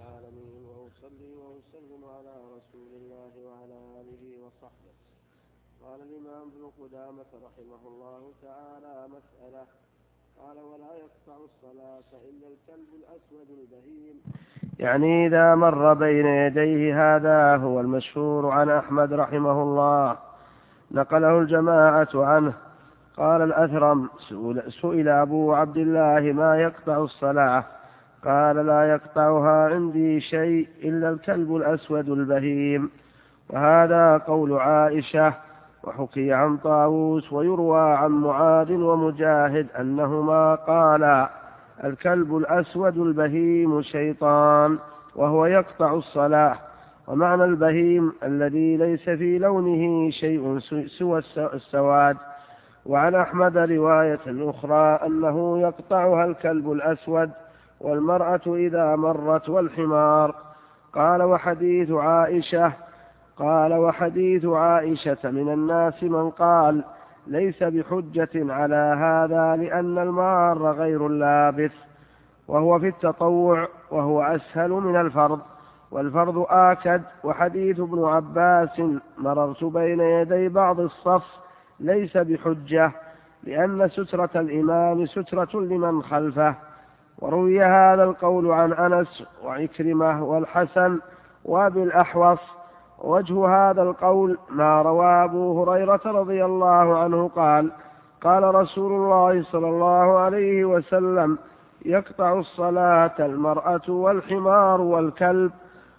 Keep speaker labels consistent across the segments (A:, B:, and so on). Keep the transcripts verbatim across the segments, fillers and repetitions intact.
A: العالمين، وأصلي وأسلم على رسول الله وعلى آله وصحبه. قال الإمام ابن قدامة رحمه الله تعالى: مسألة. قال: ولا يقطع الصلاة إلا الكلب الأسود البهيم، يعني إذا مر بين يديه. هذا هو المشهور عن أحمد رحمه الله، نقله الجماعة عنه. قال الأثرم: سئل أبو عبد الله: ما يقطع الصلاة؟ قال: لا يقطعها عندي شيء إلا الكلب الأسود البهيم. وهذا قول عائشة، وحكي عن طاووس، ويروى عن معاذ ومجاهد أنهما قالا: الكلب الأسود البهيم شيطان، وهو يقطع الصلاة. ومعنى البهيم الذي ليس في لونه شيء سوى السواد. وعن أحمد رواية أخرى أنه يقطعها الكلب الأسود، والمرأة إذا مرت، والحمار. قال: وحديث عائشة قال وحديث عائشة من الناس من قال: ليس بحجة على هذا، لأن المار غير اللابث، وهو في التطوع، وهو أسهل من الفرض، والفرض آكد. وحديث ابن عباس: مررت بين يدي بعض الصف، ليس بحجة، لأن سترة الإمام سترة لمن خلفه. وروي هذا القول عن أنس وعكرمة والحسن وابي الأحوص. وجه هذا القول ما روى أبو هريرة رضي الله عنه قال: قال رسول الله صلى الله عليه وسلم: يقطع الصلاة المرأة والحمار والكلب،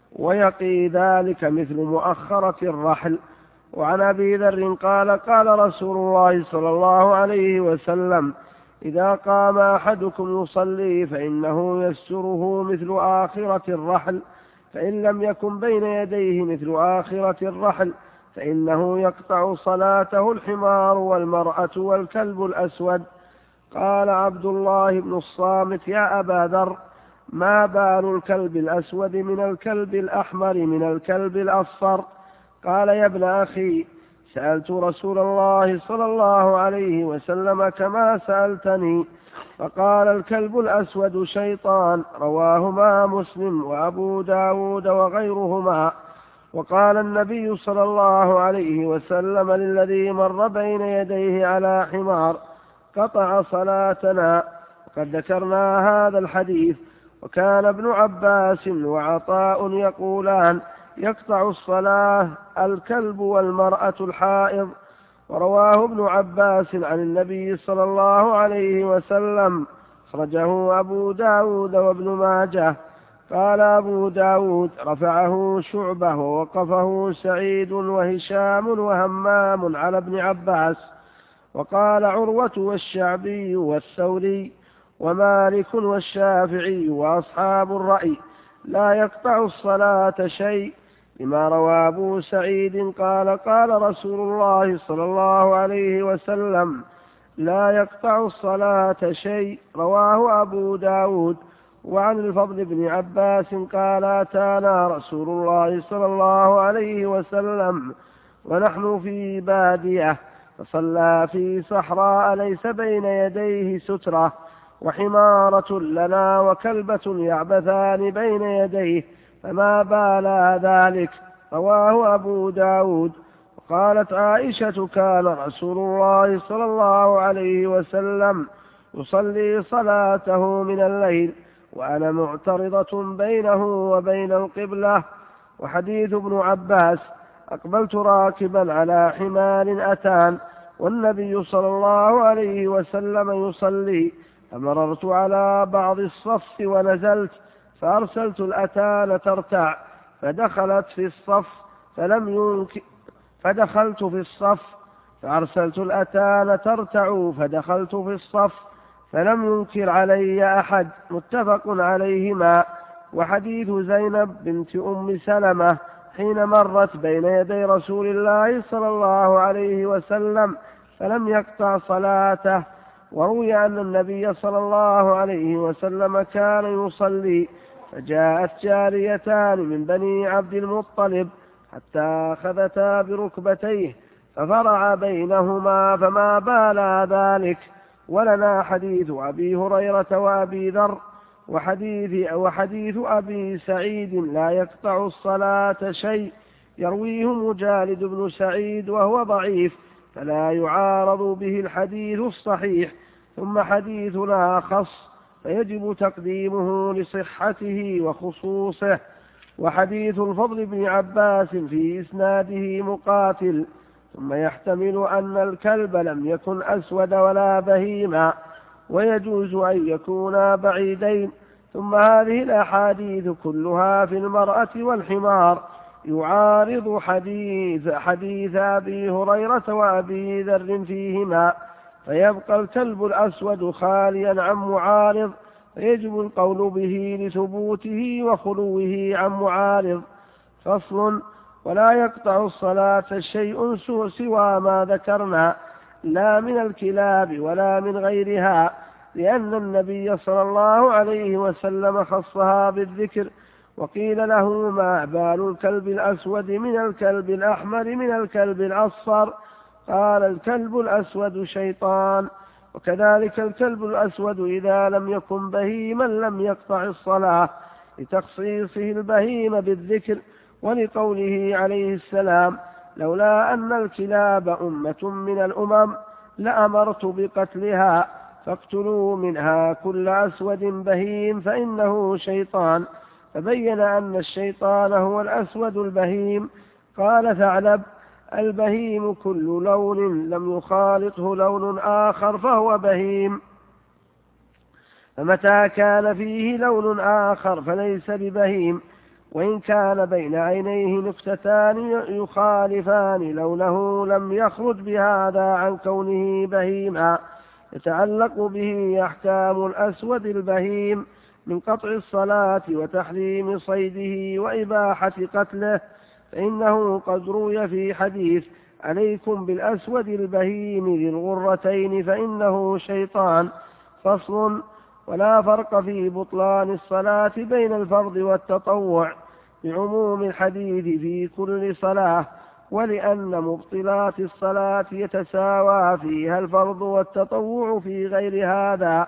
A: ويقي ذلك مثل مؤخرة الرحل. وعن أبي ذر قال: قال رسول الله صلى الله عليه وسلم: إذا قام أحدكم يصلي فإنه يستره مثل آخرة الرحل، فإن لم يكن بين يديه مثل آخرة الرحل فإنه يقطع صلاته الحمار والمرأة والكلب الأسود. قال عبد الله بن الصامت: يا أبا ذر، ما بال الكلب الأسود من الكلب الأحمر من الكلب الأصفر؟ قال: يا ابن أخي، سألت رسول الله صلى الله عليه وسلم كما سألتني، فقال: الكلب الأسود شيطان. رواهما مسلم وأبو داود وغيرهما. وقال النبي صلى الله عليه وسلم للذي مر بين يديه على حمار: قطع صلاتنا. وقد ذكرنا هذا الحديث. وكان ابن عباس وعطاء يقولان: يقطع الصلاة الكلب والمرأة الحائض. ورواه ابن عباس عن النبي صلى الله عليه وسلم، أخرجه أبو داود وابن ماجه. قال أبو داود: رفعه شعبة، ووقفه سعيد وهشام وهمام على ابن عباس. وقال عروة والشعبي والثوري ومالك والشافعي وأصحاب الرأي: لا يقطع الصلاة شيء، لما روى أبو سعيد قال: قال رسول الله صلى الله عليه وسلم: لا يقطع الصلاة شيء. رواه أبو داود. وعن الفضل بن عباس قال: أتانا رسول الله صلى الله عليه وسلم ونحن في بادية، فصلى في صحراء ليس بين يديه سترة، وحمارة لنا وكلبة يعبثان بين يديه، فما بال ذلك. رواه أبو داود. وقالت عائشة: كان رسول الله صلى الله عليه وسلم يصلي صلاته من الليل وأنا معترضة بينه وبين القبلة. وحديث ابن عباس: أقبلت راكبا على حمار أتان، والنبي صلى الله عليه وسلم يصلي، فمررت على بعض الصف ونزلت، فأرسلت الأتان ترتع، فدخلت في الصف فلم ينك فدخلت في الصف فأرسلت الأتان ترتع فدخلت في الصف فلم ينكر علي أحد. متفق عليهما. وحديث زينب بنت أم سلمة حين مرت بين يدي رسول الله صلى الله عليه وسلم فلم يقطع صلاته. وروي أن النبي صلى الله عليه وسلم كان يصلي، فجاءت جاريتان من بني عبد المطلب حتى أخذتا بركبتيه ففرع بينهما، فما بال ذلك. ولنا حديث أبي هريرة وأبي ذر. وحديث, وحديث أبي سعيد لا يقطع الصلاة شيء يرويه مجالد بن سعيد وهو ضعيف فلا يعارض به الحديث الصحيح. ثم حديثنا خص فيجب تقديمه لصحته وخصوصه. وحديث الفضل بن عباس في إسناده مقاتل، ثم يحتمل أن الكلب لم يكن أسود ولا بهيما، ويجوز أن يكونا بعيدين. ثم هذه الأحاديث كلها في المرأة والحمار يعارض حديث, حديث أبي هريرة وأبي ذر فيهما، فيبقى الكلب الأسود خاليا عن معارض، فيجب القول به لثبوته وخلوه عن معارض. فصل: ولا يقطع الصلاة شيء سوى ما ذكرنا، لا من الكلاب ولا من غيرها، لأن النبي صلى الله عليه وسلم خصها بالذكر. وقيل له: ما بال الكلب الأسود من الكلب الأحمر من الكلب الأصفر؟ قال: الكلب الأسود شيطان. وكذلك الكلب الأسود إذا لم يكن بهيما لم يقطع الصلاة، لتخصيصه البهيم بالذكر، ولقوله عليه السلام: لولا أن الكلاب أمة من الأمم لأمرت بقتلها، فاقتلوا منها كل أسود بهيم فإنه شيطان. فبين أن الشيطان هو الأسود البهيم. قال ثعلب: البهيم كل لون لم يخالطه لون آخر فهو بهيم، فمتى كان فيه لون آخر فليس ببهيم، وإن كان بين عينيه نكتتان يخالفان لونه لم يخرج بهذا عن كونه بهيما. يتعلق به أحكام الأسود البهيم من قطع الصلاة وتحريم صيده وإباحة قتله، فإنه قد روي في حديث: عليكم بالأسود البهيم ذي الغرتين فإنه شيطان. فصل: ولا فرق في بطلان الصلاة بين الفرض والتطوع بعموم الحديث في كل صلاة، ولأن مبطلات الصلاة يتساوى فيها الفرض والتطوع في غير هذا،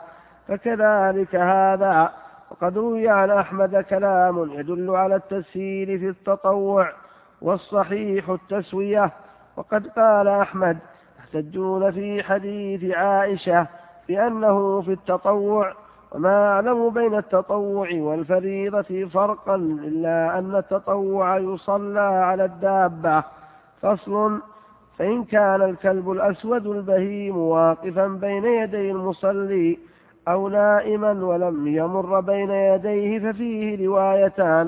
A: فكذلك هذا. وقد روي عن أحمد كلام يدل على التسهيل في التطوع، والصحيح التسوية. وقد قال أحمد: يحتجون في حديث عائشة بأنه في التطوع، وما أعلم بين التطوع والفريضة فرقا إلا أن التطوع يصلى على الدابة. فصل: فإن كان الكلب الأسود البهيم واقفا بين يدي المصلي أو نائما ولم يمر بين يديه ففيه روايتان،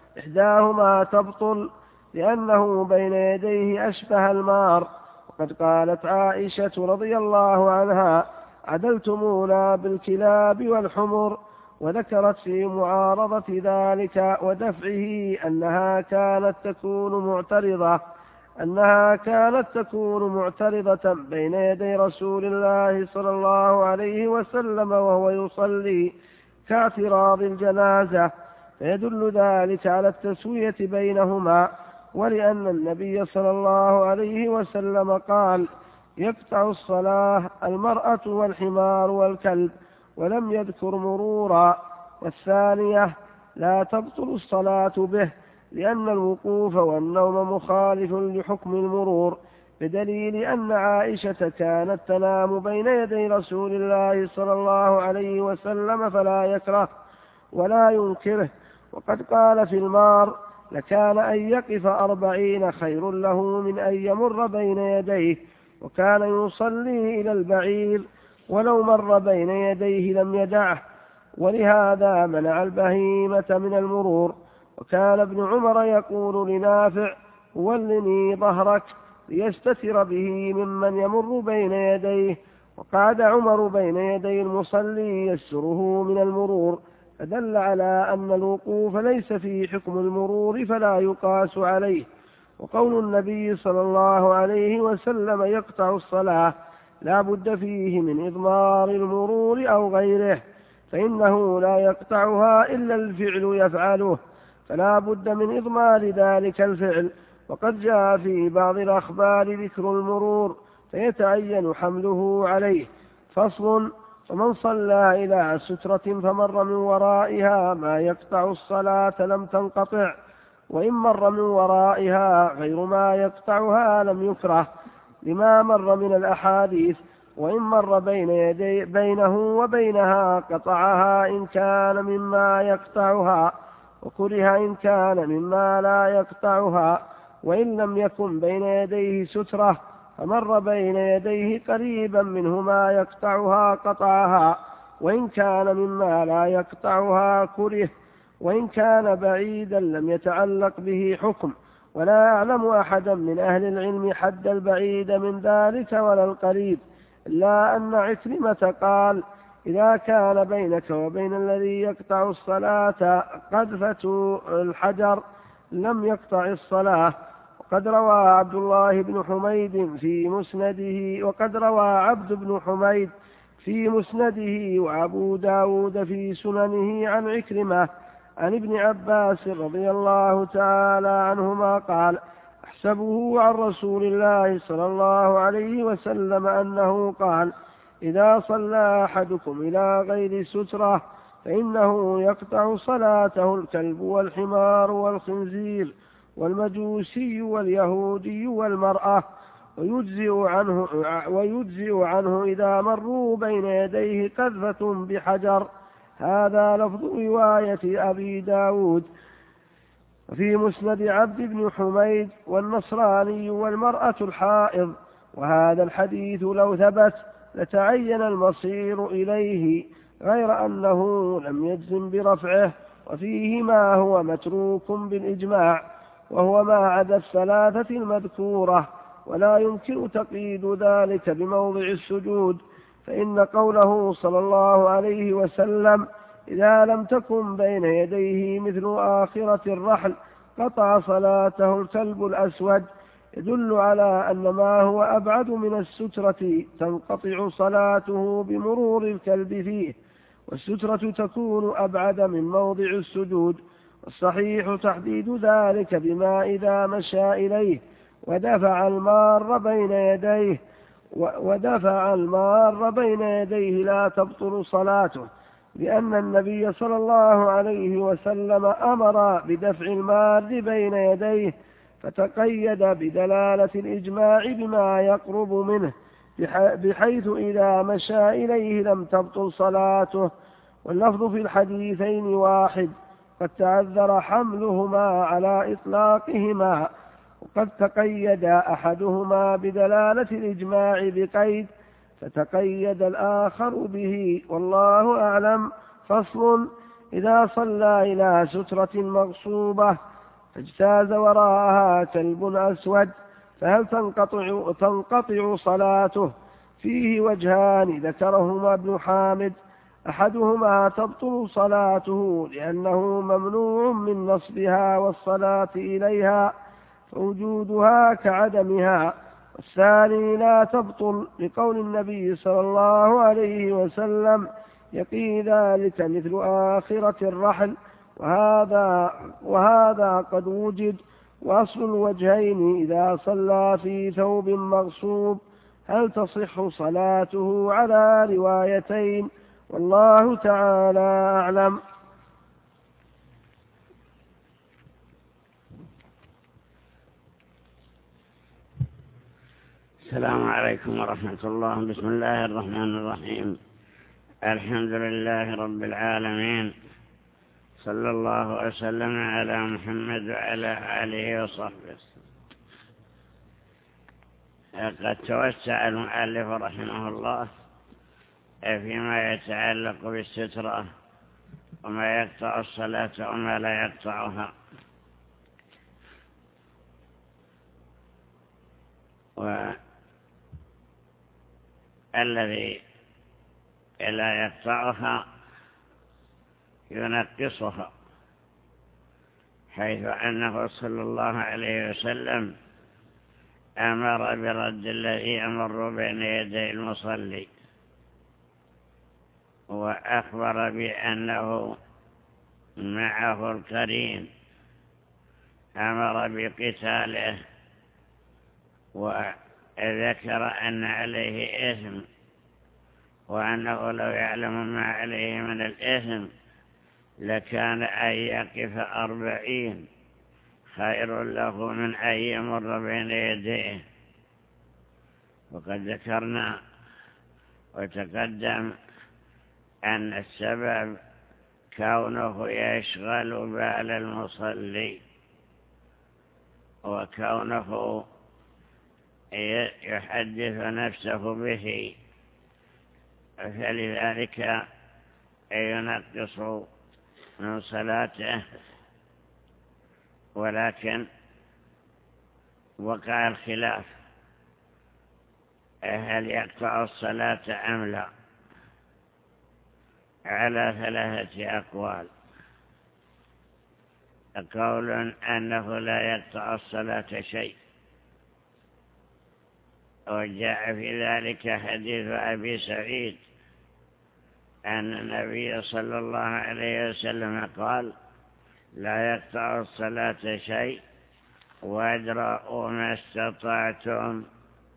A: إحداهما تبطل لأنه بين يديه أشبه المار. وقد قالت عائشة رضي الله عنها: عدلتمونا بالكلاب والحمر، وذكرت في معارضة ذلك ودفعه أنها كانت تكون معترضة أنها كانت تكون معترضة بين يدي رسول الله صلى الله عليه وسلم وهو يصلي كاعتراض الجنازة، فيدل ذلك على التسوية بينهما. ولأن النبي صلى الله عليه وسلم قال: يقطع الصلاة المرأة والحمار والكلب، ولم يذكر مرورا. والثانية: لا تبطل الصلاة به، لأن الوقوف والنوم مخالف لحكم المرور، بدليل أن عائشة كانت تنام بين يدي رسول الله صلى الله عليه وسلم فلا يكره ولا ينكره. وقد قال في المار: لكان أن يقف أربعين خير له من أن يمر بين يديه، وكان يصلي إلى البعير ولو مر بين يديه لم يدعه، ولهذا منع البهيمة من المرور. وكان ابن عمر يقول لنافع: ولني ظهرك، ليستتر به ممن يمر بين يديه. وقعد عمر بين يدي المصلي يسره من المرور، فدل على أن الوقوف ليس في حكم المرور فلا يقاس عليه. وقول النبي صلى الله عليه وسلم: يقطع الصلاة، لا بد فيه من إضمار المرور أو غيره، فإنه لا يقطعها إلا الفعل يفعله، فلا بد من إضمار ذلك الفعل. وقد جاء في بعض الأخبار ذكر المرور، فيتعين حمله عليه. فصل: ومن صلى إلى سترة فمر من ورائها ما يقطع الصلاة لم تنقطع، وإن مر من ورائها غير ما يقطعها لم يكره، لما مر من الأحاديث. وإن مر بين يدي بينه وبينها قطعها إن كان مما يقطعها، وكره إن كان مما لا يقطعها. وإن لم يكن بين يديه سترة فمر بين يديه قريبا منه ما يقطعها قطعها، وإن كان مما لا يقطعها كره، وإن كان بعيدا لم يتعلق به حكم. ولا أعلم أحدا من أهل العلم حد البعيد من ذلك ولا القريب، إلا أن عكرمة قال: إذا كان بينك وبين الذي يقطع الصلاة قذفة الحجر لم يقطع الصلاة. وقد روى عبد الله بن حميد في مسنده وقد روى عبد بن حميد في مسنده وأبو داود في سننه عن عكرمة عن ابن عباس رضي الله تعالى عنهما قال: أحسبه عن رسول الله صلى الله عليه وسلم أنه قال: إذا صلى أحدكم إلى غير سترة فإنه يقطع صلاته الكلب والحمار والخنزير والمجوسي واليهودي والمرأة، ويجزئ عنه, ويجزئ عنه إذا مروا بين يديه قذفة بحجر. هذا لفظ رواية أبي داود. وفي مسند عبد بن حميد: والنصراني والمرأة الحائض. وهذا الحديث لو ثبت لتعين المصير إليه، غير أنه لم يجزم برفعه، وفيه ما هو متروك بالإجماع، وهو ما عدا الثلاثة المذكورة. ولا يمكن تقييد ذلك بموضع السجود، فإن قوله صلى الله عليه وسلم: إذا لم تكن بين يديه مثل آخرة الرحل قطع صلاته الكلب الأسود، يدل على أن ما هو أبعد من السترة تنقطع صلاته بمرور الكلب فيه، والسترة تكون أبعد من موضع السجود. والصحيح تحديد ذلك بما إذا مشى إليه ودفع المار بين يديه ودفع المار بين يديه لا تبطل صلاته، لأن النبي صلى الله عليه وسلم أمر بدفع المار بين يديه، فتقيد بدلالة الإجماع بما يقرب منه، بحيث إذا مشى إليه لم تبطل صلاته. واللفظ في الحديثين واحد، قد تعذر حملهما على إطلاقهما، وقد تقيد أحدهما بدلالة الإجماع بقيد فتقيد الآخر به، والله أعلم. فصل: إذا صلى إلى سترة مغصوبة فاجتاز وراءها كلب أسود فهل تنقطع, تنقطع صلاته؟ فيه وجهان ذكرهما ابن حامد: أحدهما تبطل صلاته لأنه ممنوع من نصبها والصلاة إليها فوجودها كعدمها، والثاني لا تبطل لقول النبي صلى الله عليه وسلم: يقي ذلك مثل آخرة الرحل، وهذا, وهذا قد وجد. وأصل الوجهين: إذا صلى في ثوب مغصوب هل تصح صلاته؟ على روايتين، والله تعالى أعلم.
B: السلام عليكم ورحمة الله. بسم الله الرحمن الرحيم. الحمد لله رب العالمين، صلى الله وسلم على محمد وعلى آله وصحبه. قد توسع المؤلف رحمه الله فيما يتعلق بالسترة وما يقطع الصلاة وما لا يقطعها. والذي لا يقطعها ينقصها، حيث أنه صلى الله عليه وسلم أمر برد الذي أمر بين يدي المصلي، وأخبر بأنه معه القرين أمر بقتاله، وذكر أن عليه إثم وأنه لو يعلم ما عليه من الإثم لكان أن يقف أربعين خير له من أن يمر بين يديه. وقد ذكرنا وتقدم أن السبب كونه يشغل بال المصلي وكونه يحدث نفسه به، فلذلك ينقص من صلاته. ولكن وقع الخلاف هل يقطع الصلاة أم لا، على ثلاثة أقوال. قول أنه لا يقطع الصلاة شيء، وجاء في ذلك حديث أبي سعيد أن النبي صلى الله عليه وسلم قال: لا يقطع الصلاة شيء وادرأوا ما استطعتم،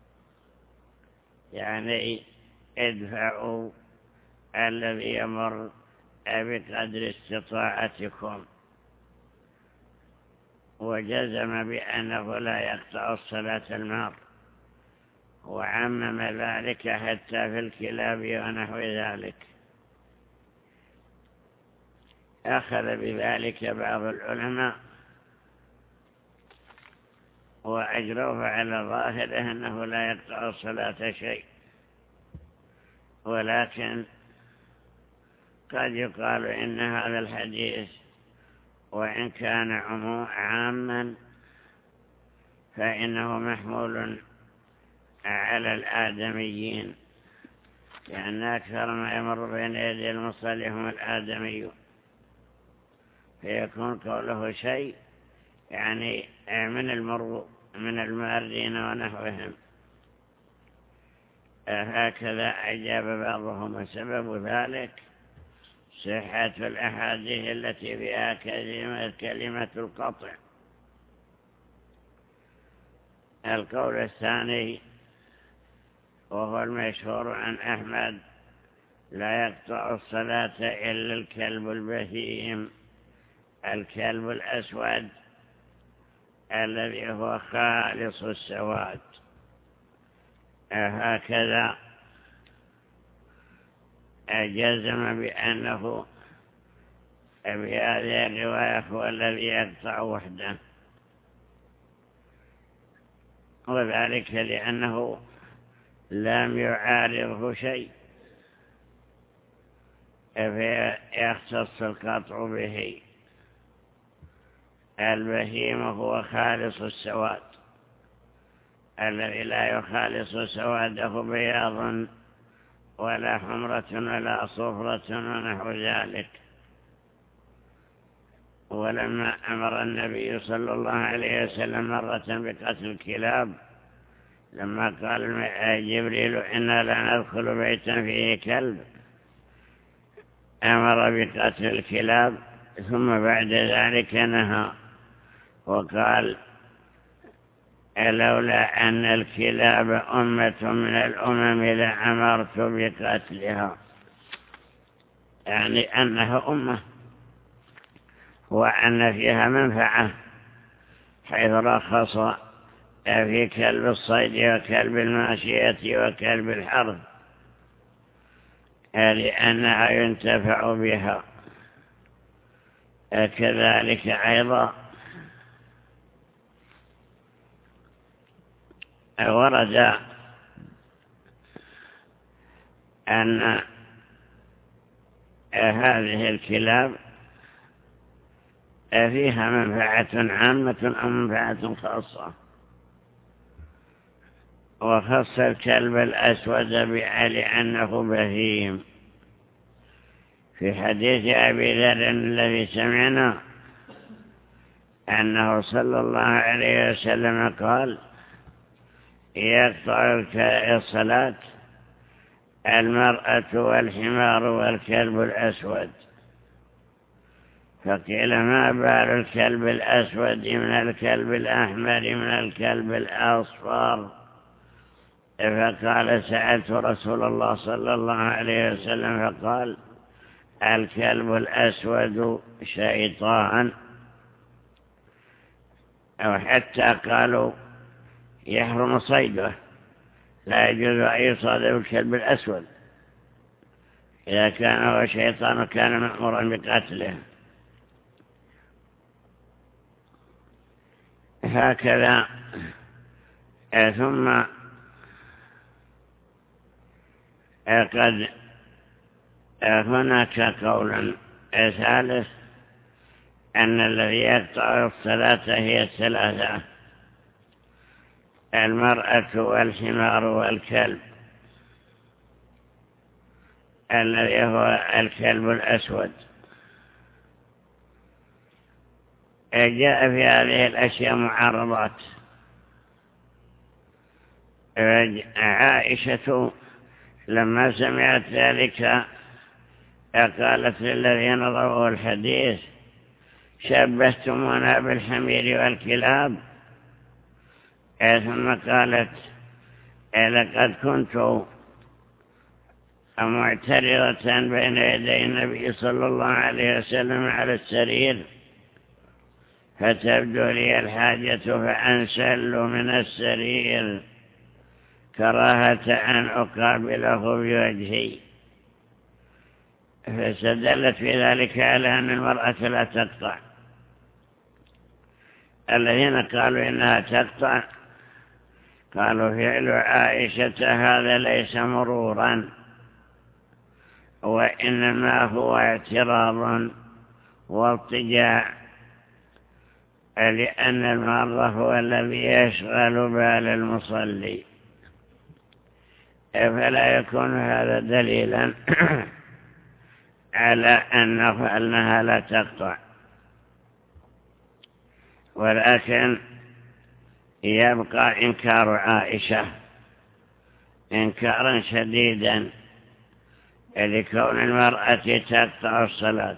B: يعني ادفعوا الذي يمر بقدر استطاعتكم. وجزم بأنه لا يقطع الصلاة المار، وعمم ذلك حتى في الكلاب ونحو ذلك. أخذ بذلك بعض العلماء وأجروه على ظاهره أنه لا يقطع الصلاة شيء، ولكن قد يقال إن هذا الحديث وإن كان عاما فإنه محمول على الآدميين، لأن أكثر ما يمر بين يدي المصلي هم الآدميون، فيكون قوله شيء يعني من المر من المارين ونحوهم. هكذا أجاب بعضهم، وسبب ذلك صحة الأحاديث التي فيها كلمة, كلمة القطع. القول الثاني وهو المشهور عن أحمد: لا يقطع الصلاة إلا الكلب البهيم، الكلب الأسود الذي هو خالص السواد. هكذا جزم بأنه بهذه الرواية هو الذي يقطع وحده، وذلك لأنه لم يعارضه شيء فيختص القطع به. البهيم هو خالص السواد الذي لا يخالص سواده بياض ولا حمرة ولا صفرة ونحو ذلك. ولما أمر النبي صلى الله عليه وسلم مرة بقتل الكلاب، لما قال جبريل: إنا لا ندخل بيتا فيه كلب، أمر بقتل الكلاب، ثم بعد ذلك نهى وقال: لولا أن الكلاب أمة من الأمم لأمرت بقتلها، يعني أنها أمة وأن فيها منفعة، حيث رخص في كلب الصيد وكلب الماشية وكلب الحرث لأنها ينتفع بها. كذلك أيضا ورد أن هذه الكلاب فيها منفعة عامة أو منفعة خاصة، وخص الكلب الأسود لأنه بهيم. في حديث أبي ذر الذي سمعنا أنه صلى الله عليه وسلم قال: يقطع الصلاة المرأة والحمار والكلب الأسود. فقيل: ما بال الكلب الأسود من الكلب الأحمر من الكلب الأصفر؟ فقال سألت رسول الله صلى الله عليه وسلم فقال الكلب الأسود شيطان، أو حتى قالوا يحرم صيده، لا يجوز أن يصاد بالكلب الأسود، إذا كان هو شيطان كان مأمورا بقتله. هكذا. ثم قد هناك قول ثالث أن الذي يقطع الصلاة هي الثلاثة: المرأة والحمار والكلب، الذي هو الكلب الأسود. جاء في هذه الأشياء معارضات. عائشة لما سمعت ذلك قالت للذين رووا الحديث شبهتمونا بالحمير والكلاب، ثم قالت لقد كنت معترضة بين يدي النبي صلى الله عليه وسلم على السرير، فتبدو لي الحاجة فأنسل من السرير كراهة أن أقابله بوجهي. فاستدلت في ذلك على أن المرأة لا تقطع. الذين قالوا إنها تقطع قالوا فعل عائشة هذا ليس مرورا، وإنما هو اعتراض واضطجاع، لأن المرض هو الذي يشغل بال المصلي، فلا يكون هذا دليلا على أنها لا تقطع. ولكن يبقى إنكار عائشة إنكارا شديدا لكون المرأة تقطع الصلاة،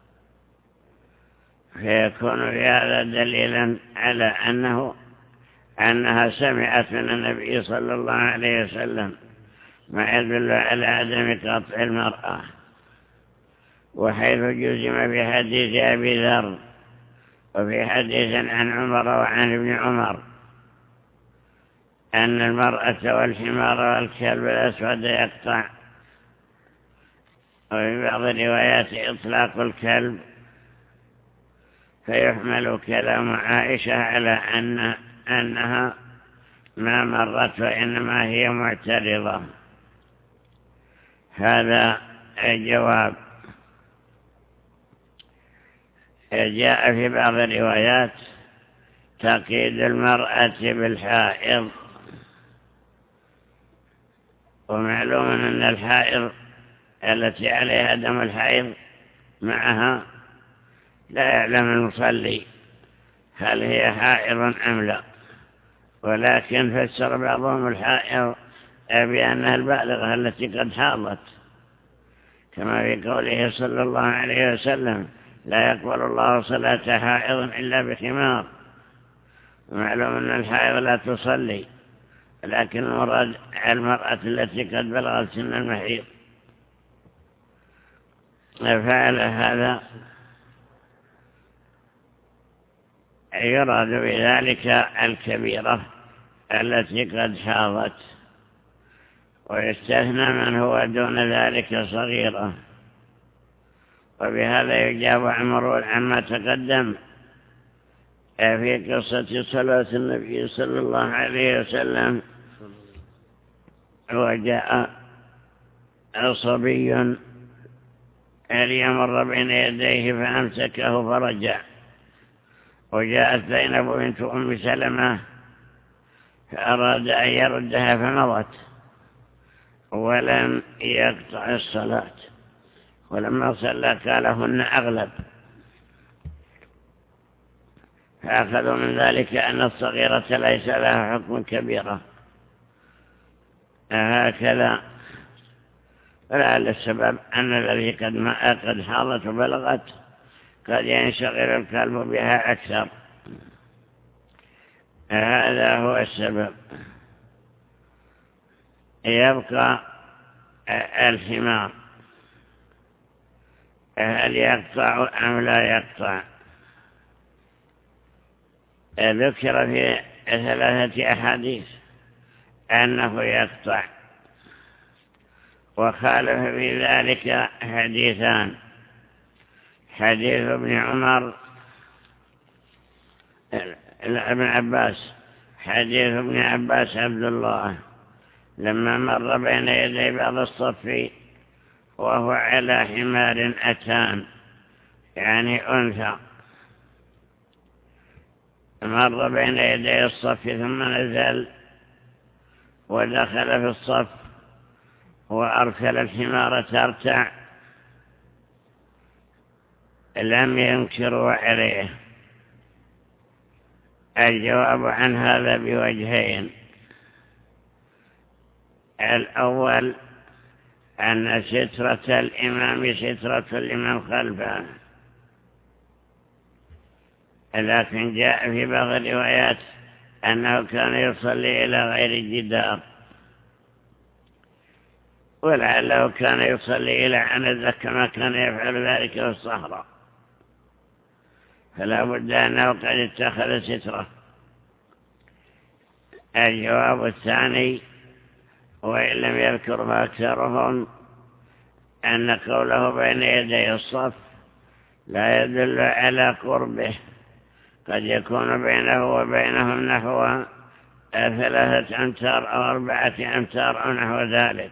B: فيكون في هذا دليلا على أنه أنها سمعت من النبي صلى الله عليه وسلم ما يدل على عدم قطع المرأة. وحيث جزم في حديث أبي ذر وفي حديث عن عمر وعن ابن عمر أن المرأة والحمار والكلب الأسود يقطع، وفي بعض الروايات إطلاق الكلب، فيحمل كلام عائشة على أن أنها ما مرت وإنما هي معترضة. هذا الجواب. جاء في بعض الروايات تقييد المرأة بالحائض، ومعلوم أن الحائض التي عليها دم الحيض معها لا يعلم المصلي هل هي حائض أم لا، ولكن فسر بعضهم الحائض بأنها البالغة التي قد حاضت، كما في قوله صلى الله عليه وسلم لا يقبل الله صلاة حائض إلا بخمار. ومعلوم أن الحائض لا تصلي، لكن المراد المرأة التي قد بلغت سن المحيض. فعل هذا يراد بذلك الكبيرة التي قد حاضت، ويستثنى من هو دون ذلك صغيرة. وبهذا يجاب عمر عما تقدم في قصة صلاة النبي صلى الله عليه وسلم. وجاء صبي ليمر بين يديه فأمسكه فرجع، وجاءت زينب بنت أم سلمة فأراد أن يردها فمضت ولم يقطع الصلاة، ولما صلى قالهن أغلب، فأخذوا من ذلك أن الصغيرة ليس لها حكم كبيرة. هكذا. ولعل السبب أن الذي قد ما قد حاضت وبلغت قد ينشغل القلب بها أكثر، هذا هو السبب. يبقى الحمار، هل يقطع أم لا يقطع؟ ذكر في ثلاثة أحاديث أنه يقطع، وخالف في ذلك حديثان: حديث ابن عمر ابن عباس حديث ابن عباس عبد الله لما مر بين يدي بعض الصف وهو على حمار أتان، يعني أنثى، مر بين يدي الصف ثم نزل ودخل في الصف وأرسل الحمار ترتع، لم ينكروا عليه. الجواب عن هذا بوجهين: الأول أن سترة الإمام سترة لمن خلفه، لكن جاء في بعض الروايات أنه كان يصلي إلى غير الجدار، ولعله كان يصلي إلى عنزة كما كان يفعل ذلك في الصحراء، فلا بد أنه قد اتخذ سترة. الجواب الثاني، وإن لم يذكر أكثرهم، أن قوله بين يدي الصف لا يدل على قربه، قد يكون بينه وبينهم نحو ثلاثة أمتار أو أربعة أمتار أو نحو ذلك،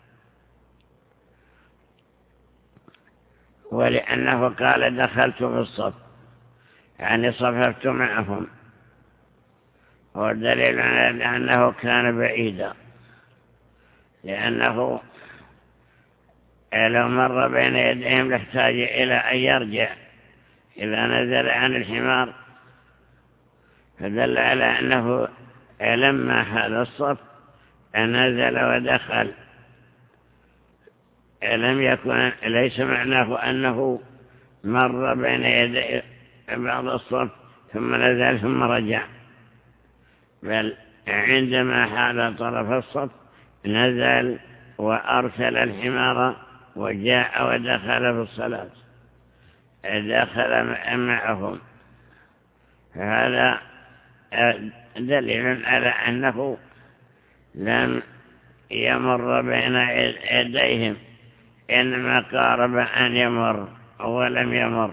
B: ولأنه قال دخلت في الصف، يعني صففت معهم، والدليل على أنه كان بعيدا، لأنه لو مر بين يديهم لاحتاج إلى أن يرجع إذا نزل عن الحمار، فدل على أنه لما هذا الصف نزل ودخل، لم يكن ليس معناه أنه مر بين يدي بعض الصف ثم نزل ثم رجع، بل عندما حال طرف الصف نزل وأرسل الحمار وجاء ودخل في الصلاة، دخل معهم. هذا دليل على أنه لم يمر بين يديهم، إنما قارب أن يمر ولم يمر،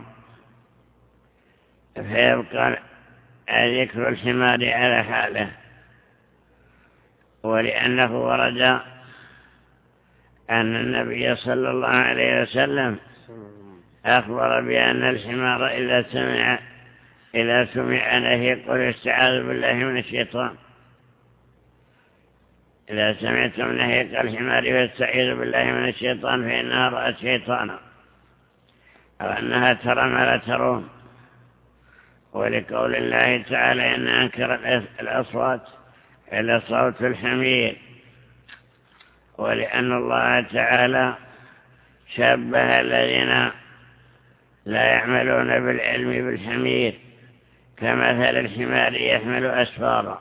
B: فيبقى ذكر الحمار على حاله. ولأنه ورد أن النبي صلى الله عليه وسلم أخبر بأن الحمار إذا سمع إذا سمع نهيق يستعاذ بالله من الشيطان، إذا سمعتم نهيق الحمار فاستعيذ بالله من الشيطان فإنها رأت شيطانا، أو أنها ترى ما لا ترون. ولقول الله تعالى إن أنكر الأصوات إلى صوت الحمير، ولأن الله تعالى شبه الذين لا يعملون بالعلم بالحمير كمثل الحمار يحمل أسفارا،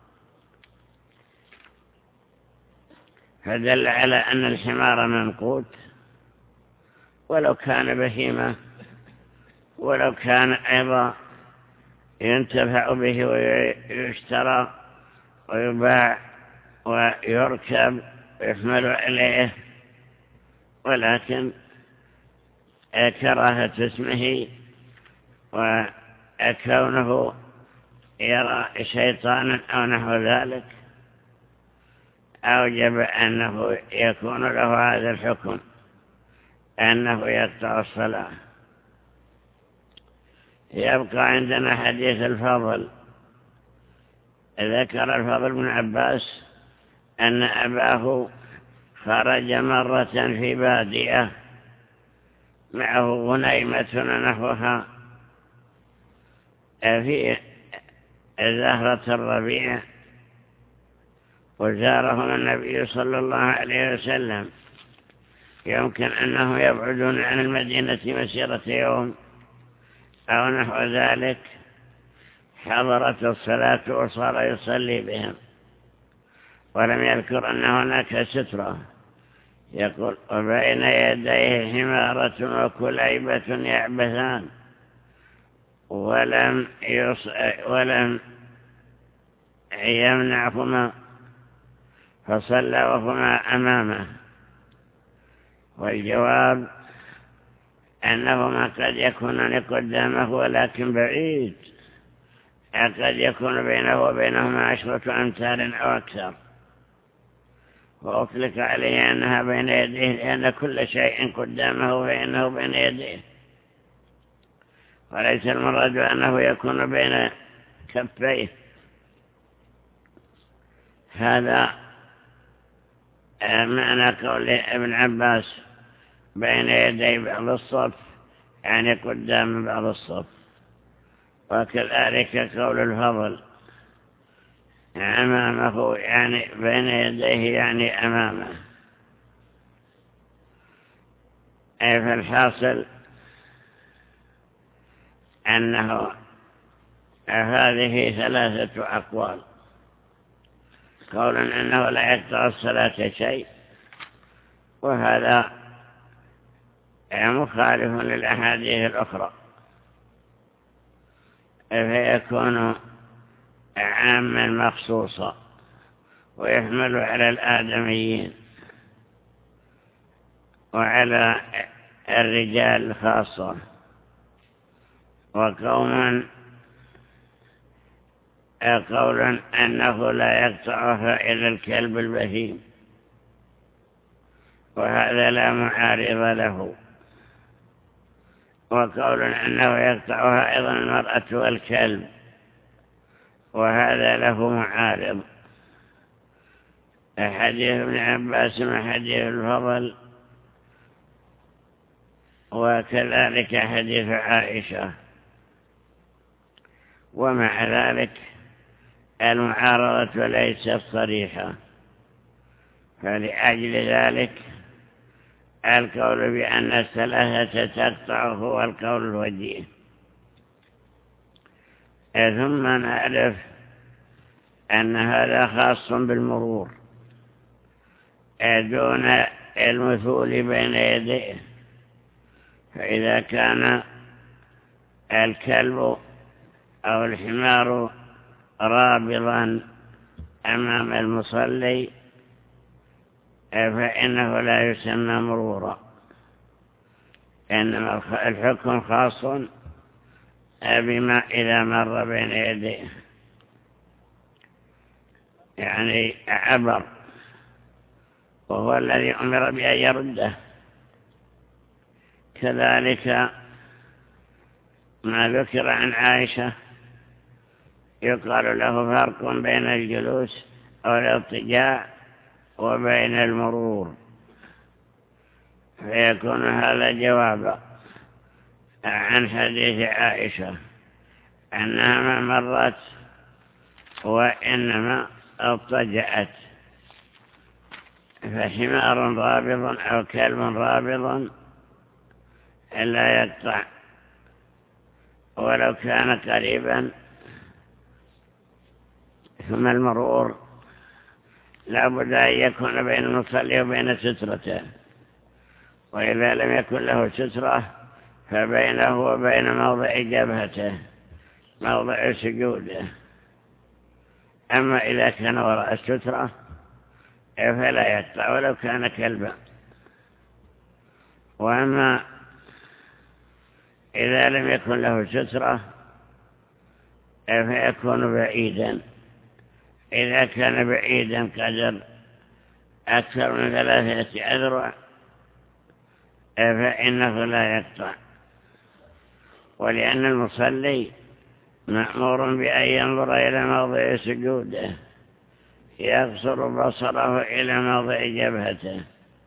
B: فدل على أن الحمار منقوت، ولو كان بهيمة، ولو كان أيضا ينتفع به ويشترى ويباع ويركب ويحمل عليه، ولكن كراهة اسمه وكونه يرى شيطانا أو نحو ذلك أوجب أنه يكون له هذا الحكم، أنه يقطع الصلاة. يبقى عندنا حديث الفضل. ذكر الفضل بن عباس أن أباه خرج مرة في بادية معه غنيمة نحوها في زهرة الربيع، وزارهم النبي صلى الله عليه وسلم، يمكن أنه يبعدون عن المدينة مسيرة يوم أو نحو ذلك، حضرت الصلاة وصار يصلي بهم، ولم يذكر أن هناك سترة. يقول وبين يديه حمارة وكليبة يعبثان ولم, يص... ولم يمنعهما فصلى وهما أمامه. والجواب أنهما قد يكونان قدامه ولكن بعيد، قد يكون بينه وبينهما عشرة أمتار أو أكثر، وأطلق عليه أنها بين يديه لأن كل شيء قدامه فإنه بين يديه، وليس المراد أنه يكون بين كفيه. هذا معنى قول ابن عباس بين يدي بعض الصف، يعني قدام بعض الصف. وكذلك قول الفضل أمامه، يعني بين يديه يعني أمامه. أي فالحاصل أنه هذه ثلاثة أقوال: قول أنه لا يقطع الصلاة شيء، وهذا مخالف للأحاديث الأخرى، فيكون عاما مخصوصا ويحمل على الآدميين وعلى الرجال خاصة. وقوما قولا أنه لا يقطعها إلا الكلب البهيم، وهذا لا معارض له. وقول أنه يقطعها أيضا المرأة والكلب، وهذا له معارض: حديث ابن عباس وحديث الفضل، وكذلك حديث عائشة. ومع ذلك المعارضة ليست صريحة، فلأجل ذلك القول بأن الثلاثة تقطع هو القول الوجيه. ثم نعرف أن هذا خاص بالمرور دون المثول بين يديه. فإذا كان الكلب أو الحمار رابضا أمام المصلي فإنه لا يسمى مرورا، إنما الحكم خاص بما إذا مر بين يديه، يعني عبر، وهو الذي أمر بأن يرده. كذلك ما ذكر عن عائشة يقال له فرق بين الجلوس أو الاضطجاع وبين المرور، فيكون هذا جوابا عن حديث عائشة أنها ما مرت وإنما اضطجعت. فحمار رابض أو كلب رابض لا يقطع ولو كان قريبا. ثم المرور لا بد أن يكون بين المصلي وبين سترته، وإذا لم يكن له سترة فبينه وبين موضع جبهته موضع سجوده. أما إذا كان وراء السترة فلا يقطع ولو كان كلبا. وأما إذا لم يكن له سترة فيكون بعيدا. إذا كان بعيدا قدر أكثر من ثلاثة أذرع فإنه لا يقطع، ولأن المصلي مأمور بأن ينظر إلى موضع سجوده، يقصر بصره إلى موضع جبهته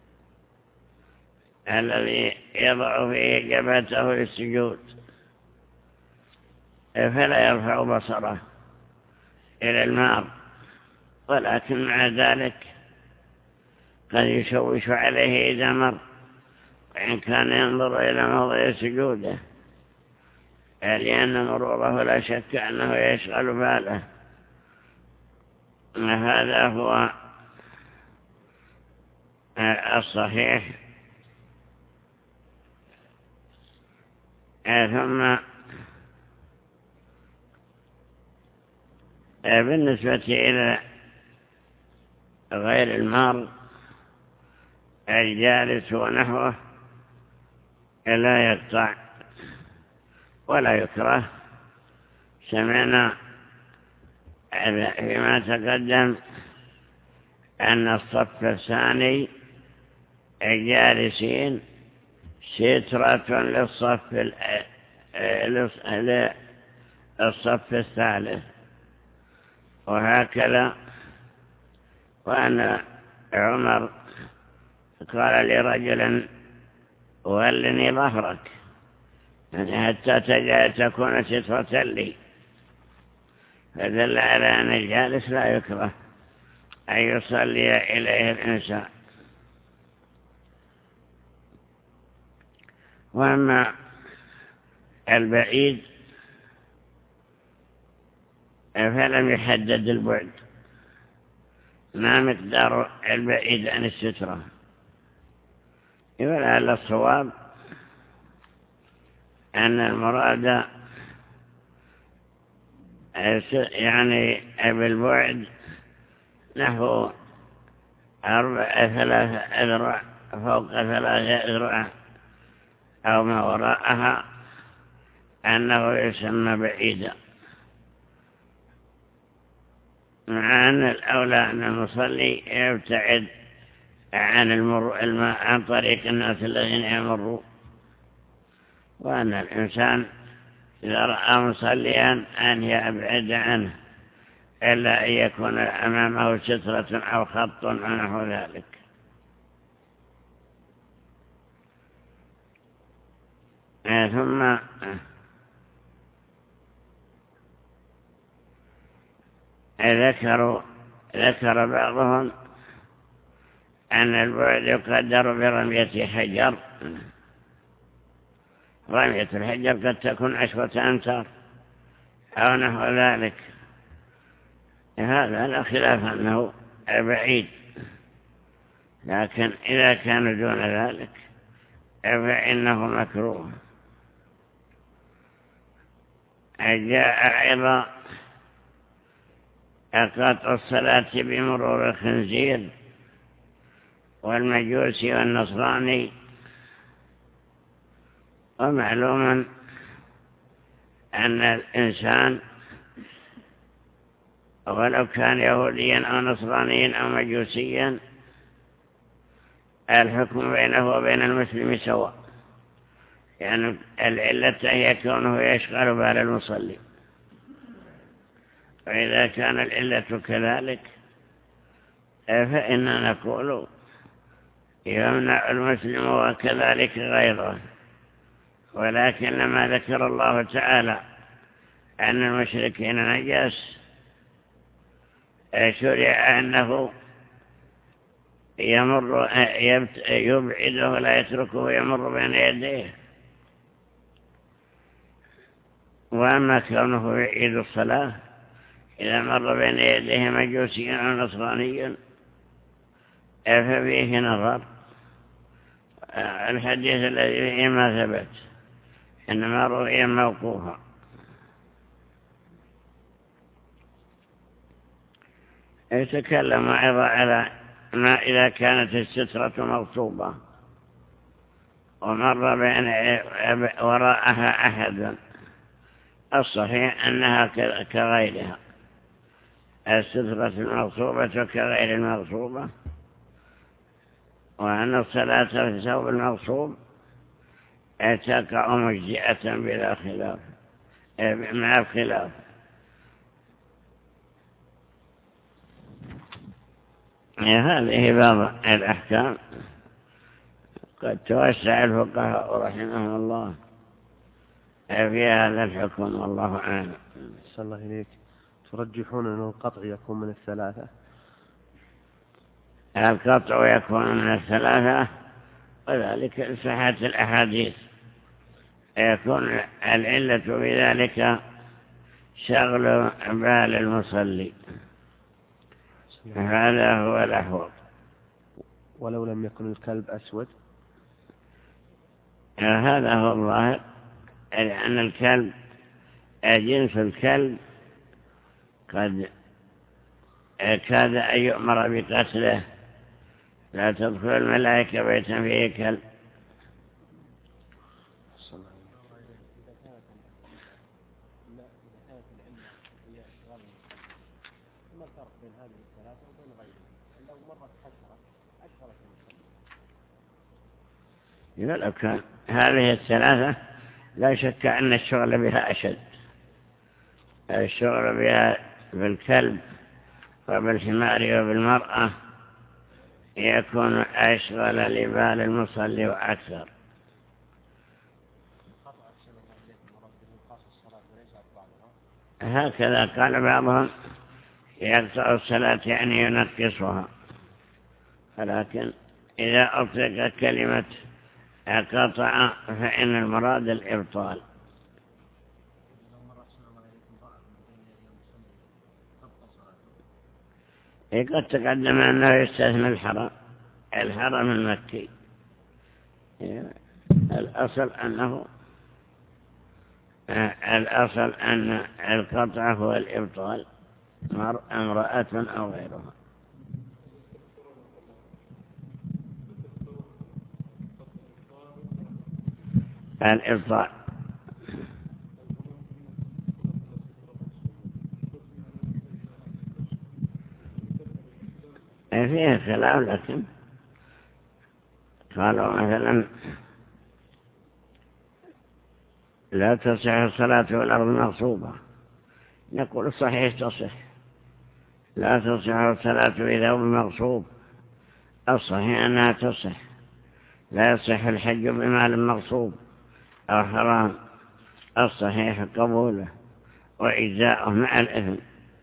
B: الذي يضع فيه جبهته للسجود، فلا يرفع بصره إلى الماء. ولكن مع ذلك قد يشوش عليه إذا مر، وإن كان ينظر إلى موضع سجوده، لأن مروره لا شك أنه يشغل باله. هذا هو الصحيح. ثم بالنسبة إلى غير المار الجالس ونحوه لا يقطع ولا يكره. سمعنا فيما تقدم أن الصف الثاني الجالسين سترة للصف للصف الثالث، وهكذا. وأن عمر قال لرجل ولني ظهرك حتى تكون سترة لي، فدل على أن الجالس لا يكره أن يصلي إليه الإنسان. وأما البعيد فلم يحدد البعد، ما مقدار البعيد عن السترة. ولعل الصواب أن المراد يعني بالبعد نحو أربع ثلاثة أذرع فوق ثلاثة أذرع أو ما وراءها، أنه يسمى بعيدا، مع أن الأولى أن المصلي يبتعد عن المر عن طريق الناس الذين يمروا، وأن الإنسان إذا رأى مصليا أن يبعد عنه إلا أن يكون أمامه سترة أو خط أو نحو ذلك. ثم ذكروا ذكر بعضهم أن البعد يقدر برمية حجر. رمية الحجر قد تكون عشرة أمتار أو نحو ذلك، هذا لا خلاف أنه بعيد. لكن إذا كان دون ذلك فإنه مكروه. جاء أيضا قطع الصلاة بمرور الخنزير والمجوسي والنصراني. ومعلوم أن الإنسان ولو كان يهوديا أو نصرانيا أو مجوسيا الحكم بينه وبين المسلم سواء، يعني العلة هي كونه يشغل بال المصلي. وإذا كان العلة كذلك فإننا نقول يمنع المسلم وكذلك غيره. ولكن لما ذكر الله تعالى أن المشركين نجاس شرع أنه يمر يبعده ولا يتركه يمر بين يديه. وأما كونه يعيد الصلاة إذا مر بين يديه مجوسي أو نصراني ففيه نظر. الحديث الذي فيه ما ثبت، إنما رؤيا موقوفا. يتكلم أيضا على ما إذا كانت السترة مغصوبة ومر بين وراءها أحد. الصحيح أنها كغيرها، السترة المغصوبة كغير المغصوبة، وأن الصلاة في الثوب المغصوب تقع مجزئة بلا خلاف مع الخلاف. هذه بعض الأحكام قد توسع الفقهاء رحمهم الله في هذا الحكم، والله أعلم.
A: صلى الله إليك. ترجحون أن القطع يكون من الثلاثة؟
B: القطع يكون من الثلاثة، وذلك صحة الأحاديث يكون العلة بذلك شغل بال المصلي، هذا هو الأحوط.
A: ولو لم يكن الكلب أسود؟
B: هذا هو الظاهر، لأن الكلب جنس الكلب قد كاد أن يؤمر بقتله. لا تدخل الملائكة بيتا فيه كلب. إذا لو كان هذه الثلاثة لا شك أن الشغل بها أشد. الشغل بها بالكلب وبالحمار وبالمرأة يكون أشغل لبال المصلي وأكثر. هكذا قال بعضهم يقطع الصلاة يعني ينقصها، ولكن إذا أطلق كلمة قطع فإن المراد الإبطال. قد تقدم أنه يستثنى الحرم الحرم المكي. الأصل أنه الأصل أن القطع هو الإبطال، امرأة أو غيرها. الإبطال فيه خلاف، لكن قالوا مثلا لا تصح الصلاة والأرض مغصوبة، نقول صحيح تصح. لا تصح الصلاة إذا هو مغصوب، الصحيح أنها تصح. لا يصح الحج بمال مغصوب أو حرام، الصحيح قبوله وإجزاؤه مع الإثم.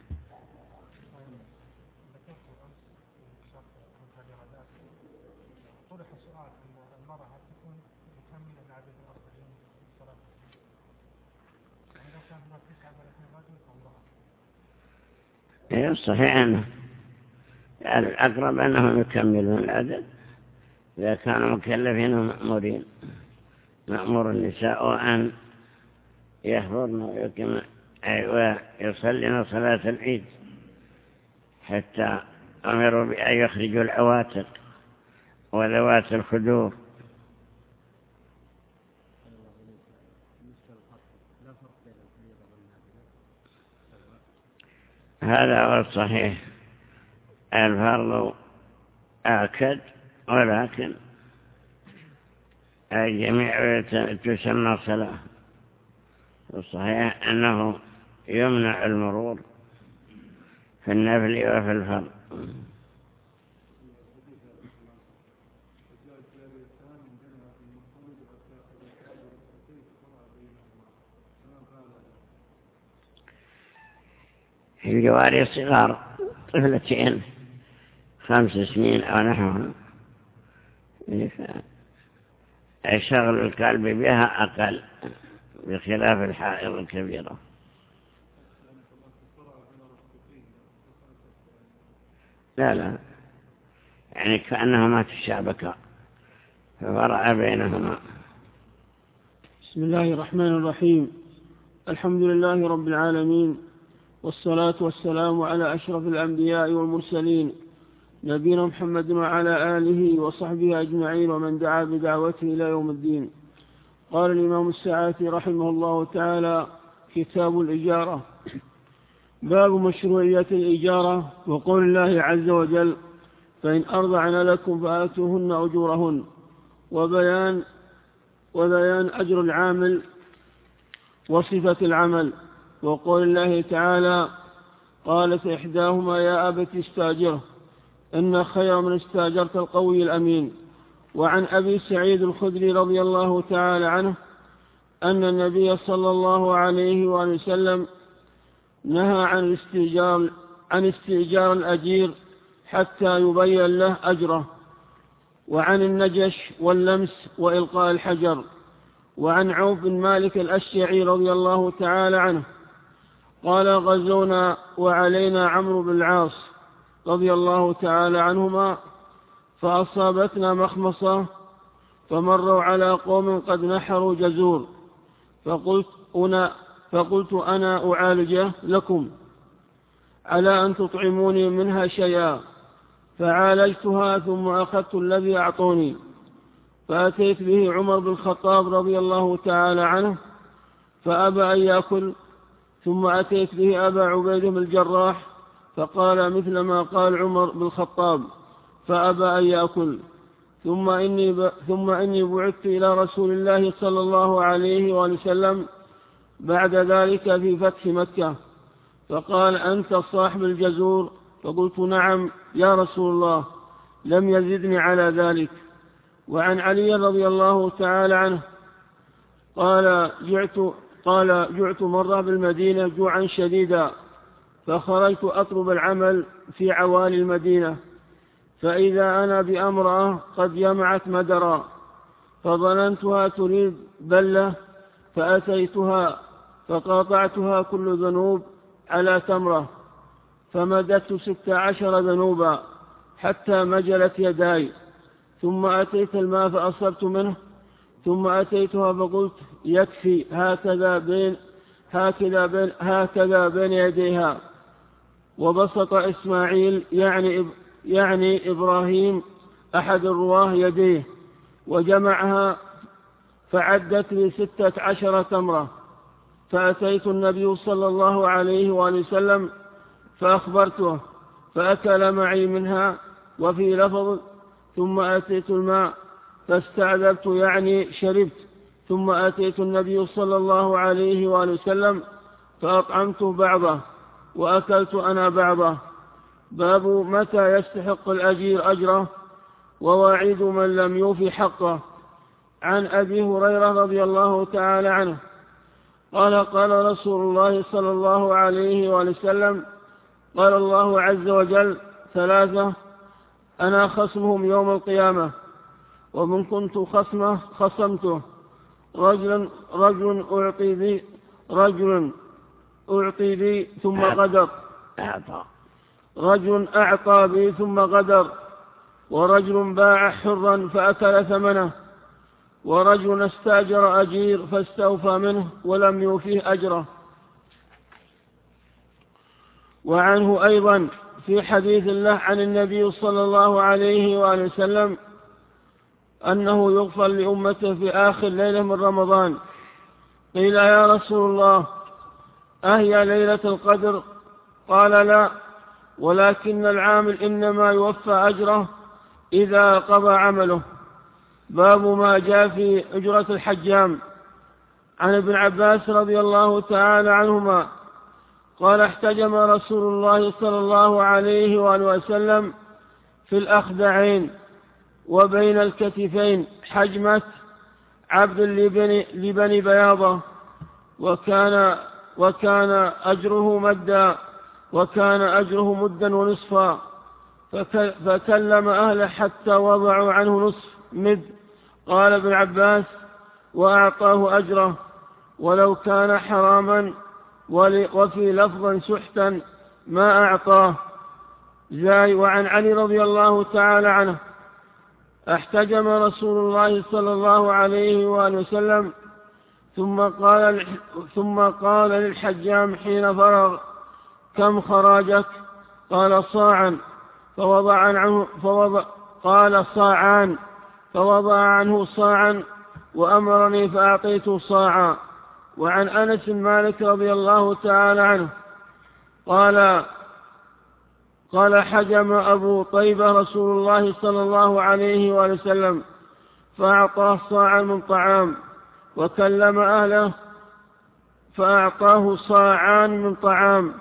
B: صحيح أنه يعني الأقرب أنهم يكملون العدد إذا كانوا مكلفين ومأمورين. مأمور النساء أن يحضرن ويصلين صلاة العيد، حتى أمروا بأن يخرجوا العواتق وذوات الخدور. هذا هو الصحيح، الفرض آكد، ولكن الجميع تسمى صلاة. الصحيح أنه يمنع المرور في النفل وفي الفرض. في الجواري الصغار طفلتين خمس سنين أو نحوها، شغل الكلب بها أقل بخلاف الحائض الكبيرة. لا لا يعني كأنهما تشابكا ففرع بينهما.
C: بسم الله الرحمن الرحيم. الحمد لله رب العالمين، والصلاة والسلام على أشرف الأنبياء والمرسلين، نبينا محمد وعلى آله وصحبه أجمعين ومن دعا بدعوته إلى يوم الدين. قال الإمام السعاتي رحمه الله تعالى: كتاب الإجارة. باب مشروعية الإجارة، وقول الله عز وجل: فإن أرضعن لكم فآتوهن أجورهن، وبيان وبيان أجر العامل وصفة العمل. وقول الله تعالى: قالت إحداهما يا أبت استاجره إن خير من استاجرت القوي الأمين. وعن أبي سعيد الخدري رضي الله تعالى عنه أن النبي صلى الله عليه وسلم نهى عن الاستئجار عن استئجار الأجير حتى يبين له أجره. وعن النجش واللمس وإلقاء الحجر. وعن عوف بن مالك الأشجعي رضي الله تعالى عنه قال: غزونا وعلينا عمرو بن العاص رضي الله تعالى عنهما، فأصابتنا مخمصة فمروا على قوم قد نحروا جزور، فقلت أنا, فقلت أنا أعالج لكم على أن تطعموني منها شيئا، فعالجتها ثم أخذت الذي أعطوني فأتيت به عمر بن الخطاب رضي الله تعالى عنه فأبى أن يأكل، ثم أتيت به أبا عبيد بن الجراح فقال مثل ما قال عمر بن الخطاب فأبى أن يأكل. ثم إني, ب... ثم إني بعثت إلى رسول الله صلى الله عليه وسلم بعد ذلك في فتح مكة فقال أنت صاحب الجزور؟ فقلت نعم يا رسول الله، لم يزدني على ذلك. وعن علي رضي الله تعالى عنه قال جعت, قال جعت مرة بالمدينة جوعا شديدا، فخرجت أطلب العمل في عوالي المدينة، فإذا أنا بأمرأة قد جمعت مدرا، فظننتها تريد بلة، فأتيتها فقاطعتها كل ذنوب على تمرة، فمددت ست عشر ذنوبا حتى مجلت يداي، ثم أتيت الماء فأصبت منه، ثم أتيتها فقلت يكفي هكذا بين هكذا بين هكذا بين يديها. وبسط إسماعيل يعني يعني إبراهيم أحد الرواه يديه وجمعها فعدت لي ستة عشر تمرة، فأتيت النبي صلى الله عليه وسلم فأخبرته فأكل معي منها. وفي لفظ ثم أتيت الماء فاستعذبت يعني شربت، ثم أتيت النبي صلى الله عليه وسلم فأطعمته بعضه وأكلت أنا بعضه. باب متى يستحق الأجير أجره وواعيد من لم يوفي حقه. عن أبي هريرة رضي الله تعالى عنه قال قال رسول الله صلى الله عليه وسلم قال الله عز وجل ثلاثة أنا خصمهم يوم القيامة، ومن كنت خصمه خصمته، رجل رجل أعطي بي رجل أعطي بي ثم غدر رجل أعطى بي ثم غدر، ورجل باع حرا فأكل ثمنه، ورجل استاجر أجير فاستوفى منه ولم يوفيه أجره. وعنه أيضا في حديث الله عن النبي صلى الله عليه وآله وسلم أنه يغفر لأمته في آخر ليلة من رمضان. قيل يا رسول الله أهي ليلة القدر؟ قال لا، ولكن العامل إنما يوفى أجره إذا قضى عمله. باب ما جاء في أجرة الحجام. عن ابن عباس رضي الله تعالى عنهما قال احتجم رسول الله صلى الله عليه وآله وسلم في الأخدعين وبين الكتفين حجمة عبد لبني, لبني بياضة، وكان, وكان أجره مدا وكان أجره مدا ونصفا، فكلم أهله حتى وضعوا عنه نصف مد. قال ابن عباس وأعطاه أجره ولو كان حراما، وفي لفظ سحتا ما أعطاه. زاي. وعن علي رضي الله تعالى عنه احتجم رسول الله صلى الله عليه وآله وسلم ثم قال, ثم قال للحجام حين فرغ كم خراجك؟ قال صاعا، فوضع عنه فوضع قال صاعان، فوضع عنه صاعا وأمرني فأعطيته صاعا. وعن أنس مالك رضي الله تعالى عنه قال قال حجم أبو طيبة رسول الله صلى الله عليه وسلم فأعطاه صاعا من طعام، وكلم أهله فأعطاه صاعان من طعام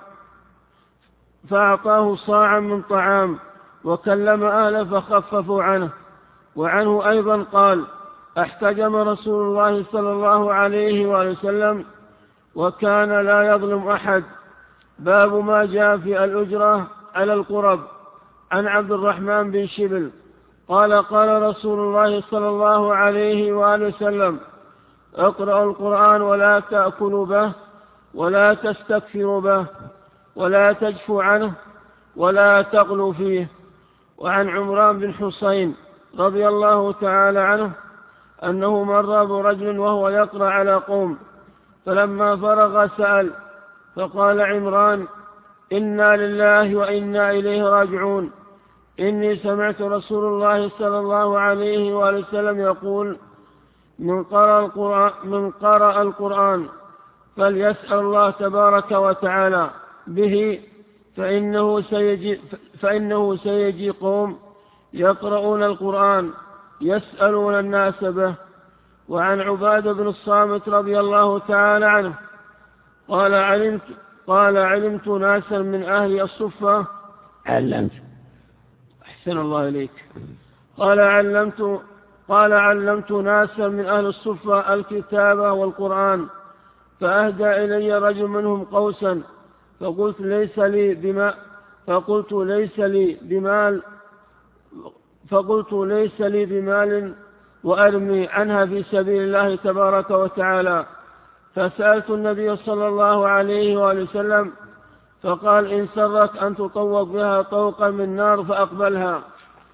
C: فأعطاه صاعا من طعام وكلم أهله فخففوا عنه. وعنه أيضا قال احتجم رسول الله صلى الله عليه وسلم وكان لا يظلم أحد. باب ما جاء في الأجرة على القرب. عن عبد الرحمن بن شبل قال قال رسول الله صلى الله عليه وآله وسلم اقرأوا القرآن ولا تأكلوا به ولا تستكثروا به ولا تجفوا عنه ولا تغلوا فيه. وعن عمران بن حسين رضي الله تعالى عنه أنه مر برجل وهو يقرأ على قوم، فلما فرغ سأل فقال عمران: إنا لله وإنا إليه راجعون، إني سمعت رسول الله صلى الله عليه وسلم يقول: من قرأ القرآن, من قرأ القرآن فليسأل الله تبارك وتعالى به، فإنه سيجي, فإنه سيجي قوم يقرؤون القرآن يسألون الناس به. وعن عبادة بن الصامت رضي الله تعالى عنه قال علمت, قال علمت ناسا من أهل الصفة
B: علمت
C: أحسن الله إليك قال علمت قال علمت ناسا من أهل الصفة الكتابة والقرآن، فأهدى إلي رجل منهم قوسا، فقلت ليس لي بما فقلت ليس لي بمال فقلت ليس لي بمال وأرمي عنها في سبيل الله تبارك وتعالى، فسألت النبي صلى الله عليه وآله وسلم فقال: إن سرك أن تطوق بها طوقا من نار فأقبلها.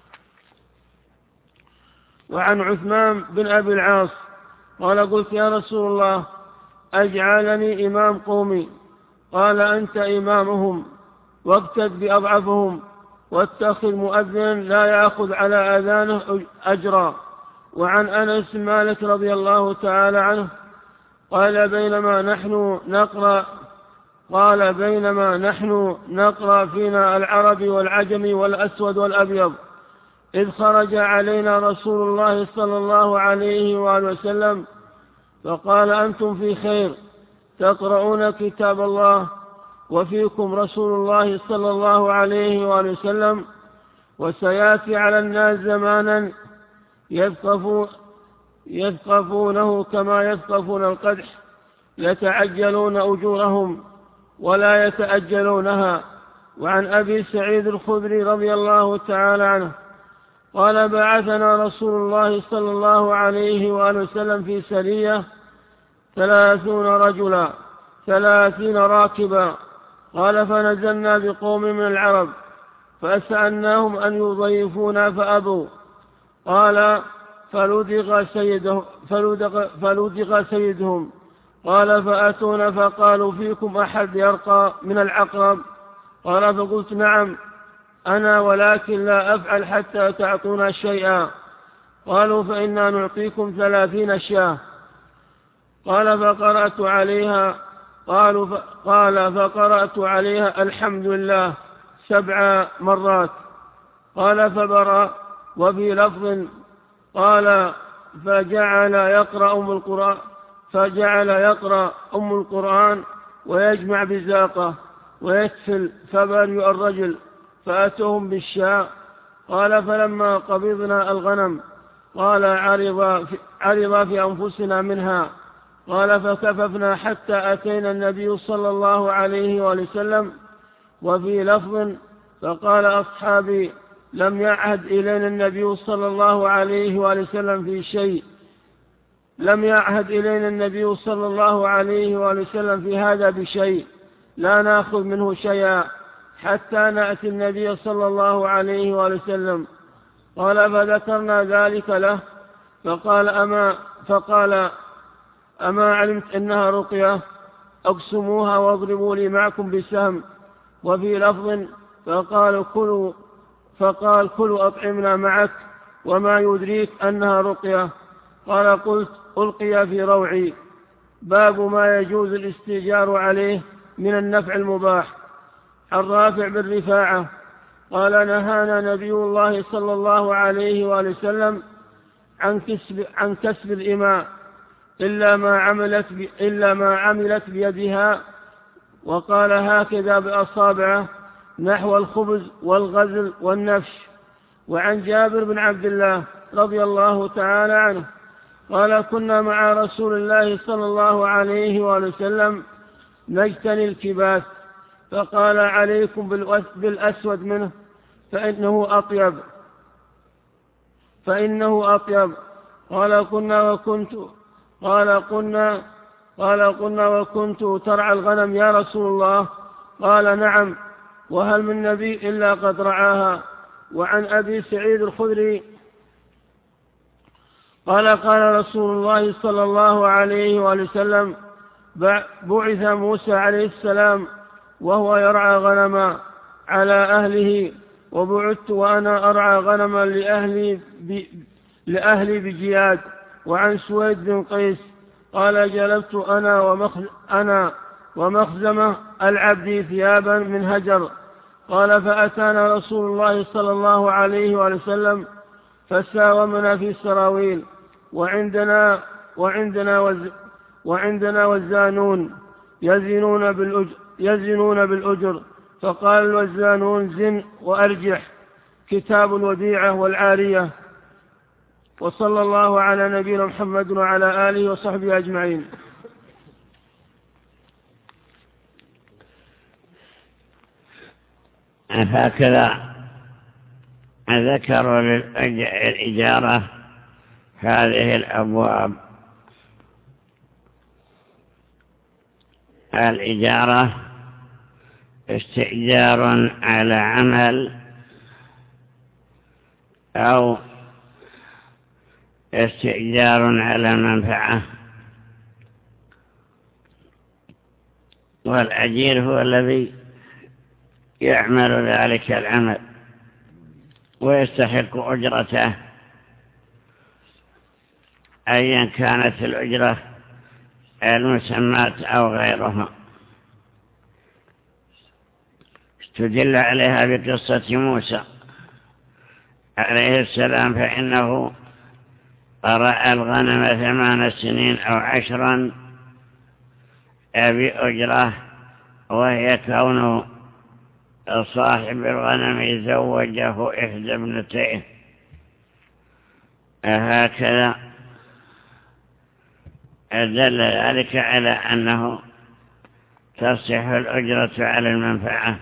C: وعن عثمان بن أبي العاص قال: قلت يا رسول الله أجعلني إمام قومي؟ قال: أنت إمامهم، واقتد بأضعفهم، واتخذ مؤذنا لا يأخذ على أذانه أجرا. وعن أنس مالك رضي الله تعالى عنه قال: بينما نحن نقرأ قال بينما نحن نقرأ فينا العرب والعجم والأسود والأبيض، إذ خرج علينا رسول الله صلى الله عليه وآله وسلم فقال: أنتم في خير، تقرؤون كتاب الله، وفيكم رسول الله صلى الله عليه وآله وسلم، وسيأتي على الناس زمانا يثقفونه كما يثقفون القدح، يتعجلون أجورهم ولا يتأجلونها. وعن أبي سعيد الخدري رضي الله تعالى عنه قال: بعثنا رسول الله صلى الله عليه وآله وسلم في سرية ثلاثون رجلا ثلاثين راكبا، قال: فنزلنا بقوم من العرب فأسألناهم أن يضيفونا فأبوا، قال: فلدغ سيدهم, فلدغ فلدغ سيدهم قال: فأتونا فقالوا: فيكم أحد يرقى من العقرب؟ قال: فقلت: نعم أنا، ولكن لا أفعل حتى تعطونا شيئا. قالوا: فإنا نعطيكم ثلاثين شاة. قال: فقرأت عليها قالوا ف... قال فقرأت عليها الحمد لله سبع مرات. قال: فبرأ. وفي لفظ قال: فجعل يقرأ أم القرآن فجعل يقرأ أم القرآن ويجمع بزاقه ويكفل، فبرئ الرجل فأتوهم بالشاء. قال: فلما قبضنا الغنم قال: عرض في, عرض في أنفسنا منها. قال: فكففنا حتى أتينا النبي صلى الله عليه وسلم. وفي لفظ فقال أصحابي: لم يعهد إلينا النبي صلى الله عليه وسلم في شيء لم يعهد إلينا النبي صلى الله عليه وسلم في هذا بشيء، لا نأخذ منه شيئا حتى نأتي النبي صلى الله عليه وسلم. قال: فذكرنا ذلك له، فقال: أما فقال أما علمت أنها رقية؟ أقسموها واضربوا لي معكم بسهم. وفي لفظ فقال: كلوا فقال كلوا أطعمنا معك، وما يدريك أنها رقية؟ قال: قلت: ألقي في روعي. باب ما يجوز الاستئجار عليه من النفع المباح. عن رافع بن رفاعة قال: نهانا نبي الله صلى الله عليه وآله وسلم عن كسب, عن كسب الإماء إلا ما عملت, إلا ما عملت بيدها، وقال هكذا بأصابعه، نحو الخبز والغزل والنفش. وعن جابر بن عبد الله رضي الله تعالى عنه قال: كنا مع رسول الله صلى الله عليه وآله وسلم نجتني الكباس، فقال: عليكم بالأسود منه فإنه أطيب فإنه أطيب. قال: قلنا وكنت قال قلنا قال قلنا وكنت ترعى الغنم يا رسول الله؟ قال: نعم، وهل من نبي إلا قد رعاها؟ وعن أبي سعيد الخدري قال قال رسول الله صلى الله عليه وسلم بعث موسى عليه السلام وهو يرعى غنما على أهله وبعثت وأنا أرعى غنما لأهلي, ب... لأهلي بجياد. وعن سويد بن قيس قال جلبت أنا, ومخ... أنا ومخزمة العبد ثيابا من هجر. قال فأتانا رسول الله صلى الله عليه وسلم فساومنا في السراويل وعندنا, وعندنا, وز... وعندنا وزانون يزنون بالأجر, يزنون بالأجر. فقال الوزانون زن وأرجح كتاب الوديعة والعارية. وصلى الله على نبينا محمد وعلى آله وصحبه أجمعين.
B: هكذا ذكروا للإجارة هذه الأبواب. الإجارة استئجار على عمل أو استئجار على منفعة، والأجير هو الذي يعمل ذلك العمل ويستحق أجرته أيا كانت الأجرة المسمات أو غيرها. استدل عليها بقصة موسى عليه السلام، فإنه رعى الغنم ثمان سنين أو عشرا بأجرة، وهي كون صاحب الغنم زوجه إحدى ابنتيه. هكذا دل ذلك على أنه تصح الأجرة على المنفعة.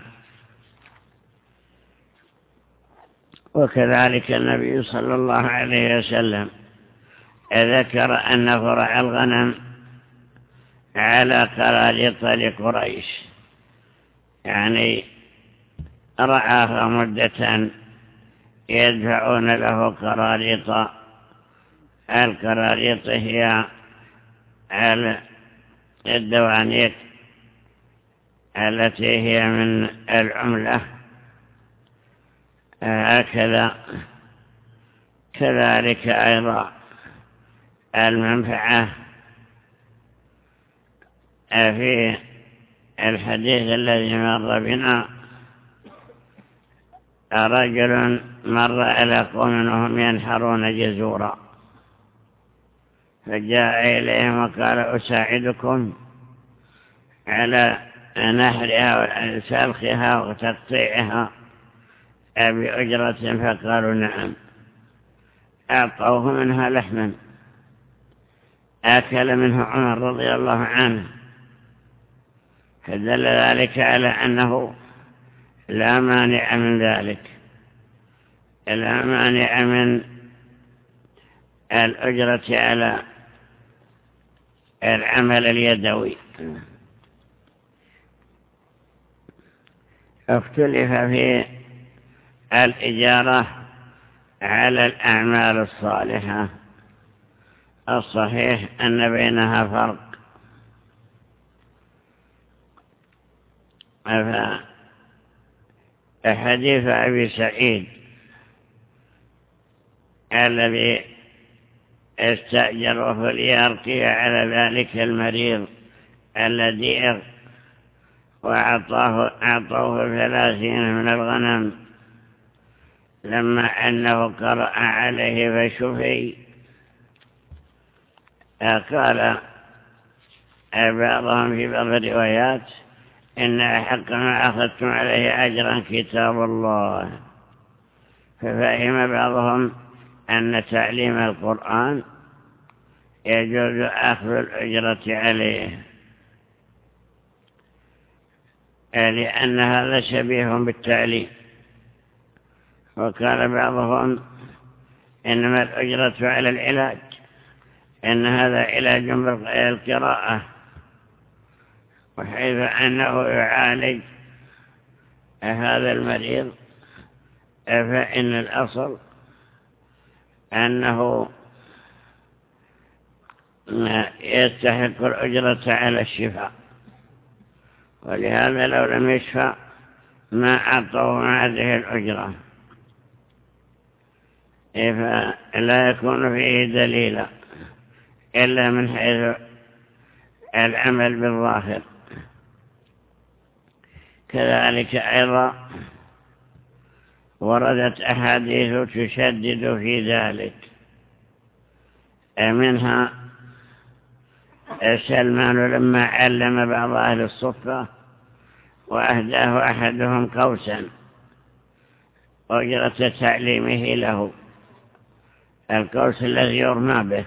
B: وكذلك النبي صلى الله عليه وسلم ذكر أنه رعى الغنم على قراريط لقريش، يعني رعاها مدة يدفعون له قراريط. القراريط هي الدوانيق التي هي من العملة. هكذا كذلك أيضا المنفعة في الحديث الذي مر بنا، رجل مر على قوم وهم ينحرون جزورا، فجاء إليهم وقال أساعدكم على نحرها وسلخها وتقطيعها بأجرة؟ فقالوا نعم. أعطوه منها لحما، أكل منه عمر رضي الله عنه، فدل ذلك على أنه لا مانع من ذلك، لا مانع من الأجرة على العمل اليدوي. اختلف في الإجارة على الأعمال الصالحة. الصحيح أن بينها فرق، فحديث أبي سعيد الذي استأجره ليرقي على ذلك المريض الذي وأعطاه أعطوه ثلاثين من الغنم، لما أنه قرأ عليه فشفي، قال بعضهم في بعض الروايات إن أحق ما أخذتم عليه أجرا كتاب الله. ففهم بعضهم أن تعليم القرآن يجوز أخذ الأجرة عليه، لأن هذا شبيه بالتعليم. وقال بعضهم إنما الأجرة على العلاج، إن هذا علاج بالقراءة، وحيث أنه يعالج هذا المريض فإن الأصل أنه يستحق الأجرة على الشفاء، ولهذا لو لم يشفى ما أعطوه هذه الأجرة، فلا يكون فيه دليل إلا من حيث العمل بالظاهر. كذلك أيضا وردت أحاديث تشدد في ذلك، منها سلمان لما علم بعض أهل الصفة وأهداه أحدهم قوسا أجرة تعليمه له، القوس الذي يرمى به،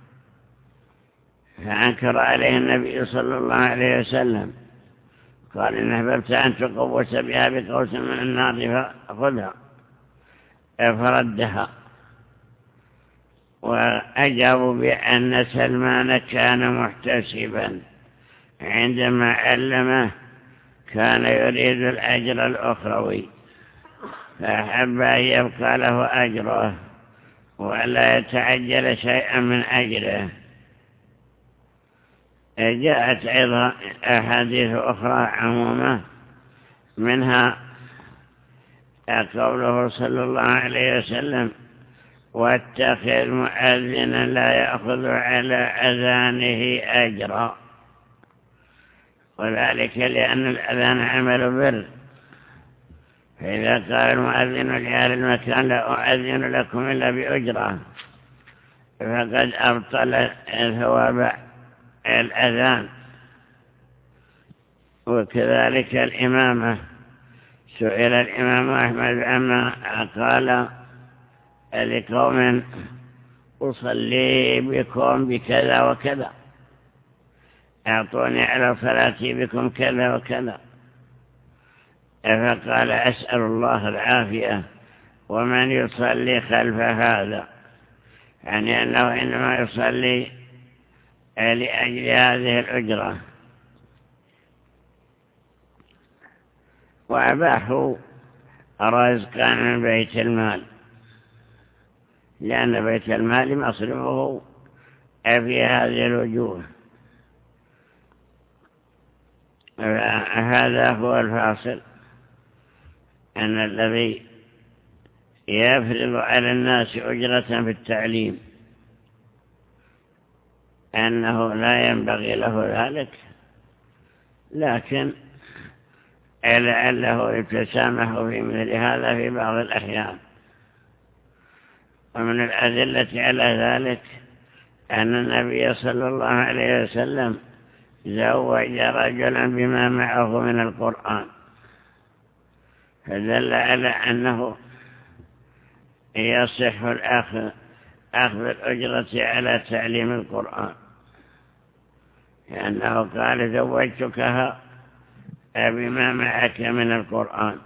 B: فأنكر عليه النبي صلى الله عليه وسلم، قال إن أحببت أن تقوس بها بقوس من النار فخذها، فردها. وأجابوا بأن سلمان كان محتسبا عندما علمه، كان يريد الأجر الأخروي، فأحب أن يبقى له أجره ولا يتعجل شيئا من أجره. جاءت أيضا أحاديث أخرى عمومة، منها قوله صلى الله عليه وسلم: واتخذ مؤذنا لا يأخذ على أذانه أجرا، وذلك لأن الأذان عمل بر، فإذا قال المؤذن لأهل المكان لا أؤذن لكم إلا بأجرة فقد أبطل ثواب الأذان. وكذلك الإمامة، سئل الإمام أحمد عما قال لقوم: أصلي بكم بكذا وكذا، أعطوني على صلاتي بكم كذا وكذا، فقال: أسأل الله العافية، ومن يصلي خلف هذا، يعني أنه إنما يصلي لأجل هذه الأجرة. وأباحوا رزقا من بيت المال، لأن بيت المال مصرفه في هذه الوجوه. هذا هو الفاصل، أن الذي يفرض على الناس أجرة في التعليم أنه لا ينبغي له ذلك، لكن لعله يتسامح في مثل هذا في بعض الأحيان. ومن الأدلة على ذلك أن النبي صلى الله عليه وسلم زوج رجلا بما معه من القرآن، فدل على أنه يصح الأخذ أخذ الأجرة على تعليم القرآن، لأنه قال: زوجتكها بما معك من القرآن.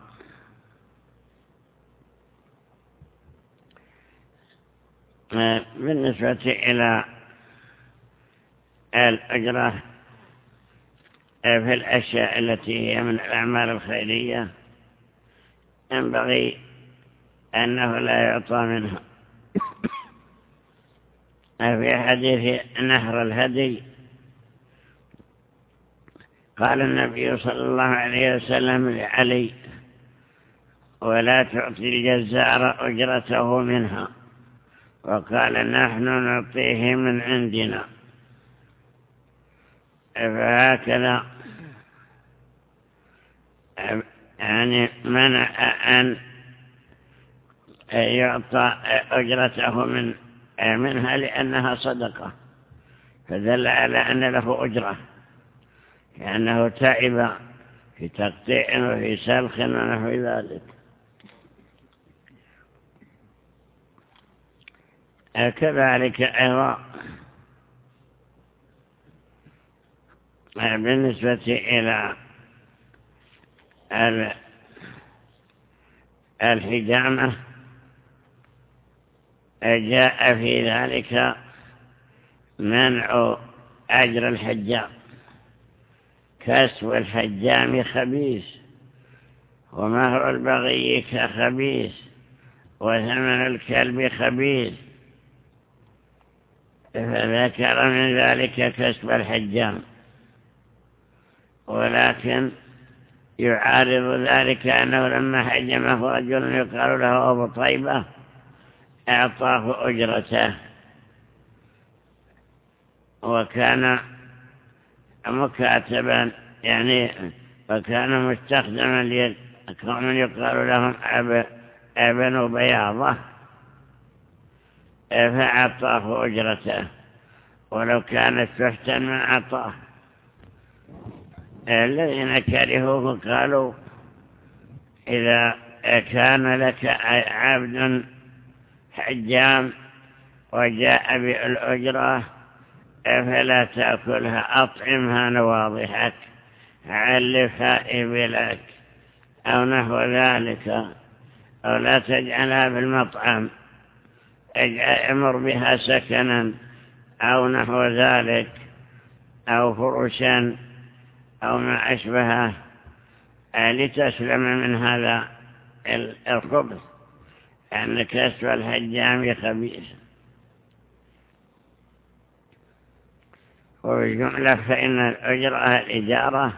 B: بالنسبة إلى الأجرة في الأشياء التي هي من الأعمال الخيرية ينبغي أنه لا يعطى منها. في حديث نهر الهدي قال النبي صلى الله عليه وسلم لعلي: ولا تعطي الجزار أجرته منها، وقال: نحن نعطيه من عندنا. فهكذا يعني منع أن يعطى أجرته من منها لأنها صدقة، فدل على أن له أجرة، لأنه تعب في تقطيع وفي سلخ ونحو ذلك. كذلك أيضا بالنسبة إلى الحجامة جاء في ذلك منع أجر الحجام، كسب الحجام خبيث ومهر البغي كخبيث، وثمن الكلب خبيث، فذكر من ذلك كسب الحجام، ولكن يعارض ذلك أنه لما حجمه رجل يقال له أبو طيبة أعطاه أجرته، وكان مكاتبا يعني وكان مستخدما لقوم يقال لهم ابن بياضة، فأعطاه أجرته، ولو كانت تحتن من أعطاه. الذين كرهوه قالوا إذا كان لك عبد حجام وجاء بالأجرة فلا تأكلها، أطعمها نواضحك، علفها إبلك أو نحو ذلك، أو لا تجعلها في المطعم، امر بها سكنا أو نحو ذلك، أو فرشا أو ما أشبهه، لتسلم من هذا الخبث، أن كسب الحجام خبيث. وبالجملة فإن الأجرة الإجارة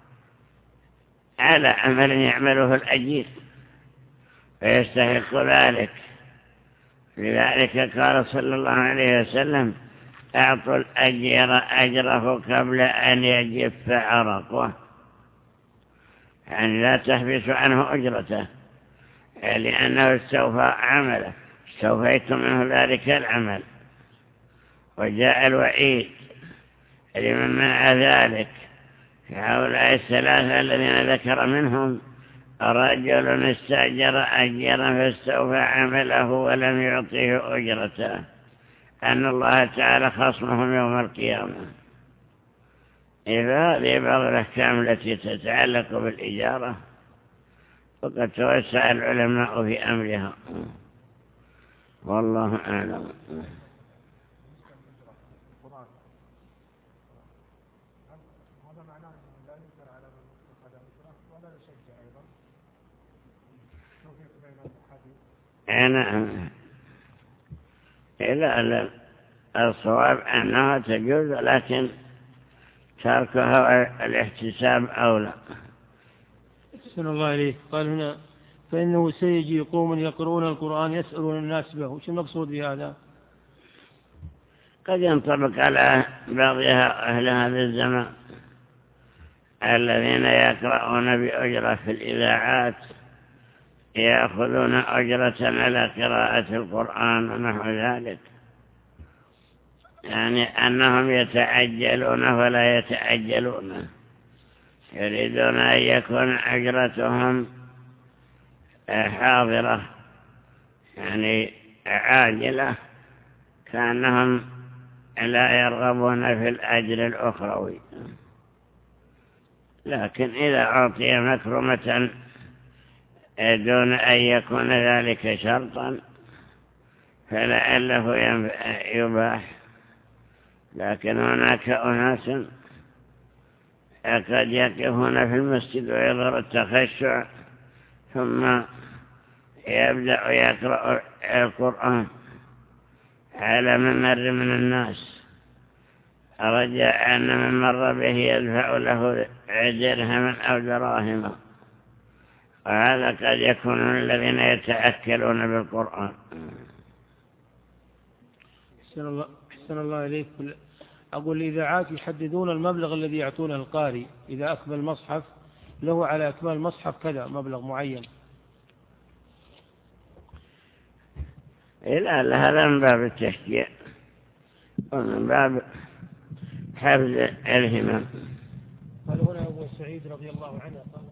B: على عمل يعمله الأجير فيستحق ذلك. لذلك قال صلى الله عليه وسلم: أعطوا الأجير أجره قبل أن يجف عرقه، يعني لا تحبس عنه أجرته، لأنه استوفى عمله، استوفيت منه ذلك العمل. وجاء الوعيد لمن منع ذلك في هؤلاء الثلاثة الذين ذكر منهم: رجل استأجر أجيرا فاستوفى عمله ولم يعطيه أجرته، أن الله تعالى خصمهم يوم القيامة. إذا هذه بعض الأحكام التي تتعلق بالإجارة، وقد توسع العلماء في أمرها، والله أعلم. نعم، إلا الصواب أنها تجوز، لكن تركها الاحتساب أولى.
C: أحسن الله عليه. قال هنا: فإنه سيجي قوم يقرؤون القرآن يسألون الناس به. وش المقصود بهذا؟
B: قد ينطبق على بعض أهل هذا الزمان الذين يقرؤون بأجرة في الإذاعات، يأخذون أجرة على قراءة القرآن ونحو ذلك، يعني أنهم يتعجلون ولا يتعجلون، يريدون أن يكون أجرتهم حاضرة، يعني عاجلة، كأنهم لا يرغبون في الأجر الأخروي. لكن إذا أعطي مكرمة دون أن يكون ذلك شرطا فلعله يباح. لكن هناك أناس قد يقفون في المسجد ويظهر التخشع، ثم يبدأ يقرأ القرآن على ممر من الناس، رجاء أن من مر به يدفع له درهما أو دراهما، وهذا قد يكون من الذين يتأكلون بالقرآن.
C: أحسن الله, أحسن الله إليك. أقول الإذاعات يحددون المبلغ الذي يعطونه القارئ، إذا أكمل مصحف له على أكمل مصحف كذا مبلغ معين.
B: إلا هذا من باب التشجيع ومن باب حفظ الهمم.
C: قال هنا أبو سعيد رضي الله عنه قال: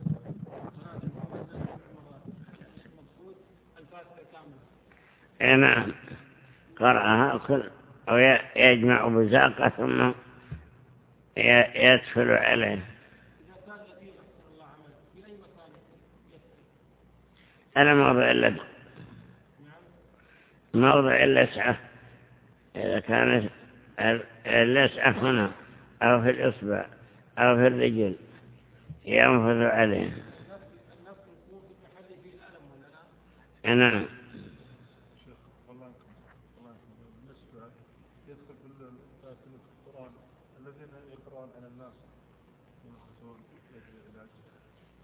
B: نعم، قرأها كل أو يجمع بزاقة ثم يدخل عليه. أنا موضع اللسعة، موضع اللسعة إذا كانت اللسعة هنا أو في الإصبع أو في الرجل ينفذ عليه. نعم،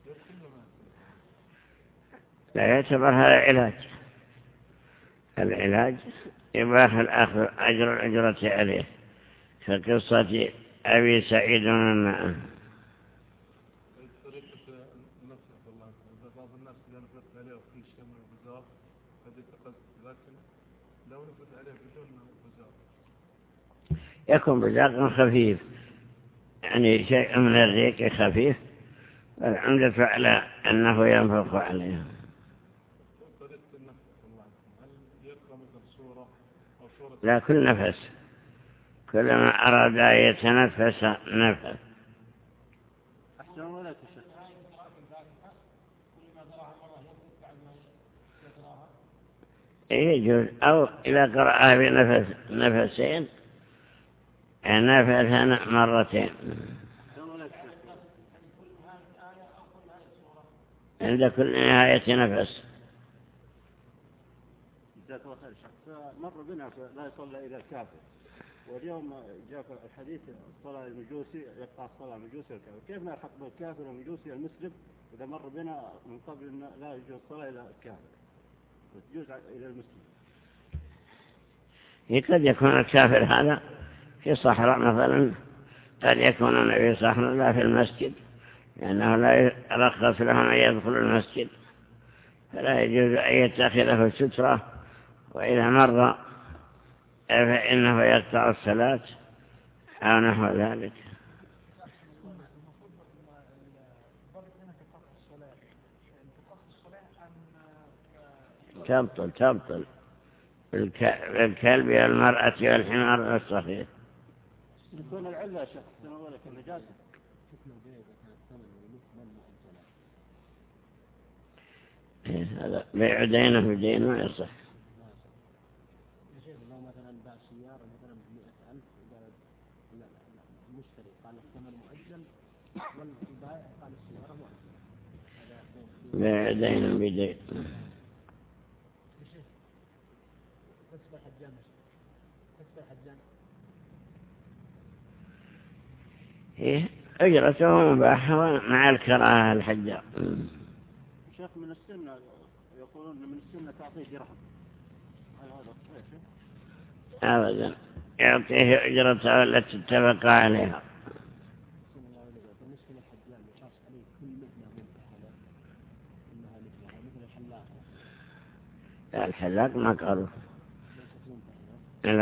B: لا يعتبر هذا علاج. العلاج يباح الأخذ أجر الأجرة عليه كقصة أبي سعيد الماء. يكون بزاق خفيف، يعني شيء من الريق خفيف، والعمدة على أنه ينفخ عليه. لا، كل نفس، كلما أراد أن يتنفس نفس.
A: أحسن ولا تشك.
B: يجوز، أو إذا قرأها بنفس نفسين نفسا مرتين عند كل نهاية نفس.
A: جزاك الله خير. شخص مر بنا لا يصلى إلى الكافر، واليوم جاء الحديث الصلاة المجوسي يقطع الصلاة المجوسي الكافر، كيف نلحق بالكافر والمجوسي المسلم إذا مر بنا من قبل أن لا يجوز الصلاة إلى الكافر وتجوز إلى المسلم؟
B: قد يكون الكافر هذا في صحراء مثلا، قد يكون النبي صلى الله عليه وسلم في المسجد لأنه لا يرخص لهم أن يدخل المسجد، فلا يجوز أن يتخذه سترة، وإذا مر فإنه يقطع الصلاة أو نحو ذلك. تبطل تبطل بالكلب والمرأة والحمار والصغير.
A: يكون العلة شخص سنولك النجاسة.
B: هذا بيع دينه بدين ما يصح.
A: لو مثلا باع سيارة مثلا بمئة ألف المشتري قال الثمن مؤجل والبائع قال السيارة مؤجل،
B: بيع دينه بدين. إيه أجرته مباحة مع الكراهة الحجار.
A: شيخ من السنة يقولون من السنة تعطيه درهم، هل هذا صحيح؟
B: أبدا، يعطيه أجرته التي اتفق عليها. الحلاق ما قالوا لا،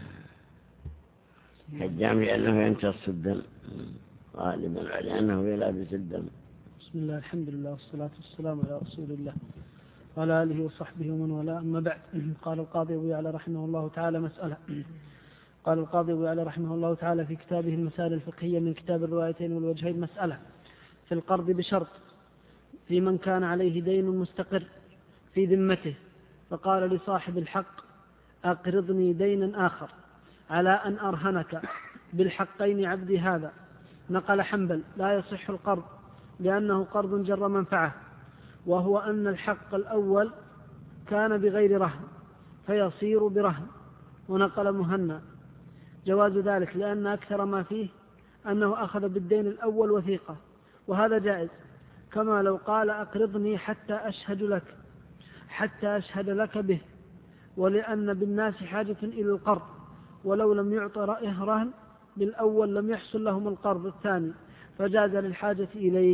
B: حجام لأنه يمتص الدم غالبا على أنه يلابس الدم.
C: بسم الله، الحمد لله والصلاة والسلام على رسول الله وعلى آله وصحبه ومن والاه، أما بعد. قال القاضي أبو يعلى رحمه الله تعالى مسألة قال القاضي أبو يعلى رحمه الله تعالى في كتابه المسائل الفقهية من كتاب الروايتين والوجهين مسألة في القرض بشرط في من كان عليه دين مستقر في ذمته، فقال لصاحب الحق أقرضني دينا آخر على أن أرهنك بالحقين عبدي هذا. نقل حنبل لا يصح القرض لأنه قرض جر منفعة، وهو أن الحق الأول كان بغير رهن فيصير برهن. ونقل مهنا جواز ذلك لأن أكثر ما فيه أنه أخذ بالدين الأول وثيقة، وهذا جائز، كما لو قال أقرضني حتى أشهد لك حتى أشهد لك به، ولأن بالناس حاجة إلى القرض، ولو لم يعط رأيه رهن بالأول لم يحصل لهم القرض الثاني، فجاز للحاجة إليه.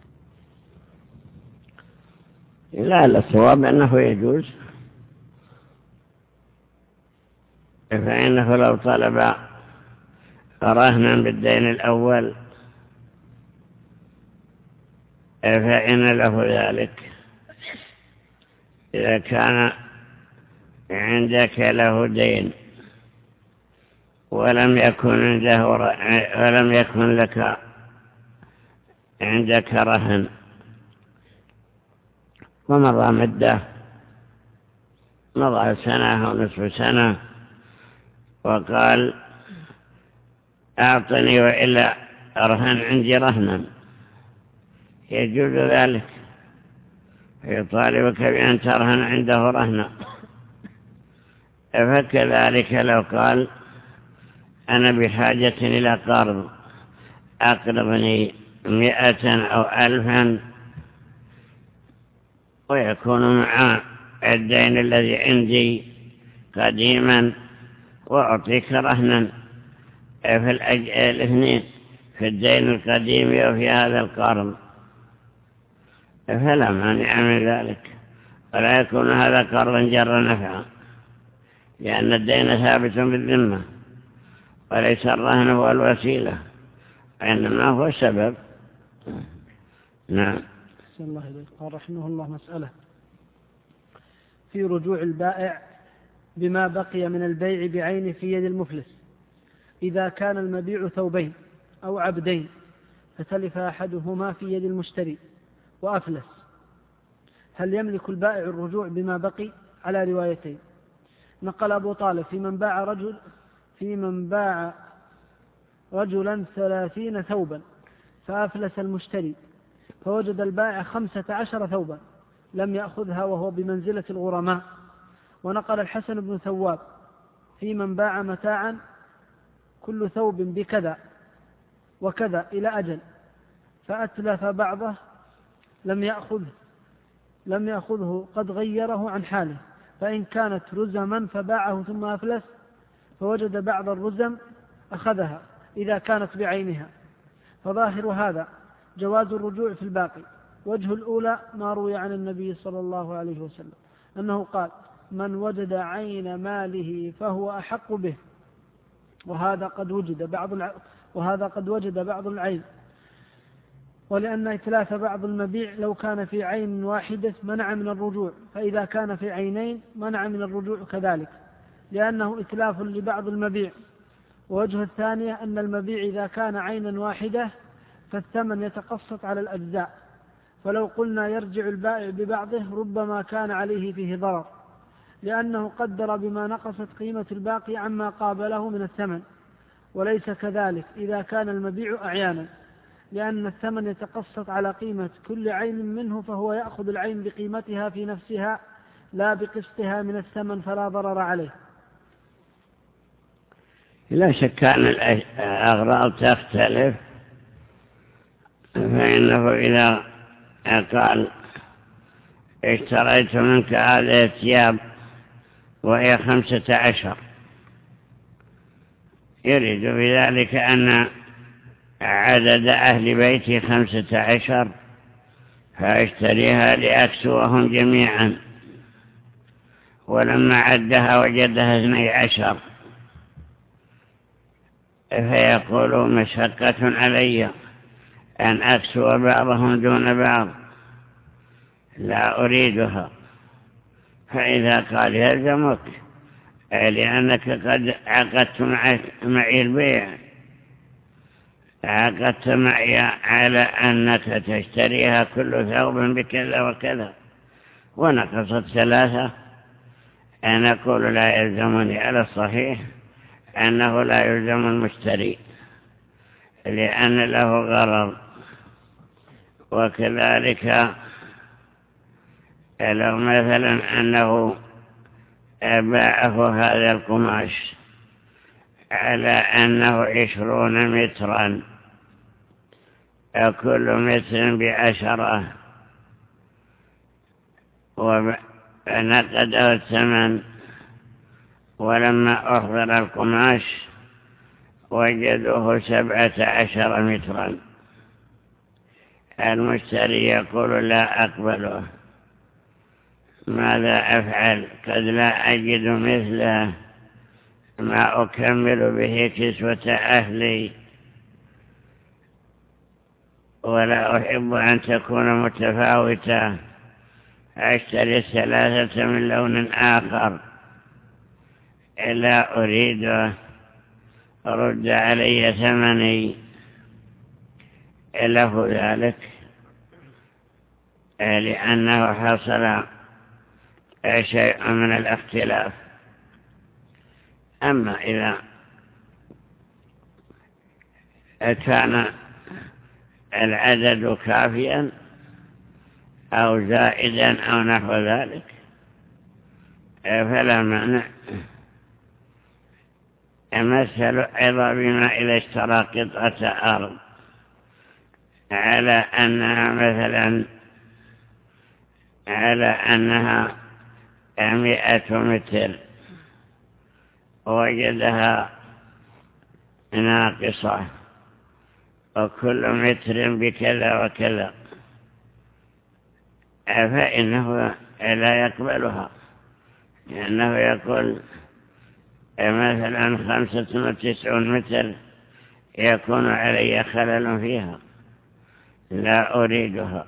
B: لا، الصواب أنه يجوز، فإنه لو طلب رهنا بالدين الأول فإن له ذلك. إذا كان عندك له دين ولم يكن عنده ولم يكن لك عندك رهن ومضى مدة، مضى سنة أو نصف سنة، وقال أعطني وإلا أرهن عندي رهنا، يجوز ذلك، يطالبك بأن ترهن عنده رهنا. فكذلك لو قال أنا بحاجة إلى قرض أقرضني مئة أو ألفا ويكون مع الدين الذي عندي قديما وأعطيك رهنا في الاثنين، في الدين القديم وفي هذا القرض، فلا مانع من ذلك، ولا يكون هذا قرضا جر نفعا، لأن الدين ثابت بالذمة وليس الرهن هو الوسيلة، إنما هو السبب. نعم.
C: الله إليك. قال رحمه الله: مسألة في رجوع البائع بما بقي من البيع بعينه في يد المفلس، إذا كان المبيع ثوبين أو عبدين فتلف أحدهما في يد المشتري وأفلس، هل يملك البائع الرجوع بما بقي؟ على روايتين. نقل أبو طالب في من باع رجل في من باع رجلا ثلاثين ثوبا فأفلس المشتري فوجد البائع خمسة عشر ثوبا لم يأخذها وهو بمنزلة الغرماء. ونقل الحسن بن ثواب في من باع متاعا كل ثوب بكذا وكذا إلى أجل فأتلف بعضه لم يأخذه لم يأخذه قد غيره عن حاله، فإن كانت رزما فباعه ثم أفلس فوجد بعض الرزم أخذها إذا كانت بعينها، فظاهر هذا جواز الرجوع في الباقي. وجه الأولى ما روي عن النبي صلى الله عليه وسلم أنه قال: من وجد عين ماله فهو أحق به، وهذا قد وجد بعض الع... وهذا قد وجد بعض العين، ولأن إتلاف بعض المبيع لو كان في عين واحدة منع من الرجوع، فإذا كان في عينين منع من الرجوع كذلك، لأنه إتلاف لبعض المبيع. ووجه الثانية أن المبيع إذا كان عينا واحدة فالثمن يتقسط على الأجزاء، فلو قلنا يرجع البائع ببعضه ربما كان عليه فيه ضرر، لأنه قدر بما نقصت قيمة الباقي عما قابله من الثمن، وليس كذلك إذا كان المبيع أعيانا، لأن الثمن يتقسط على قيمة كل عين منه، فهو يأخذ العين بقيمتها في نفسها لا بقسطها من الثمن، فلا ضرر عليه.
B: لا شك أن الأغراض تختلف، فإنه إذا قال: اشتريت منك هذه الثياب وهي خمسة عشر، يريد بذلك أن عدد أهل بيتي خمسة عشر فاشتريها لأكسوهم جميعا، ولما عدها وجدها اثني عشر، فيقول: مشقة علي أن أكسو بعضهم دون بعض، لا أريدها. فإذا قال: يلزمك لأنك قد عقدت معي البيع، عقدت معي على أنك تشتريها كل ثوب بكذا وكذا ونقصت ثلاثة، أنا أقول: لا يلزمني على الصحيح أنه لا يلزم المشتري، لأن له غرض. وكذلك لو مثلا أنه باعه هذا القماش على أنه عشرون مترا، كل متر بعشرة، ونقده الثمن، ولما أحضر القماش وجدوه سبعة عشر مترا، المشتري يقول: لا أقبله، ماذا أفعل؟ قد لا أجد مثله ما أكمل به كسوة أهلي، ولا أحب أن تكون متفاوتة، أشتري الثلاثة من لون آخر، لا أريده، رد علي ثمني. له ذلك لأنه حصل شيء من الاختلاف. أما إذا كان العدد كافيا أو زائدا أو نحو ذلك فلا مانع. مثل أيضا بما إذا اشترى قطعة أرض على أنها مثلا على أنها مئة متر وجدها ناقصة وكل متر بكذا وكذا فإنه لا يقبلها، لأنه يقول مثلا خمسة وتسعون متر يكون علي خلل فيها لا أريدها.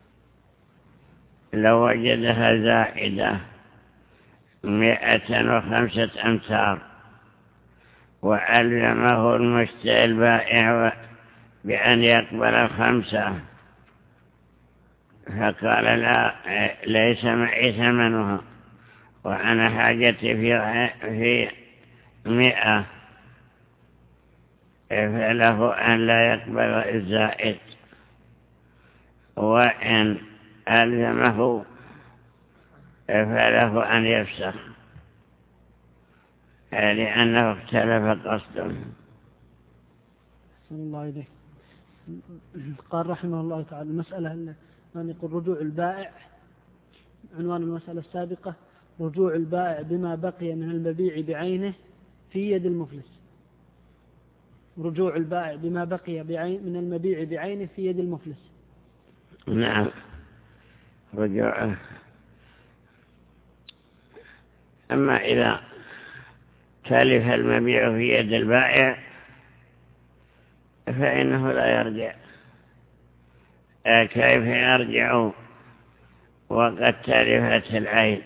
B: لو وجدها زائدة مئة وخمسة أمتار وألزمه المشتري البائع بأن يقبل الخمسة فقال لا ليس معي ثمنها وأنا حاجتي في في مئة، فله أن لا يقبل الزائد، وإن ألزمه فله أن يفسخ لأنه اختلف قصده.
C: الله إليك. قال رحمه الله تعالى المسألة أن يقول رجوع البائع، عنوان المسألة السابقة رجوع البائع بما بقي من المبيع بعينه في يد المفلس. رجوع البائع بما بقي بعين من المبيع بعينه في يد المفلس.
B: نعم رجوعه. أما إذا تلف المبيع في يد البائع فإنه لا يرجع. كيف يرجع وقد تلفت العين؟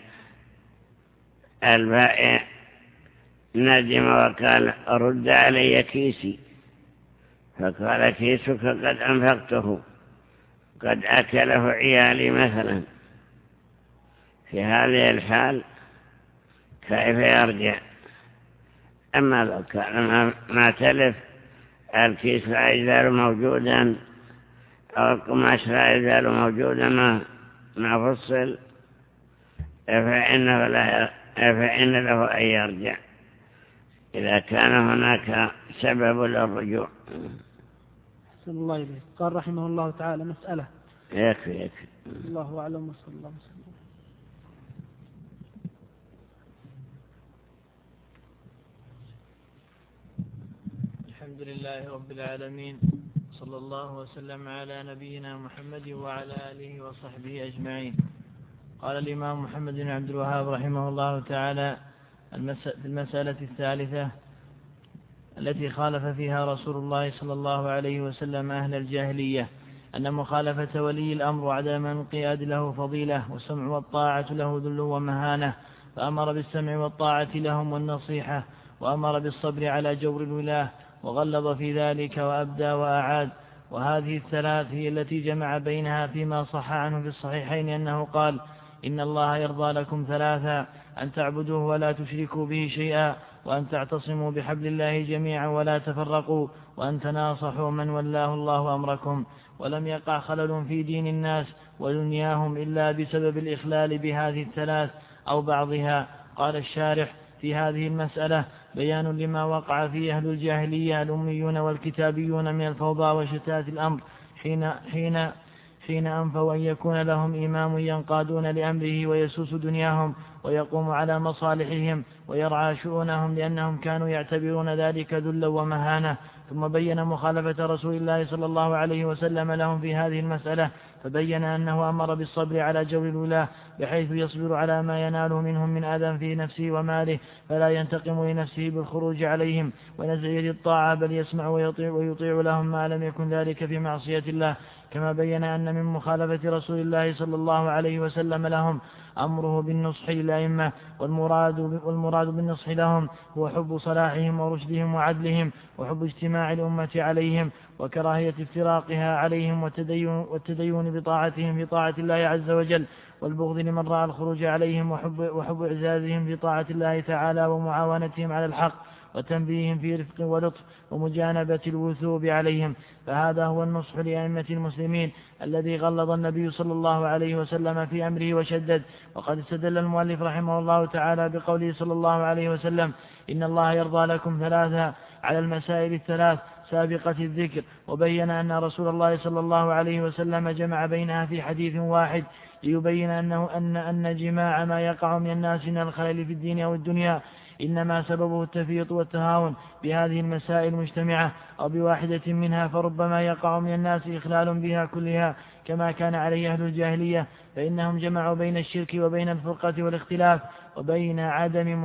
B: البائع ندم وقال رد علي كيسي، فقال كيسك قد أنفقته قد أكله عيالي مثلا. في هذه الحال كيف يرجع؟ أما لو كان ما تلف الكيس لا يزال موجودا أو القماش لا يزال موجودا ما ما فصل فإنه, لا فإن له أن يرجع إذا كان هناك سبب للرجوع.
C: أحسن الله إليك. قال رحمه الله تعالى مسألة.
B: يكفي يكفي.
C: الله أعلم وصلى الله وسلم.
D: الحمد لله رب العالمين، صلى الله وسلم على نبينا محمد وعلى آله وصحبه أجمعين. قال الإمام محمد بن عبد الوهاب رحمه الله تعالى في المسألة الثالثة التي خالف فيها رسول الله صلى الله عليه وسلم أهل الجاهلية، أن مخالفة ولي الأمر وعدم الانقياد له فضيلة، والسمع والطاعة له ذل ومهانة، فأمر بالسمع والطاعة لهم والنصيحة، وأمر بالصبر على جور الولاة، وغلظ في ذلك وأبدى وأعاد. وهذه الثلاث هي التي جمع بينها فيما صح عنه في الصحيحين أنه قال: إن الله يرضى لكم ثلاثا: أن تعبدوه ولا تشركوا به شيئا، وأن تعتصموا بحبل الله جميعا ولا تفرقوا، وأن تناصحوا من ولاه الله أمركم. ولم يقع خلل في دين الناس ودنياهم إلا بسبب الإخلال بهذه الثلاث أو بعضها. قال الشارح في هذه المسألة: بيان لما وقع فيه أهل الجاهلية الأميون والكتابيون من الفوضى وشتات الأمر حين, حين, حين أنفوا أن يكون لهم إمام ينقادون لأمره ويسوس دنياهم ويقوم على مصالحهم ويرعى شؤونهم، لأنهم كانوا يعتبرون ذلك ذلا ومهانة. ثم بين مخالفة رسول الله صلى الله عليه وسلم لهم في هذه المسألة، فبين أنه أمر بالصبر على جور الولاة، بحيث يصبر على ما يناله منهم من أذى في نفسه وماله، فلا ينتقم لنفسه بالخروج عليهم ونزع يد الطاعة، بل يسمع ويطيع, ويطيع لهم ما لم يكن ذلك في معصية الله. كما بين أن من مخالفة رسول الله صلى الله عليه وسلم لهم أمره بالنصح للأئمة، والمراد, والمراد بالنصح لهم هو حب صلاحهم ورشدهم وعدلهم، وحب اجتماع الأمة عليهم وكراهية افتراقها عليهم، والتدين, والتدين بطاعتهم في طاعة الله عز وجل، والبغض لمن رأى الخروج عليهم، وحب, وحب إعزازهم في طاعة الله تعالى ومعاونتهم على الحق، وتنبيههم في رفق ولطف ومجانبة الوثوب عليهم. فهذا هو النصح لأئمة المسلمين الذي غلظ النبي صلى الله عليه وسلم في أمره وشدد. وقد استدل المؤلف رحمه الله تعالى بقوله صلى الله عليه وسلم: إن الله يرضى لكم ثلاثا على المسائل الثلاث: سابقة الذكر، وبين أن رسول الله صلى الله عليه وسلم جمع بينها في حديث واحد ليبين أنه أن أن جماع ما يقع من الناس من الخلل في الدين أو الدنيا إنما سببه التفريط والتهاون بهذه المسائل المجتمعة أو بواحدة منها، فربما يقع من الناس إخلال بها كلها كما كان عليه أهل الجاهلية، فإنهم جمعوا بين الشرك وبين الفرقة والاختلاف وبين عدم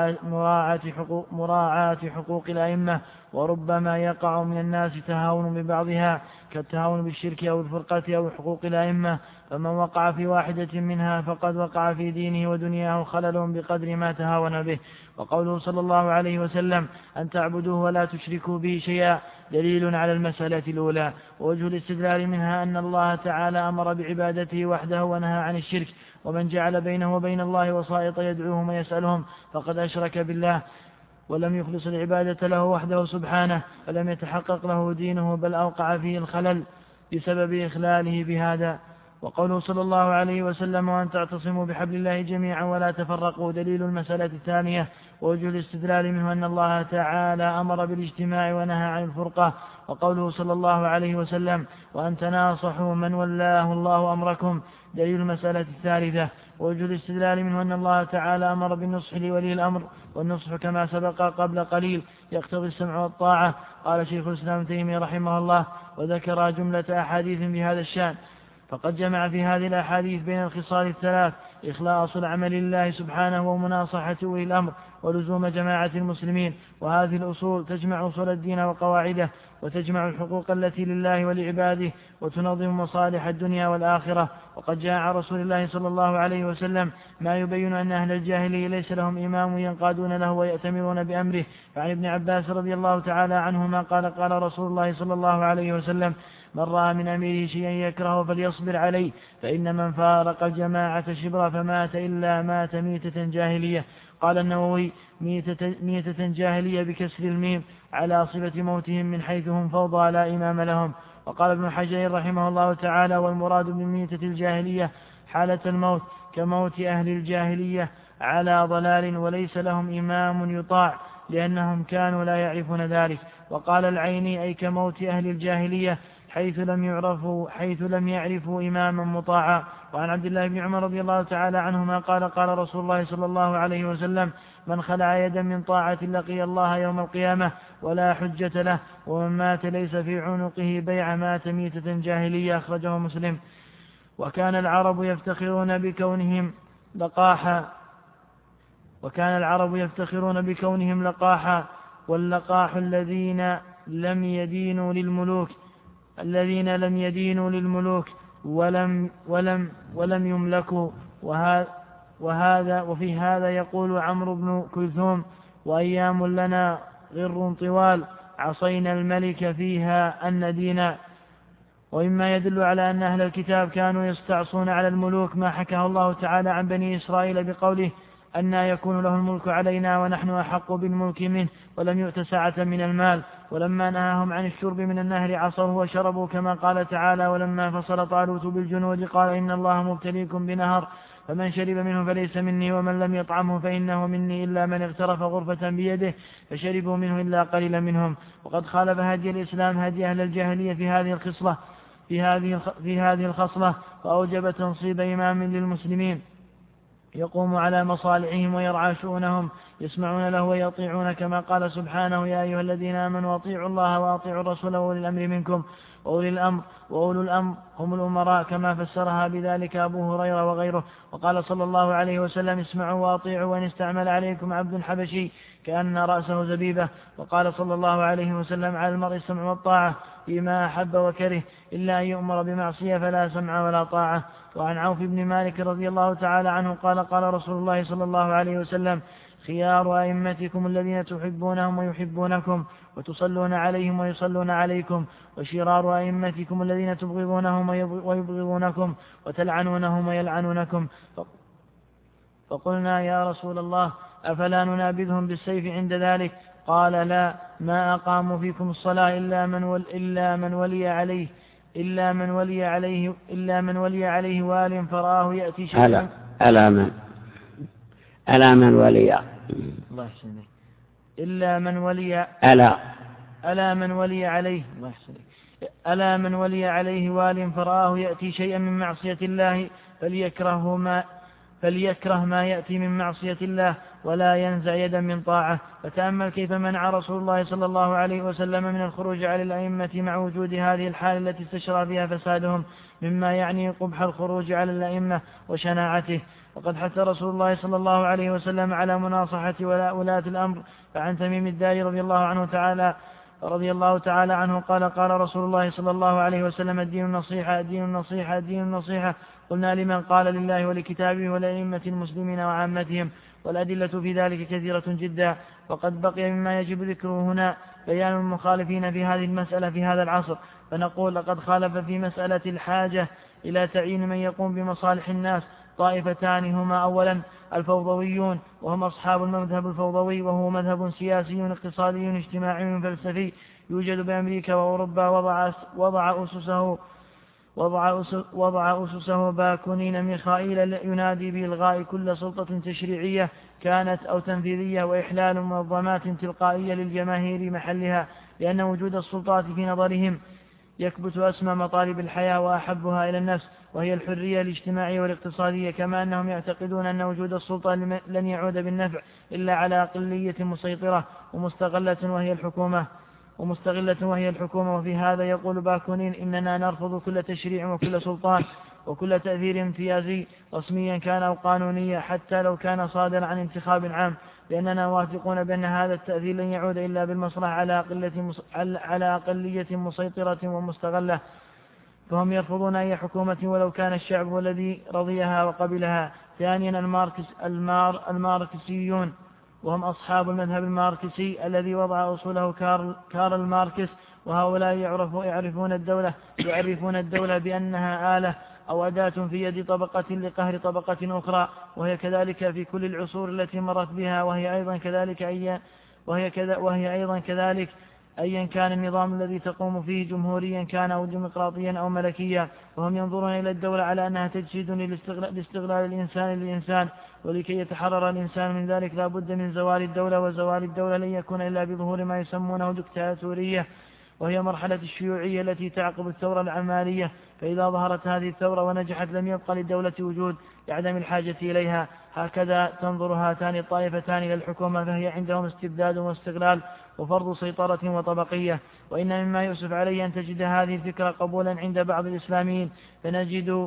D: مراعاة حقوق, مراعاة حقوق الأئمة، وربما يقع من الناس تهاون ببعضها كالتهاون بالشرك أو الفرقة أو حقوق الأئمة، فمن وقع في واحدة منها فقد وقع في دينه ودنياه خلل بقدر ما تهاون به. وقوله صلى الله عليه وسلم أن تعبدوه ولا تشركوا به شيئا دليل على المسألة الأولى، ووجه الاستدلال منها أن الله تعالى أمر بعبادته وحده ونهى عن الشرك، ومن جعل بينه وبين الله وسائط يدعوهم ويسألهم فقد أشرك بالله ولم يخلص العبادة له وحده سبحانه، فلم يتحقق له دينه بل أوقع فيه الخلل بسبب إخلاله بهذا. وقوله صلى الله عليه وسلم وأن تعتصموا بحبل الله جميعا ولا تفرقوا دليل المسألة الثانية، ووجه الاستدلال منه أن الله تعالى أمر بالاجتماع ونهى عن الفرقة، وقوله صلى الله عليه وسلم وأن تناصحوا من ولاه الله أمركم دليل المسألة الثالثة، ووجه الاستدلال منه أن الله تعالى أمر بالنصح لولي الأمر، والنصح كما سبق قبل قليل يقتضي السمع والطاعة. قال شيخ الإسلام تيمية رحمه الله وذكر جملة أحاديث بهذا الشأن، فقد جمع في هذه الأحاديث بين الخصال الثلاث إخلاص العمل لله سبحانه ومناصحة أولي الأمر ولزوم جماعة المسلمين، وهذه الأصول تجمع أصول الدين وقواعده، وتجمع الحقوق التي لله ولعباده، وتنظم مصالح الدنيا والآخرة. وقد جاء عن رسول الله صلى الله عليه وسلم ما يبين أن أهل الجاهلية ليس لهم إمام ينقادون له ويأتمرون بأمره، فعن ابن عباس رضي الله تعالى عنهما قال قال رسول الله صلى الله عليه وسلم من رأى من أميره شيئا يكره فليصبر عليه، فإن من فارق الجماعة شبرا فمات إلا مات ميتة جاهلية. قال النووي ميتة, ميتة جاهلية بكسر الميم على صفة موتهم من حيث هم فوضى لا إمام لهم. وقال ابن حجر رحمه الله تعالى والمراد بميتة الجاهلية حالة الموت كموت أهل الجاهلية على ضلال وليس لهم إمام يطاع لأنهم كانوا لا يعرفون ذلك. وقال العيني أي كموت أهل الجاهلية حيث لم يعرفوا حيث لم يعرفوا إماما مطاعا. وعن عبد الله بن عمر رضي الله تعالى عنهما قال قال رسول الله صلى الله عليه وسلم من خلع يدا من طاعة لقي الله يوم القيامة ولا حجة له، ومن مات ليس في عنقه بيع مات ميتة جاهلية. أخرجه مسلم. وكان العرب يفتخرون بكونهم لقاحا وكان العرب يفتخرون بكونهم لقاحا واللقاح الذين لم يدينوا للملوك الذين لم يدينوا للملوك ولم ولم ولم يملكوا. وهذا وفي هذا يقول عمرو بن كلثوم وأيام لنا غر طوال عصينا الملك فيها أن دينا. وإما يدل على أن أهل الكتاب كانوا يستعصون على الملوك ما حكاه الله تعالى عن بني إسرائيل بقوله أن يكون له الملك علينا ونحن أحق بالملك منه ولم يؤت سعة من المال. ولما نهاهم عن الشرب من النهر عصوه وشربوا كما قال تعالى ولما فصل طالوت بالجنود قال إن الله مبتليكم بنهر فمن شرب منه فليس مني ومن لم يطعمه فإنه مني إلا من اغترف غرفة بيده فشربوا منه إلا قليلا منهم. وقد خالف هدي الإسلام هدي أهل الجاهلية في هذه الخصلة في هذه في هذه الخصلة فأوجب تنصيب إمام للمسلمين يقوم على مصالحهم ويرعى شؤونهم يسمعون له ويطيعون كما قال سبحانه يا أيها الذين آمنوا أطيعوا الله وأطيعوا الرسول وأولي الأمر منكم. وأولي الأمر وأولو الأمر هم الأمراء كما فسرها بذلك أبو هريرة وغيره. وقال صلى الله عليه وسلم اسمعوا وأطيعوا وإن استعمل عليكم عبد حبشي كأن رأسه زبيبة. وقال صلى الله عليه وسلم على المرء السمع والطاعة فيما أحب وكره إلا أن يؤمر بمعصية فلا سمع ولا طاعة. وعن عوف بن مالك رضي الله تعالى عنه قال قال رسول الله صلى الله عليه وسلم خيار أئمتكم الذين تحبونهم ويحبونكم وتصلون عليهم ويصلون عليكم وشرار أئمتكم الذين تبغضونهم ويبغضونكم وتلعنونهم ويلعنونكم. فقلنا يا رسول الله أفلا ننابذهم بالسيف عند ذلك؟ قال لا ما أقاموا فيكم الصلاة إلا من ول إلا من ولي عليه إلا من ولي عليه إلا من ولي عليه وال فرآه يأتي شيئا
B: ألا ألا من ألا من ولي
D: الله يحسنك إلا من ولي
B: ألا
D: ألا من ولي عليه الله يحسنك ألا من ولي عليه وال فرآه يأتي شيئا من معصية الله فليكره ما فليكره ما يأتي من معصية الله ولا ينزع يدا من طاعة. فتأمل كيف منع رسول الله صلى الله عليه وسلم من الخروج على الأئمة مع وجود هذه الحالة التي استشرى فيها فسادهم، مما يعني قبح الخروج على الأئمة وشناعته. وقد حث رسول الله صلى الله عليه وسلم على مناصحة ولاة الأمر. فعن تميم الداري رضي الله عنه تعالى رضي الله تعالى عنه قال قال رسول الله صلى الله عليه وسلم الدين النصيحة الدين النصيحة الدين النصيحة. قلنا لمن؟ قال لله ولكتابه ولأئمة المسلمين وعامتهم، والأدلة في ذلك كثيرة جدا. وقد بقي مما يجب ذكره هنا بيان المخالفين في هذه المسألة في هذا العصر. فنقول لقد خالف في مسألة الحاجة إلى تعيين من يقوم بمصالح الناس طائفتان، هما أولا الفوضويون وهم أصحاب المذهب الفوضوي، وهو مذهب سياسي اقتصادي اجتماعي فلسفي يوجد بأمريكا وأوروبا، وضع وضع أسسه وضع وضع أسسه باكونين ميخائيل ينادي بإلغاء كل سلطة تشريعية كانت أو تنفيذية، وإحلال منظمات تلقائية للجماهير محلها، لأن وجود السلطات في نظرهم يكبت أسمى مطالب الحياة وأحبها إلى النفس، وهي الحرية الاجتماعية والاقتصادية. كما أنهم يعتقدون أن وجود السلطة لن يعود بالنفع إلا على أقلية مسيطرة ومستغلة وهي الحكومة ومستغلة وهي الحكومة وفي هذا يقول باكونين إننا نرفض كل تشريع وكل سلطان وكل تأثير امتيازي رسميا كان أو قانونيا حتى لو كان صادرا عن انتخاب عام، لأننا واثقون بأن هذا التأثير لن يعود إلا بالمصلحة على أقلية على أقلية مسيطرة ومستغلة. فهم يرفضون أي حكومة ولو كان الشعب هو الذي رضيها وقبلها. ثانيا الماركس المار الماركسيون وهم أصحاب المذهب الماركسي الذي وضع أصوله كارل, كارل ماركس، وهؤلاء يعرفون يعرفون الدولة يعرفون الدولة بأنها آلة أو أداة في يد طبقة لقهر طبقة أخرى، وهي كذلك في كل العصور التي مرت بها، وهي أيضا كذلك أي وهي كذا وهي أيضا كذلك أيا كان النظام الذي تقوم فيه جمهوريا كان أو ديمقراطيا أو ملكيا. وهم ينظرون إلى الدولة على أنها تجسيد لاستغلال الإنسان للإنسان، ولكي يتحرر الإنسان من ذلك لا بد من زوال الدولة، وزوال الدولة لن يكون إلا بظهور ما يسمونه دكتاتورية، وهي مرحلة الشيوعية التي تعقب الثورة العمالية. فإذا ظهرت هذه الثورة ونجحت لم يبقى للدولة وجود لعدم الحاجة إليها. هكذا تنظر هاتان الطائفتان إلى الحكومة، فهي عندهم استبداد واستغلال وفرض سيطرة وطبقية. وإن مما يؤسف عليه أن تجد هذه الفكرة قبولا عند بعض الإسلاميين، فنجد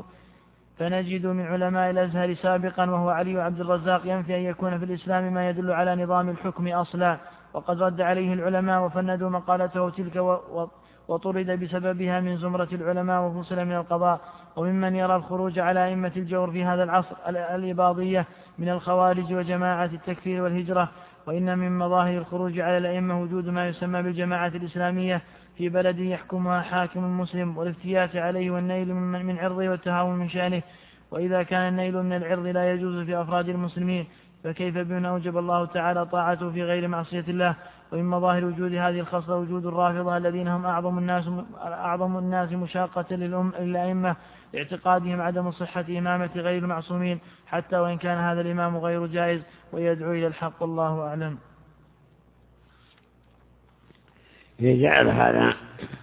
D: فنجد من علماء الأزهر سابقا وهو علي عبد الرزاق ينفي أن يكون في الإسلام ما يدل على نظام الحكم أصلا، وقد رد عليه العلماء وفندوا مقالته تلك وطرد بسببها من زمرة العلماء وفصل من القضاء. وممن يرى الخروج على أئمة الجور في هذا العصر الإباضية من الخوارج وجماعة التكفير والهجرة. وإن من مظاهر الخروج على الأئمة وجود ما يسمى بالجماعة الإسلامية في بلد يحكمها حاكم مسلم، والافتيات عليه والنيل من عرضه والتهاون من شأنه. وإذا كان النيل من العرض لا يجوز في أفراد المسلمين، فكيف بمن أوجب الله تعالى طاعته في غير معصية الله؟ ومن مظاهر وجود هذه الخصلة وجود الرافضة الذين هم أعظم الناس أعظم الناس مشاقة للأئمة، اعتقادهم عدم صحة إمامة غير المعصومين حتى وإن كان هذا الإمام غير جائز ويدعو إلى الحق، والله أعلم.
B: يجعل هذا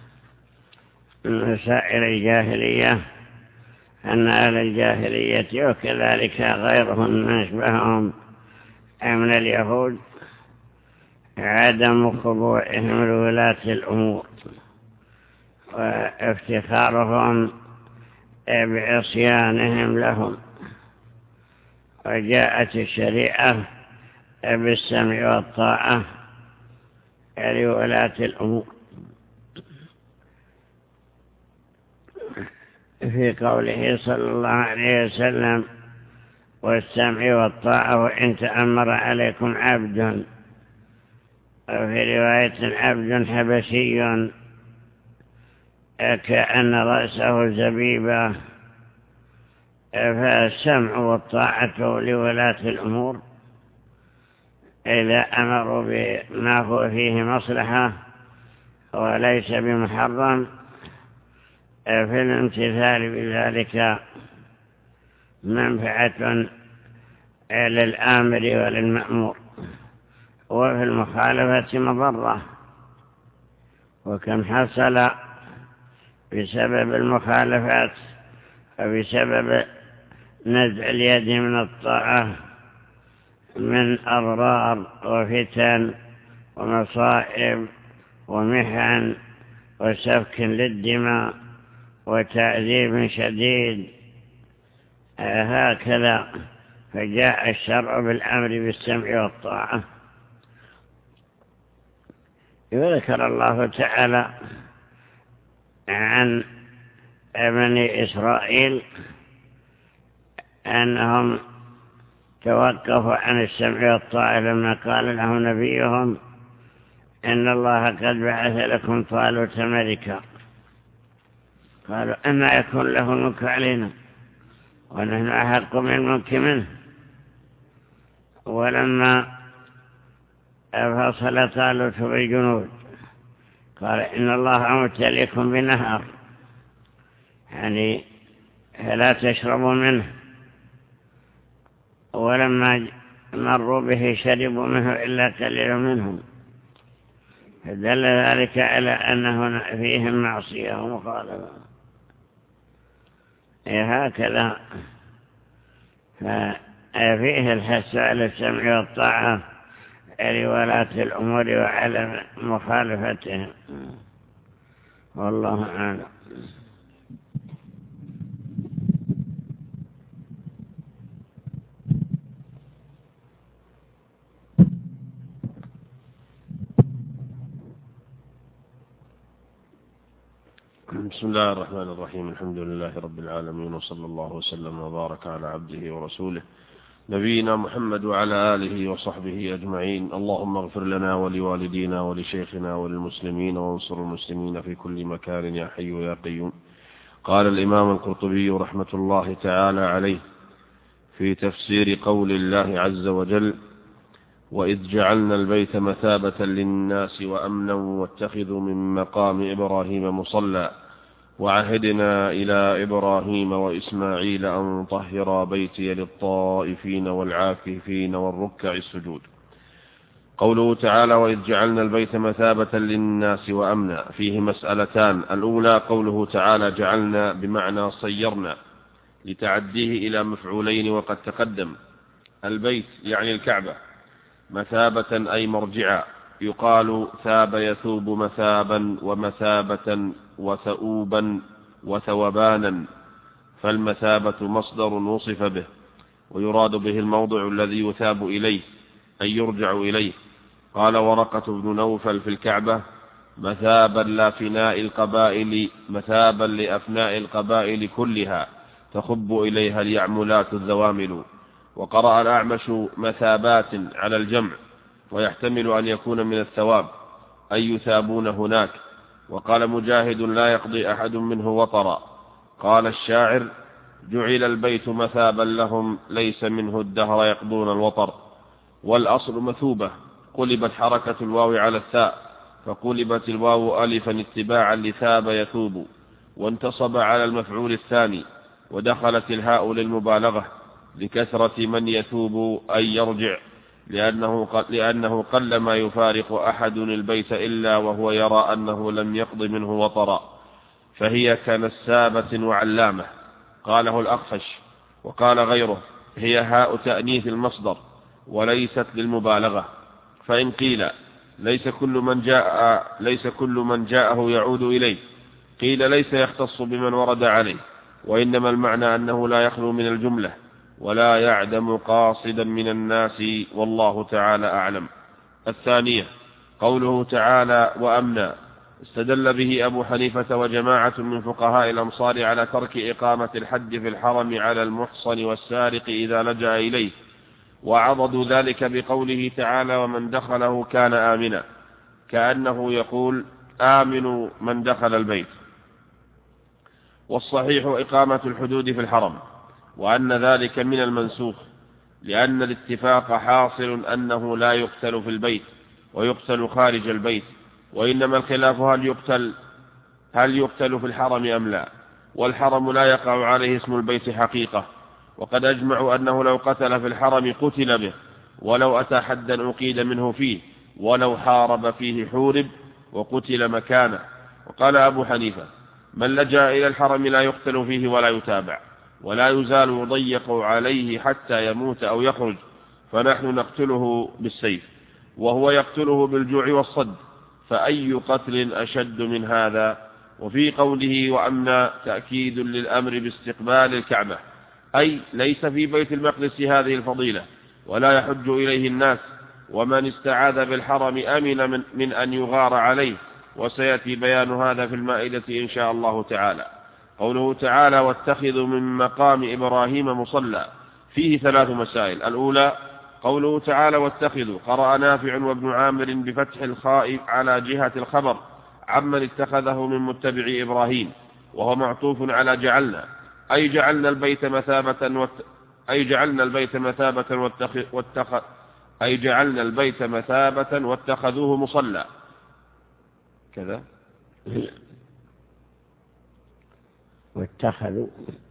B: من مسائل الجاهلية أن أهل الجاهلية وكذلك غيرهم من أشبههم من اليهود عدم خضوعهم لولاة الأمور وافتخارهم بعصيانهم لهم، وجاءت الشريعة بالسمع والطاعة لولاة الأمور في قوله صلى الله عليه وسلم والسمع والطاعة وإن تأمر عليكم عبد، وفي رواية عبد حبشي كأن رأسه زبيبة. فالسمع والطاعة لولاة الأمور إذا أمروا بما هو فيه مصلحة وليس بمحرم في الامتثال بذلك منفعة للآمر وللمأمور، وفي المخالفة مضرة وكم حصل بسبب المخالفات وبسبب نزع اليد من الطاعة من أضرار وفتن ومصائب ومحن وسفك للدماء وتعذيب شديد. هكذا فجاء الشرع بالأمر بالسمع والطاعة. وذكر الله تعالى عن بني إسرائيل أنهم توقفوا عن السمع والطاعة لما قال لهم نبيهم إن الله قد بعث لكم طالوت ملكا. قالوا أما يكون له الملك علينا ونحن أحق من الملك منه. ولما فصل طالوت بالجنود قال إن الله مبتليكم بنهر يعني فلا تشربوا منه. ولما مروا به شربوا منه إلا قليل منهم، فدل ذلك على أنه فيهم معصية ومخالفة. هكذا ففيه الحث على السمع والطاعة لولاة الأمور وعلى مخالفتهم، والله أعلم.
E: بسم الله الرحمن الرحيم. الحمد لله رب العالمين، وصلى الله وسلم وبارك على عبده ورسوله نبينا محمد وعلى آله وصحبه أجمعين. اللهم اغفر لنا ولوالدينا ولشيخنا وللمسلمين وانصر المسلمين في كل مكان يا حي يا قيوم. قال الإمام القرطبي رحمة الله تعالى عليه في تفسير قول الله عز وجل: وإذ جعلنا البيت مثابة للناس وأمنا واتخذوا من مقام إبراهيم مصلى وعهدنا إلى إبراهيم وإسماعيل أن طهرا بيتي للطائفين والعاكفين والركع السجود. قوله تعالى: وإذ جعلنا البيت مثابة للناس وأمنا، فيه مسألتان. الأولى قوله تعالى جعلنا بمعنى صيرنا لتعديه إلى مفعولين وقد تقدم. البيت يعني الكعبة، مثابة أي مرجعا، يقال ثاب يثوب مثابا ومثابة وثؤوبا وثوبانا، فالمثابة مصدر وصف به، ويراد به الموضع الذي يثاب إليه أي يرجع إليه. قال ورقة بن نوفل في الكعبة: مثابا لافناء القبائل، مثابا لأفناء القبائل كلها تخب إليها اليعملات الذوامل. وقرأ الأعمش مثابات على الجمع، ويحتمل أن يكون من الثواب أي يثابون هناك. وقال مجاهد: لا يقضي أحد منه وطرا. قال الشاعر: جعل البيت مثابا لهم ليس منه الدهر يقضون الوطر. والأصل مثوبة، قلبت حركة الواو على الثاء فقلبت الواو ألفا اتباعا لثاب يثوب، وانتصب على المفعول الثاني، ودخلت الهاء للمبالغة لكثرة من يثوب أي يرجع، لأنه, لأنه قل ما يفارق أحد البيت إلا وهو يرى أنه لم يقض منه وطرا، فهي كنسابة وعلامة. قاله الأخفش. وقال غيره: هي هاء تأنيث المصدر وليست للمبالغة. فإن قيل ليس كل من جاء ليس كل من جاءه يعود إليه، قيل ليس يختص بمن ورد عليه، وإنما المعنى أنه لا يخلو من الجملة ولا يعدم قاصدا من الناس، والله تعالى أعلم. الثانية قوله تعالى وأمنا، استدل به أبو حنيفة وجماعة من فقهاء الأمصار على ترك إقامة الحد في الحرم على المحصن والسارق إذا لجأ إليه، وعضدوا ذلك بقوله تعالى ومن دخله كان آمنا، كأنه يقول آمنوا من دخل البيت. والصحيح إقامة الحدود في الحرم، وأن ذلك من المنسوخ، لأن الاتفاق حاصل أنه لا يقتل في البيت ويقتل خارج البيت، وإنما الخلاف هل يقتل, هل يقتل في الحرم أم لا. والحرم لا يقع عليه اسم البيت حقيقة، وقد أجمعوا أنه لو قتل في الحرم قتل به، ولو أتى حدا أقيد منه فيه، ولو حارب فيه حورب، وقتل مكانه. وقال أبو حنيفة: من لجأ إلى الحرم لا يقتل فيه ولا يتابع ولا يزال يضيق عليه حتى يموت أو يخرج، فنحن نقتله بالسيف وهو يقتله بالجوع والصد، فأي قتل أشد من هذا؟ وفي قوله وأمن تأكيد للأمر باستقبال الكعبة، أي ليس في بيت المقدس هذه الفضيلة ولا يحج إليه الناس، ومن استعاذ بالحرم أمن من, من أن يغار عليه، وسيأتي بيان هذا في المائدة إن شاء الله تعالى. قوله تعالى واتخذوا من مقام إبراهيم مصلى، فيه ثلاث مسائل. الأولى قوله تعالى واتخذوا، قرأ نافع وابن عامر بفتح الخاء على جهة الخبر عمن اتخذه من متبع إبراهيم، وهو معطوف على جعلنا، أي جعلنا البيت مثابة وات... أي جعلنا البيت مثابة واتخ... واتخ... أي جعلنا البيت مثابة واتخذوه مصلى كذا
B: واتخذوا.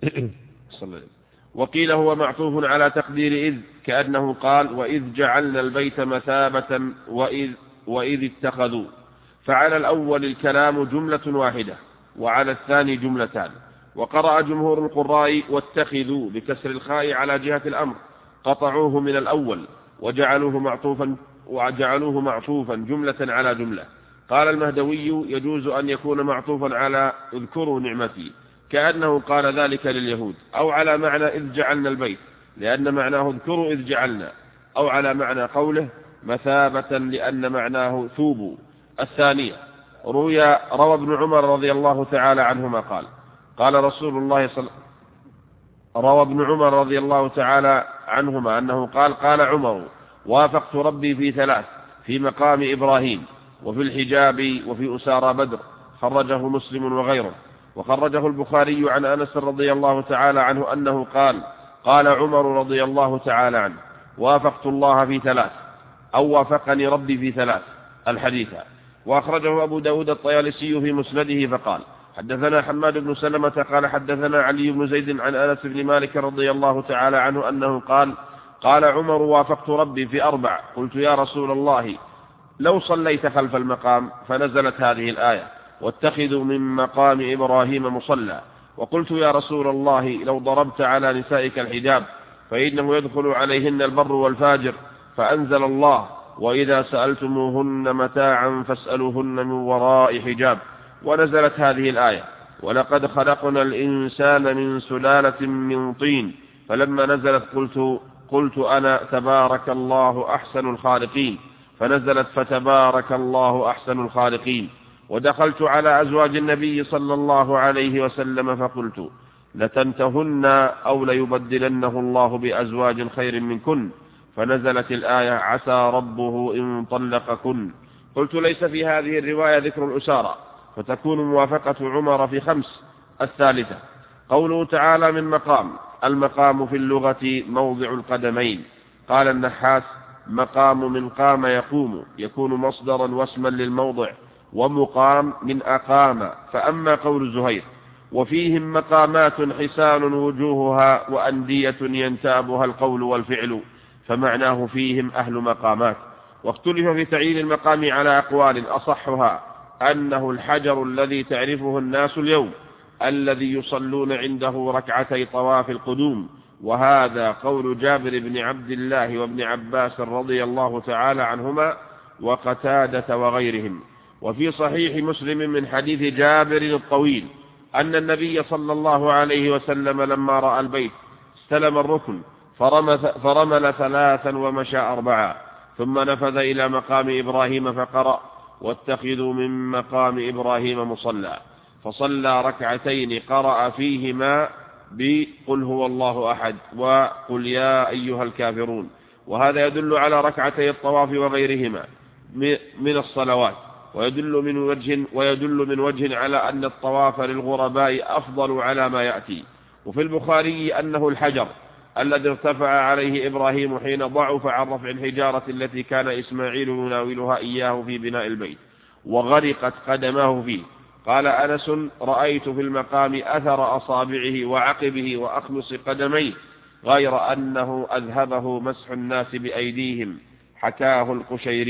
E: وقيل هو معطوف على تقدير إذ، كأنه قال وإذ جعلنا البيت مثابة وإذ, وإذ اتخذوا، فعلى الأول الكلام جملة واحدة وعلى الثاني جملتان. وقرأ جمهور القراء واتخذوا بكسر الخاء على جهة الأمر، قطعوه من الأول وجعلوه معطوفا, وجعلوه معطوفا جملة على جملة. قال المهدوي يجوز أن يكون معطوفا على اذكروا نعمتي، كأنه قال ذلك لليهود، أو على معنى إذ جعلنا البيت لأن معناه اذكروا إذ جعلنا، أو على معنى قوله مثابة لأن معناه ثوبوا. الثانية روى, روى ابن عمر رضي الله تعالى عنهما قال قال رسول الله صلى روى ابن عمر رضي الله تعالى عنهما أنه قال قال عمر وافقت ربي في ثلاث، في مقام إبراهيم وفي الحجاب وفي أسارى بدر، خرجه مسلم وغيره. وخرجه البخاري عن أنس رضي الله تعالى عنه أنه قال قال عمر رضي الله تعالى عنه وافقت الله في ثلاث، أو وافقني ربي في ثلاث الحديث. وأخرجه أبو داود الطيالسي في مسنده فقال حدثنا حماد بن سلمة قال حدثنا علي بن زيد عن أنس بن مالك رضي الله تعالى عنه أنه قال قال عمر وافقت ربي في أربع، قلت يا رسول الله لو صليت خلف المقام، فنزلت هذه الآية واتخذوا من مقام إبراهيم مصلى. وقلت يا رسول الله لو ضربت على نسائك الحجاب فإنه يدخل عليهن البر والفاجر، فأنزل الله وإذا سألتموهن متاعا فاسألوهن من وراء حجاب، ونزلت هذه الآية ولقد خلقنا الإنسان من سلالة من طين، فلما نزلت قلت, قلت أنا تبارك الله أحسن الخالقين، فنزلت فتبارك الله أحسن الخالقين. ودخلت على أزواج النبي صلى الله عليه وسلم فقلت لتنتهن أو ليبدلنه الله بأزواج خير منكن، فنزلت الآية عسى ربه إن طلقكن. قلت ليس في هذه الرواية ذكر الأسارة، فتكون موافقة عمر في خمس. الثالثة قوله تعالى من مقام، المقام في اللغة موضع القدمين. قال النحاس مقام من قام يقوم، يكون مصدرا واسما للموضع، ومقام من أقام. فأما قول زهير وفيهم مقامات حسان وجوهها وأندية ينتابها القول والفعل، فمعناه فيهم أهل مقامات. واختلف في تعيين المقام على أقوال، أصحها أنه الحجر الذي تعرفه الناس اليوم الذي يصلون عنده ركعتي طواف القدوم، وهذا قول جابر بن عبد الله وابن عباس رضي الله تعالى عنهما وقتادة وغيرهم. وفي صحيح مسلم من حديث جابر الطويل أن النبي صلى الله عليه وسلم لما رأى البيت استلم الركن فرمل ثلاثا ومشى أربعا، ثم نفذ إلى مقام إبراهيم فقرأ واتخذوا من مقام إبراهيم مصلى، فصلى ركعتين قرأ فيهما بقل هو الله أحد وقل يا أيها الكافرون. وهذا يدل على ركعتي الطواف وغيرهما من الصلوات، ويدل من وجه, ويدل من وجه على أن الطواف للغرباء أفضل على ما يأتي. وفي البخاري أنه الحجر الذي ارتفع عليه إبراهيم حين ضعف عن رفع الحجارة التي كان إسماعيل يناولها إياه في بناء البيت وغرقت قدماه فيه. قال أنس رأيت في المقام أثر أصابعه وعقبه وأخمص قدميه، غير أنه أذهبه مسح الناس بأيديهم، حكاه القشيري.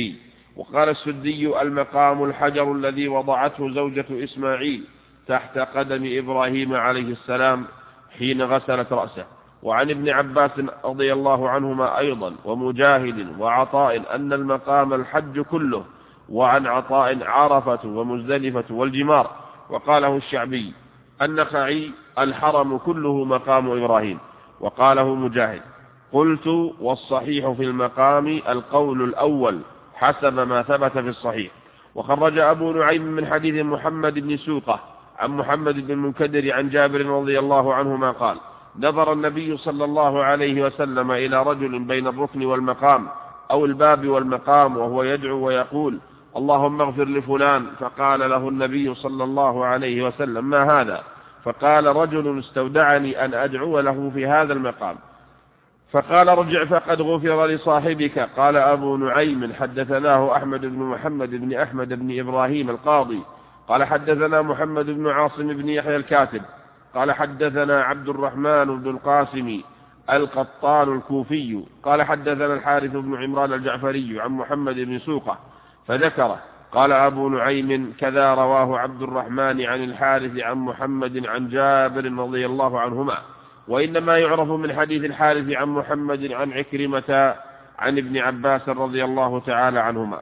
E: وقال السدي: المقام الحجر الذي وضعته زوجة إسماعيل تحت قدم إبراهيم عليه السلام حين غسلت رأسه. وعن ابن عباس رضي الله عنهما أيضا ومجاهد وعطاء أن المقام الحج كله. وعن عطاء: عرفة ومزدلفة والجمار. وقاله الشعبي: النخعي: الحرم كله مقام إبراهيم. وقاله مجاهد: قلت: والصحيح في المقام القول الأول حسب ما ثبت في الصحيح. وخرج أبو نعيم من حديث محمد بن سوقة عن محمد بن المنكدر عن جابر رضي الله عنهما قال: نظر النبي صلى الله عليه وسلم إلى رجل بين الركن والمقام أو الباب والمقام وهو يدعو ويقول: اللهم اغفر لفلان. فقال له النبي صلى الله عليه وسلم: ما هذا؟ فقال: رجل استودعني أن أدعو له في هذا المقام. فقال: ارجع فقد غفر لصاحبك. قال أبو نعيم: حدثناه أحمد بن محمد بن أحمد بن إبراهيم القاضي قال: حدثنا محمد بن عاصم بن يحيى الكاتب قال: حدثنا عبد الرحمن بن القاسم القطان الكوفي قال: حدثنا الحارث بن عمران الجعفري عن محمد بن سوقة فذكره. قال أبو نعيم: كذا رواه عبد الرحمن عن الحارث عن محمد عن جابر رضي الله عنهما، وإنما يعرف من حديث الحارث عن محمد عن عكرمة عن ابن عباس رضي الله تعالى عنهما.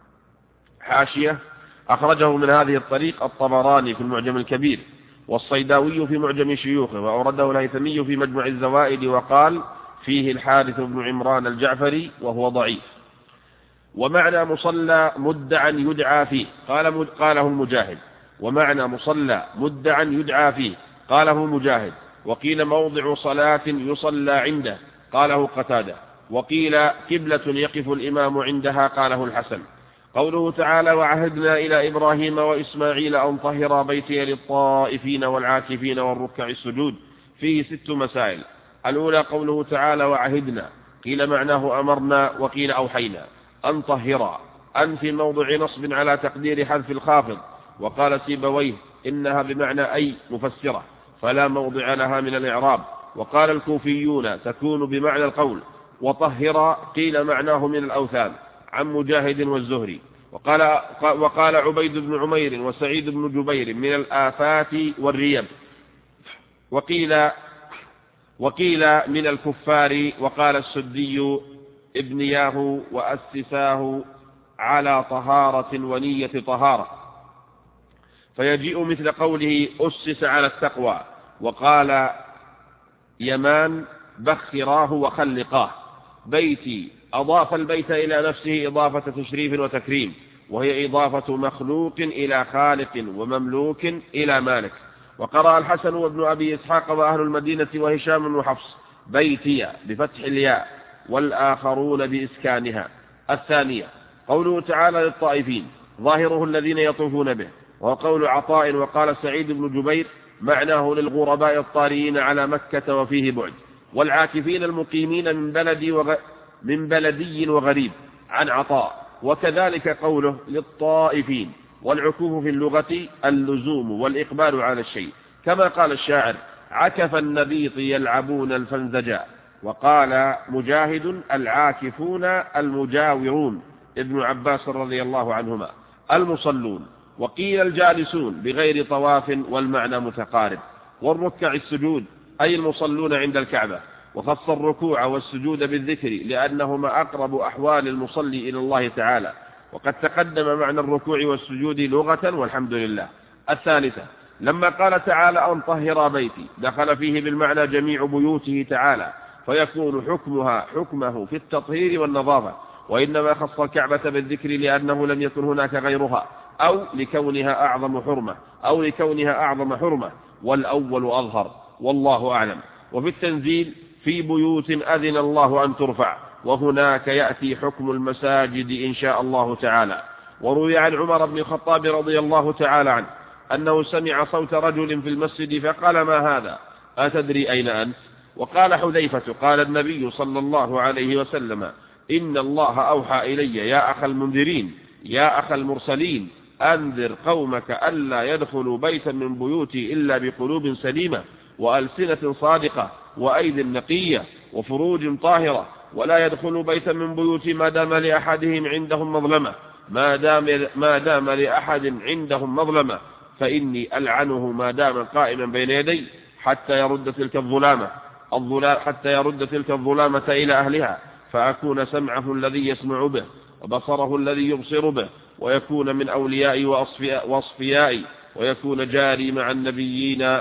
E: حاشية: أخرجه من هذه الطريق الطبراني في المعجم الكبير، والصيداوي في معجم شيوخه، وأورده الهيثمي في مجمع الزوائد، وقال: فيه الحارث بن عمران الجعفري وهو ضعيف. ومعنى مصلى مدعا يدعى فيه قال مد... قاله المجاهد. ومعنى مصلى مدعا يدعى فيه قاله مجاهد. وقيل موضع صلاة يصلى عنده قاله قتادة. وقيل قبلة يقف الإمام عندها قاله الحسن. قوله تعالى: وعهدنا إلى إبراهيم وإسماعيل أن طهرا بيتي للطائفين والعاكفين والركع السجود، فيه ست مسائل. الأولى قوله تعالى: وعهدنا، قيل معناه أمرنا، وقيل أوحينا. أن طهرا، أن في موضع نصب على تقدير حذف الخافض. وقال سيبويه: إنها بمعنى أي مفسرة فلا موضع لها من الإعراب. وقال الكوفيون: تكون بمعنى القول. وطهر قيل معناه من الأوثان، عن مجاهد والزهري. وقال, وقال عبيد بن عمير وسعيد بن جبير: من الآفات والريب. وقيل, وقيل من الكفار. وقال السدي: ابنياه وأسساه على طهارة ونية طهارة، فيجيء مثل قوله: أسس على التقوى. وقال يمان: بخراه وخلقاه. بيتي، أضاف البيت إلى نفسه إضافة تشريف وتكريم، وهي إضافة مخلوق إلى خالق ومملوك إلى مالك. وقرأ الحسن وابن أبي إسحاق وأهل المدينة وهشام وحفص: بيتي بفتح الياء، والآخرون بإسكانها. الثانية قوله تعالى: للطائفين، ظاهره الذين يطوفون به. وقول عطاء وقال سعيد بن جبير: معناه للغرباء الطارئين على مكة وفيه بعد، والعاكفين المقيمين من بلدي وغ... من بلدي وغريب، عن عطاء. وكذلك قوله: للطائفين، والعكوف في اللغة اللزوم والإقبال على الشيء، كما قال الشاعر: عكف النبيط يلعبون الفنزجاء. وقال مجاهد: العاكفون المجاورون. ابن عباس رضي الله عنهما: المصلون. وقيل الجالسون بغير طواف، والمعنى متقارب. والركع السجود، أي المصلون عند الكعبة. وخص الركوع والسجود بالذكر لأنهما أقرب أحوال المصلي إلى الله تعالى، وقد تقدم معنى الركوع والسجود لغة، والحمد لله. الثالثة لما قال تعالى: أن طهر بيتي، دخل فيه بالمعنى جميع بيوته تعالى، فيكون حكمها حكمه في التطهير والنظافة. وإنما خص الكعبة بالذكر لأنه لم يكن هناك غيرها، أو لكونها أعظم حرمة أو لكونها أعظم حرمة والأول أظهر، والله أعلم. وفي التنزيل: في بيوت أذن الله أن ترفع، وهناك يأتي حكم المساجد إن شاء الله تعالى. وروي عن عمر بن الخطاب رضي الله تعالى عنه أنه سمع صوت رجل في المسجد فقال: ما هذا؟ أتدري أين أنت؟ وقال حذيفة: قال النبي صلى الله عليه وسلم: إن الله أوحى إلي يا أخ المنذرين يا أخ المرسلين أنذر قومك ألا يدخلوا بيتا من بيوتي إلا بقلوب سليمة وألسنة صادقة وأيد نقية وفروج طاهرة، ولا يدخلوا بيتا من بيوتي ما دام لأحدهم عندهم مظلمة، ما دام, ما دام لأحد عندهم مظلمة فإني ألعنه ما دام قائما بين يدي حتى يرد تلك الظلامة حتى يرد تلك الظلامة إلى أهلها، فأكون سمعه الذي يسمع به وبصره الذي يبصر به، ويكون من أوليائي وأصفيائي، ويكون جاري مع النبيين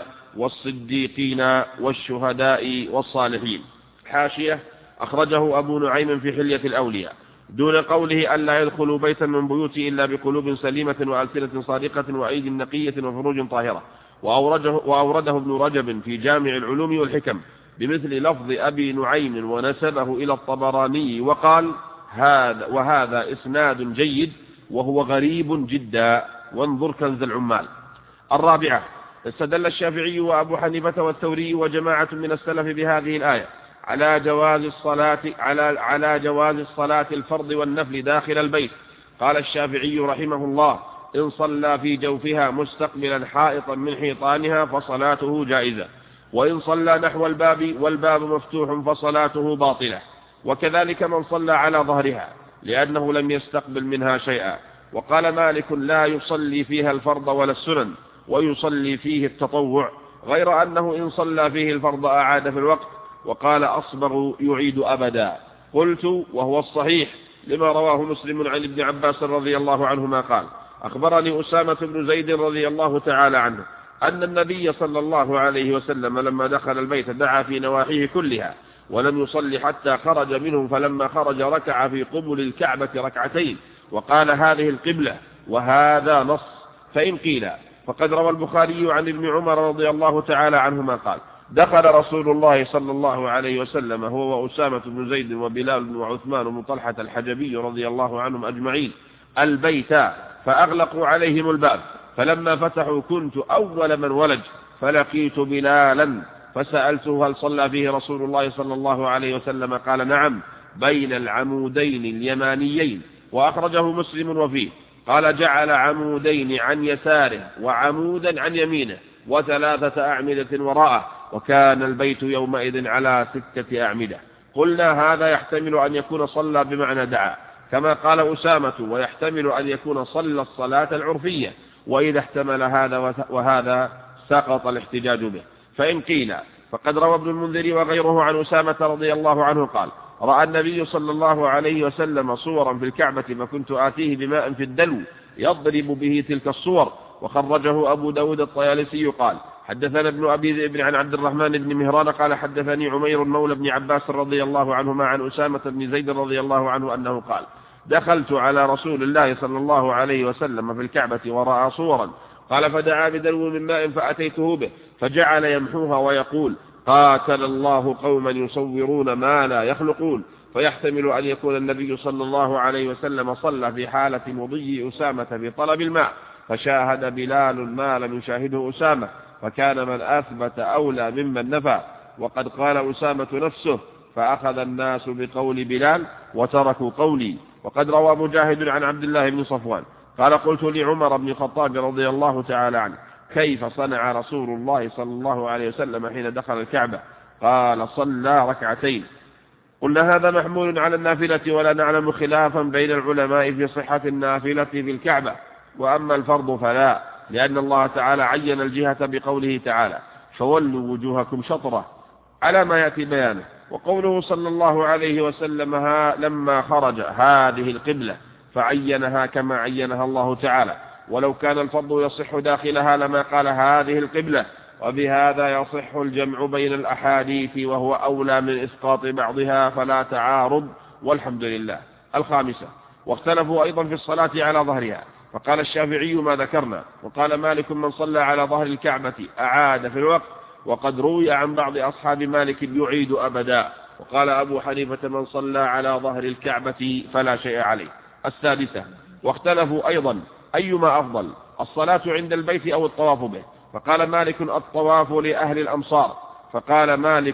E: والصديقين والشهداء والصالحين. حاشية: أخرجه أبو نعيم في حلية الأولياء دون قوله ألا يدخلوا بيتا من بيوتي إلا بقلوب سليمة وألسنة صادقة وأيد نقية وفروج طاهرة. وأورده, وأورده ابن رجب في جامع العلوم والحكم بمثل لفظ أبي نعيم ونسبه إلى الطبراني وقال: هذا وهذا إسناد جيد وهو غريب جدا، وانظر كنز العمال. الرابعة: استدل الشافعي وأبو حنيفة والثوري وجماعة من السلف بهذه الآية على جواز الصلاة على على جواز الصلاة الفرض والنفل داخل البيت. قال الشافعي رحمه الله: إن صلى في جوفها مستقبلا حائطا من حيطانها فصلاته جائزة، وإن صلى نحو الباب والباب مفتوح فصلاته باطلة، وكذلك من صلى على ظهرها لأنه لم يستقبل منها شيئا. وقال مالك: لا يصلي فيها الفرض ولا السنن، ويصلي فيه التطوع، غير أنه إن صلى فيه الفرض أعاد في الوقت. وقال أصبغ: يعيد أبدا. قلت: وهو الصحيح لما رواه مسلم عن ابن عباس رضي الله عنهما قال: أخبرني أسامة بن زيد رضي الله تعالى عنه أن النبي صلى الله عليه وسلم لما دخل البيت دعا في نواحيه كلها ولم يصلي حتى خرج منهم، فلما خرج ركع في قبل الكعبة ركعتين وقال: هذه القبلة، وهذا نص. فإن قيل فقد روى البخاري عن ابن عمر رضي الله تعالى عنهما قال: دخل رسول الله صلى الله عليه وسلم هو وأسامة بن زيد وبلال وعثمان بن طلحة الحجبي رضي الله عنهم أجمعين البيت فأغلقوا عليهم الباب، فلما فتحوا كنت أول من ولج، فلقيت بلالا فسألته: هل صلى فيه رسول الله صلى الله عليه وسلم؟ قال: نعم، بين العمودين اليمانيين. وأخرجه مسلم وفيه قال: جعل عمودين عن يساره وعمودا عن يمينه وثلاثة أعمدة وراءه، وكان البيت يومئذ على ستة أعمدة. قلنا: هذا يحتمل أن يكون صلى بمعنى دعا كما قال أسامة، ويحتمل أن يكون صلى الصلاة العرفية، وإذا احتمل هذا وهذا سقط الاحتجاج به. فإن قيل فقد روى ابن المنذر وغيره عن أسامة رضي الله عنه قال: رأى النبي صلى الله عليه وسلم صورا في الكعبة فكنت آتيه بماء في الدلو يضرب به تلك الصور. وخرجه أبو داود الطيالسي قال: حدثنا ابن أبي ذئب عن عبد الرحمن بن مهران قال: حدثني عمير مولى بن عباس رضي الله عنهما عن أسامة بن زيد رضي الله عنه أنه قال: دخلت على رسول الله صلى الله عليه وسلم في الكعبة ورأى صورا، قال: فدعا بدلو من ماء فأتيته به فجعل يمحوها ويقول: قاتل الله قوما يصورون ما لا يخلقون. فيحتمل أن يكون النبي صلى الله عليه وسلم صلى في حالة مضي أسامة بطلب الماء، فشاهد بلال ما لم يشاهده أسامة، فكان من أثبت أولى ممن نفى. وقد قال أسامة نفسه: فأخذ الناس بقول بلال وتركوا قولي. وقد روى مجاهد عن عبد الله بن صفوان قال: قلت لعمر بن الخطاب رضي الله تعالى عنه: كيف صنع رسول الله صلى الله عليه وسلم حين دخل الكعبة؟ قال: صلى ركعتين. قلنا: هذا محمول على النافلة، ولا نعلم خلافا بين العلماء في صحة النافلة في الكعبة، وأما الفرض فلا، لأن الله تعالى عين الجهة بقوله تعالى: فولوا وجوهكم شطرة، على ما يأتي بيانه. وقوله صلى الله عليه وسلم لما خرج: هذه القبلة، فعينها كما عينها الله تعالى. ولو كان الفرض يصح داخلها لما قال: هذه القبلة. وبهذا يصح الجمع بين الأحاديث، وهو أولى من إسقاط بعضها، فلا تعارض، والحمد لله. الخامسة: واختلفوا أيضا في الصلاة على ظهرها، فقال الشافعي ما ذكرنا، وقال مالك: من صلى على ظهر الكعبة أعاد في الوقت. وقد روي عن بعض أصحاب مالك يعيد أبدا. وقال أبو حنيفة: من صلى على ظهر الكعبة فلا شيء عليه. السادسة: واختلفوا أيضا أيما أفضل، الصلاة عند البيت أو الطواف به، فقال مالك: الطواف لأهل الأمصار فقال مالك: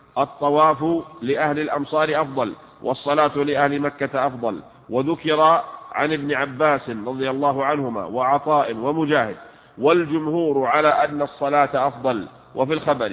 E: الطواف لأهل الأمصار أفضل، والصلاة لأهل مكة أفضل. وذكر عن ابن عباس رضي الله عنهما وعطاء ومجاهد، والجمهور على أن الصلاة أفضل. وفي الخبر: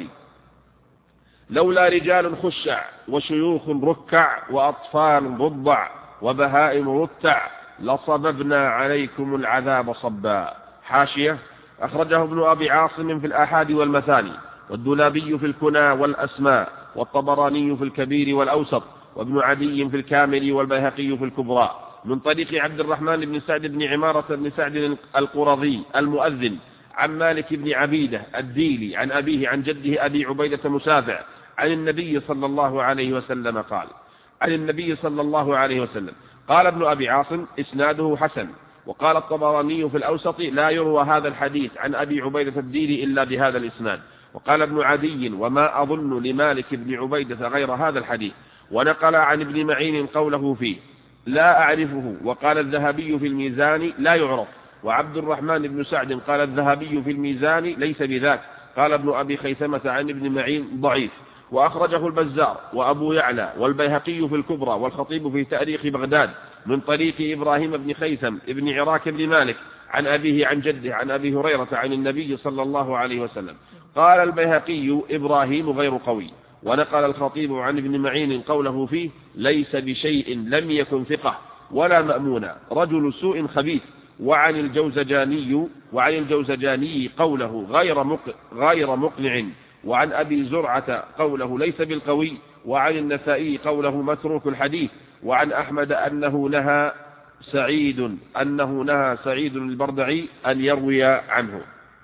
E: لولا رجال خشع وشيوخ ركع وأطفال رضع وبهائم رتع لصببنا عليكم العذاب صبا. حاشية: أخرجه ابن أبي عاصم في الآحاد والمثاني، والدولابي في الكنى والأسماء، والطبراني في الكبير والأوسط، وابن عدي في الكامل، والبيهقي في الكبرى، من طريق عبد الرحمن بن سعد بن عمارة بن سعد القرظي المؤذن عن مالك بن عبيدة الديلي عن أبيه عن جده أبي عبيدة مسافع عن النبي صلى الله عليه وسلم قال عن النبي صلى الله عليه وسلم قال ابن أبي عاصم: إسناده حسن. وقال الطبراني في الأوسط: لا يروى هذا الحديث عن أبي عبيدة الديلي إلا بهذا الإسناد. وقال ابن عدي: وما أظن لمالك بن عبيدة غير هذا الحديث. ونقل عن ابن معين قوله فيه: لا أعرفه. وقال الذهبي في الميزان: لا يعرف. وعبد الرحمن بن سعد قال الذهبي في الميزان: ليس بذاك. قال ابن أبي خيثمة عن ابن معين: ضعيف. وأخرجه البزار وأبو يعلى والبيهقي في الكبرى والخطيب في تاريخ بغداد من طريق إبراهيم بن خيثم ابن عراك بن مالك عن أبيه عن جده عن أبي هريرة عن النبي صلى الله عليه وسلم. قال البيهقي: إبراهيم غير قوي. ونقل الخطيب عن ابن معين قوله فيه: ليس بشيء لم يكن ثقة ولا مأمونا، رجل سوء خبيث. وعن الجوزجاني وعن الجوزجاني قوله غير غير مقنع. وعن أبي زرعة قوله ليس بالقوي. وعن النسائي قوله متروك الحديث. وعن أحمد أنه نهى سعيد أنه نهى سعيد البردعي أن يروي عنه.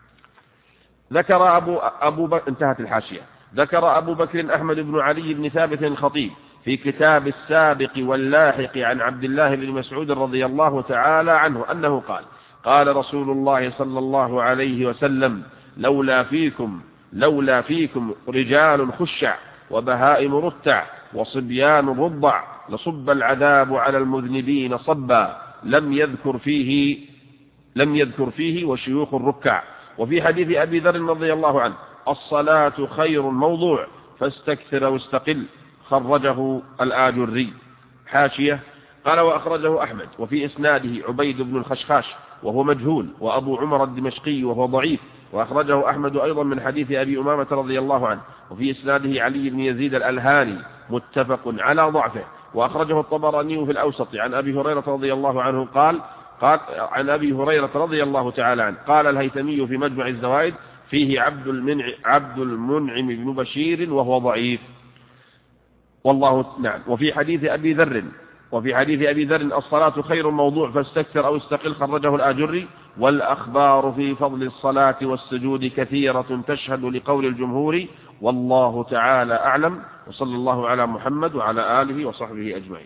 E: ذكر أبو, أبو بكر انتهت الحاشية. ذكر أبو بكر أحمد بن علي بن ثابت الخطيب في كتاب السابق واللاحق عن عبد الله بن مسعود رضي الله تعالى عنه أنه قال: قال رسول الله صلى الله عليه وسلم: لولا فيكم لولا فيكم رجال خشع وبهائم رتع وصبيان رضع لصب العذاب على المذنبين صبا. لم يذكر فيه لم يذكر فيه وشيوخ الركع. وفي حديث أبي ذر رضي الله عنه: الصلاة خير موضوع فاستكثر واستقل. خرجه الآجري. حاشية: قال وأخرجه أحمد وفي إسناده عبيد بن الخشخاش وهو مجهول، وأبو عمر الدمشقي وهو ضعيف. وأخرجه أحمد أيضا من حديث أبي أمامة رضي الله عنه وفي إسناده علي بن يزيد الألهاني متفق على ضعفه. وأخرجه الطبراني في الأوسط عن أبي هريرة رضي الله عنه قال قال عن أبي هريرة رضي الله تعالى عنه قال الهيثمي في مجمع الزوائد: فيه عبد المنع عبد المنعم بن بشير وهو ضعيف. والله نعم. وفي حديث أبي ذر وفي حديث أبي ذر: الصلاة خير موضوع فاستكثر أو استقل. خرجه الآجري. والأخبار في فضل الصلاة والسجود كثيرة تشهد لقول الجمهور، والله تعالى أعلم. وصلى الله على محمد وعلى آله وصحبه أجمعين.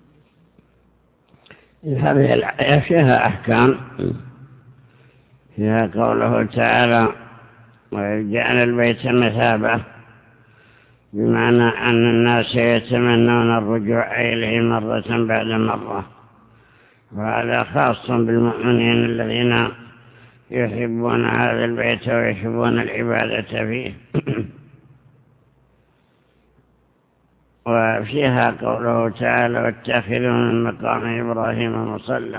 B: هذه الآية فيها أحكام، فيها قوله تعالى: وجعل البيت مثابة، بمعنى أن الناس يتمنون الرجوع إليه مرة بعد مرة، وهذا خاص بالمؤمنين الذين يحبون هذا البيت ويحبون العبادة فيه. وفيها قوله تعالى: واتخذوا من مقام إبراهيم مصلى.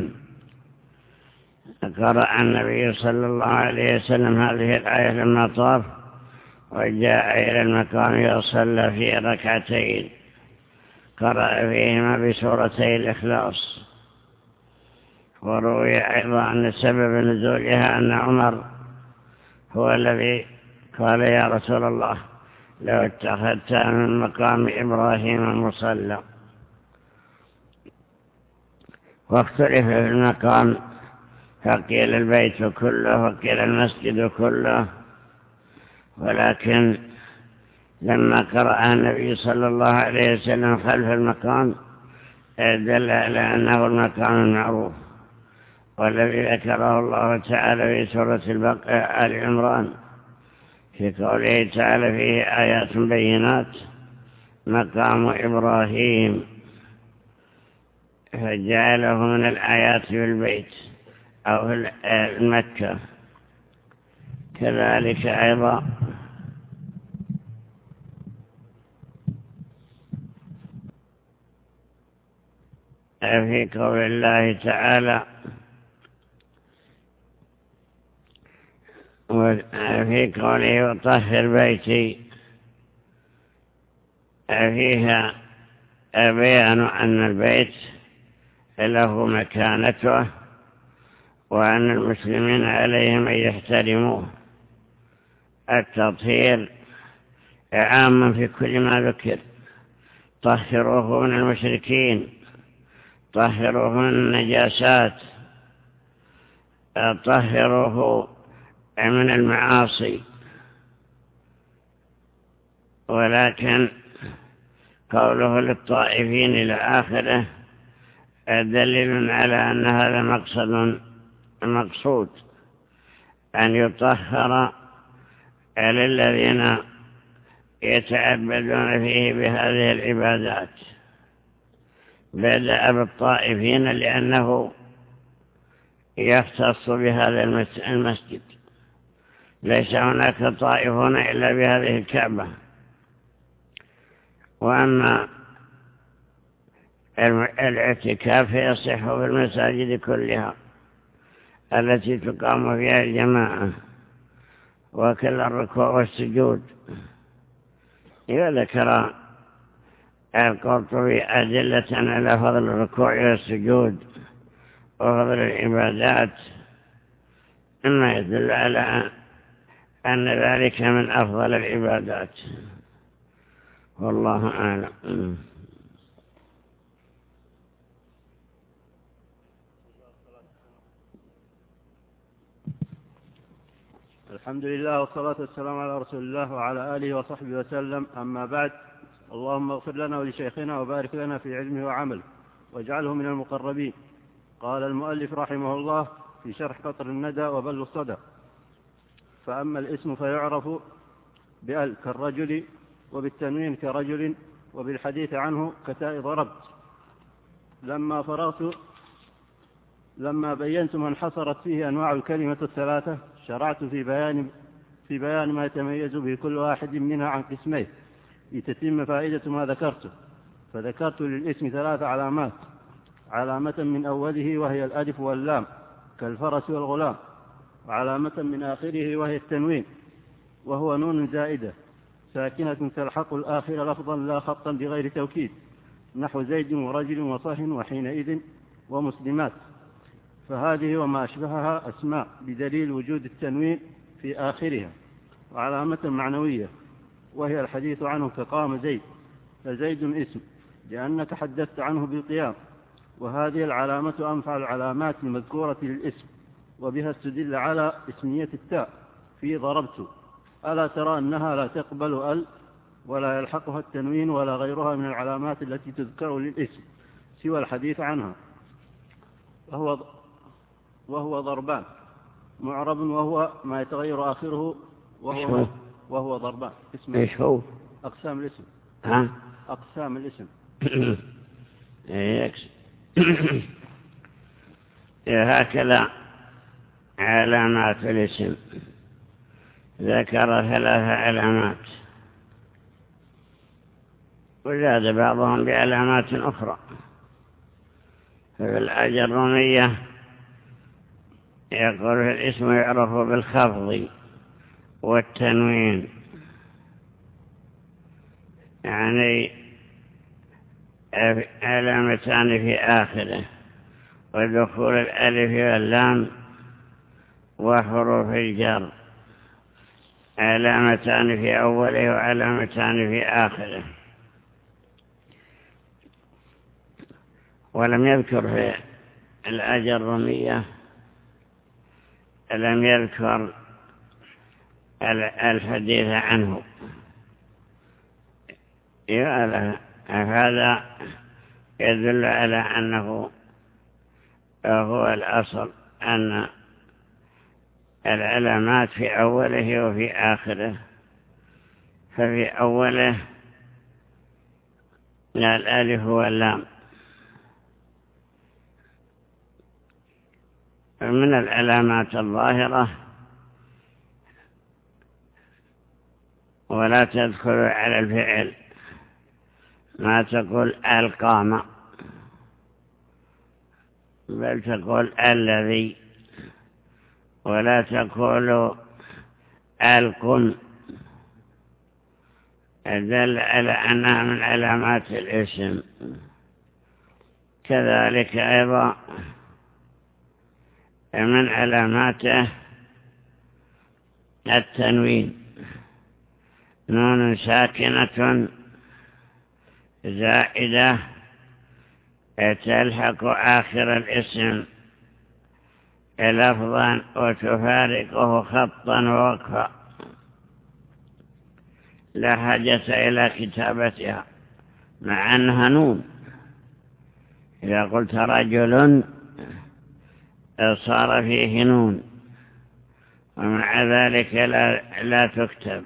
B: قرأ النبي صلى الله عليه وسلم هذه الآية لما طاف وجاء إلى المقام وصلى في ركعتين، قرأ فيهما بسورتي الإخلاص. وروي أيضا أن سبب نزولها أن عمر هو الذي قال: يا رسول الله، لو اتخذت من مقام إبراهيم مصلى. واختلف في المقام، فقيل البيت كله وقيل المسجد كله، ولكن لما قرأ النبي صلى الله عليه وسلم خلف المقام دل على أنه المقام المعروف، والذي ذكره الله تعالى في سورة البقرة آل عمران في قوله تعالى: فيه آيات بينات مقام إبراهيم، فجعله من الآيات في البيت أو في مكة. كذلك أيضا في قول الله تعالى: وفي قوله: وطهر بيتي، فيها بيان أن البيت له مكانته، وأن المسلمين عليهم أن يحترموه. التطهير عام في كل ما ذكر: طهروه من المشركين، طهروه من النجاسات، طهروه من المعاصي. ولكن قوله للطائفين إلى آخره دليل على أن هذا مقصد مقصود، أن يطهر للذين يتعبدون فيه بهذه العبادات. بدأ بالطائفين لأنه يختص بهذا المسجد، ليس هناك طائفون إلا بهذه الكعبة. وأما الاعتكاف يصح في المساجد كلها التي تقام فيها الجماعة، وكل الركوع والسجود. وذكر القرطبي أدلة على فضل الركوع والسجود وفضل العبادات، مما يدل على أن ذلك من أفضل العبادات، والله أعلم.
A: الحمد لله والصلاة والسلام على رسول الله وعلى آله وصحبه وسلم. أما بعد، اللهم اغفر لنا ولشيخنا وبارك لنا في علمه وعمله واجعله من المقربين. قال المؤلف رحمه الله في شرح قطر الندى وبل الصدى: فأما الاسم فيعرف بأل كالرجل، وبالتنوين كرجل، وبالحديث عنه كتاء ضربت. لما فرغت لما بينت من حصرت فيه أنواع الكلمة الثلاثة، شرعت في بيان في بيان ما يتميز به كل واحد منها عن قسميه لتتم فائدة ما ذكرته. فذكرت للاسم ثلاث علامات: علامة من أوله وهي الألف واللام كالفرس والغلام، وعلامة من آخره وهي التنوين وهو نون زائدة ساكنة تلحق الآخر لفظا لا خطا بغير توكيد، نحو زيد ورجل وصح وحينئذ ومسلمات. فهذه وما أشبهها أسماء بدليل وجود التنوين في آخرها. وعلامة معنوية وهي الحديث عنه كقام زيد، فزيد اسم لأنك حدثت عنه بالقيام. وهذه العلامة أنفع العلامات المذكورة للاسم، وبها استدل على اسمية التاء في ضربت. ألا ترى أنها لا تقبل ال ولا يلحقها التنوين ولا غيرها من العلامات التي تذكر للاسم سوى الحديث عنها، وهو وهو ضربان معرب، وهو ما يتغير آخره، وهو وهو ضربان. اسم
B: ايش هو؟
A: أقسام الاسم.
B: ها؟
A: أقسام الاسم.
B: هكذا علامات الاسم، ذكر ثلاث علامات، وزاد بعضهم بعلامات أخرى. ففي الأجرمية يقول الاسم يعرف بالخفض والتنوين، يعني علامتان في آخره، ودخول الألف واللام وحروف الجر، علامتان في أوله وعلامتان في آخره. ولم يذكر في الأجرمية لم يذكر الحديث عنه. هذا يدل على أنه هو الأصل، أن العلامات في أوله وفي آخره. ففي أوله الألف واللام، من العلامات الظاهرة، ولا تدخل على الفعل، ما تقول القام، بل تقول الذي، ولا تقول القم، دل على أنها من علامات الاسم. كذلك أيضا من علاماته التنوين، نون ساكنة زائدة تلحق آخر الاسم لفظا وتفارقه خطا ووقفا، لا حاجة إلى كتابتها مع أنها نون. إذا قلت رجل صار فيه نون، ومع ذلك لا, لا تكتب.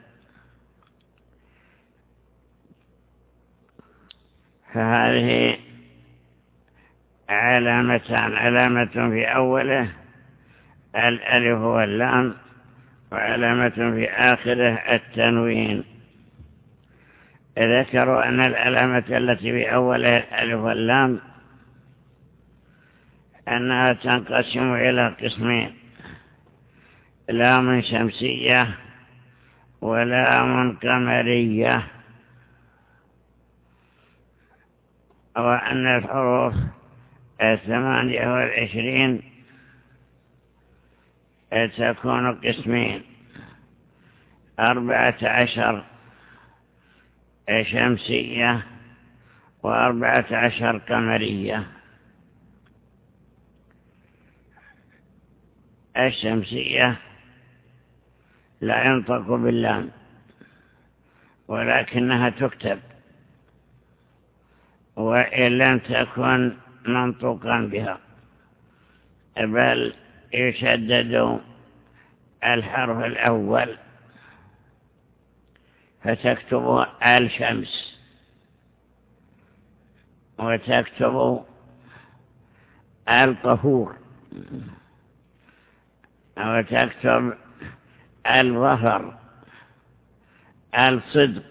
B: فهذه علامتان، علامة في أوله الألف واللام، وعلامة في آخره التنوين. ذكروا أن العلامة التي في أوله الألف واللام أنها تنقسم إلى قسمين: لام شمسية ولام قمرية، وأن الحروف الثمانية والعشرين تكون قسمين: أربعة عشر شمسية وأربعة عشر قمرية. الشمسية لا ينطق باللام ولكنها تكتب، وإن لم تكن منطوقا بها بل يشدد الحرف الأول فتكتب الشمس، وتكتب الطهور، وتكتب الظفر، الصدق،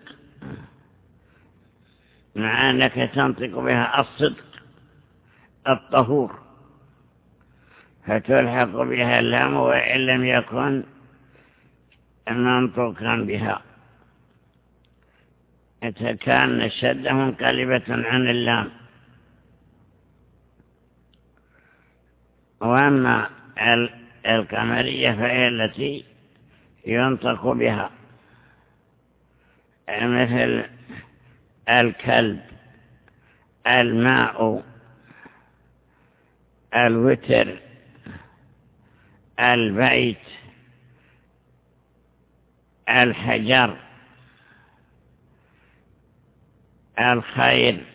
B: مع أنك تنطق بها الصدق، الطهور، فتلحق بها اللام وإن لم يكن منطوقا بها. كان الشدة منقلبة عن اللام. وأما القمرية فهي التي ينطق بها، مثل الكلب، الماء، الوتر، البيت، الحجر، الخير،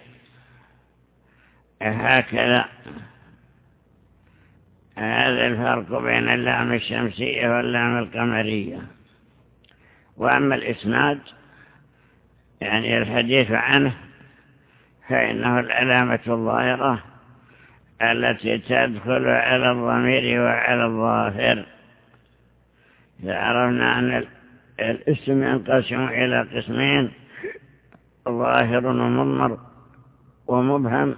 B: هكذا. هذا الفرق بين اللام الشمسية واللام القمرية. وأما الإسناد يعني الحديث عنه فإنه العلامة الظاهرة التي تدخل على الضمير وعلى الظاهر. فعرفنا أن الاسم ينقسم إلى قسمين: ظاهر ومضمر ومبهم،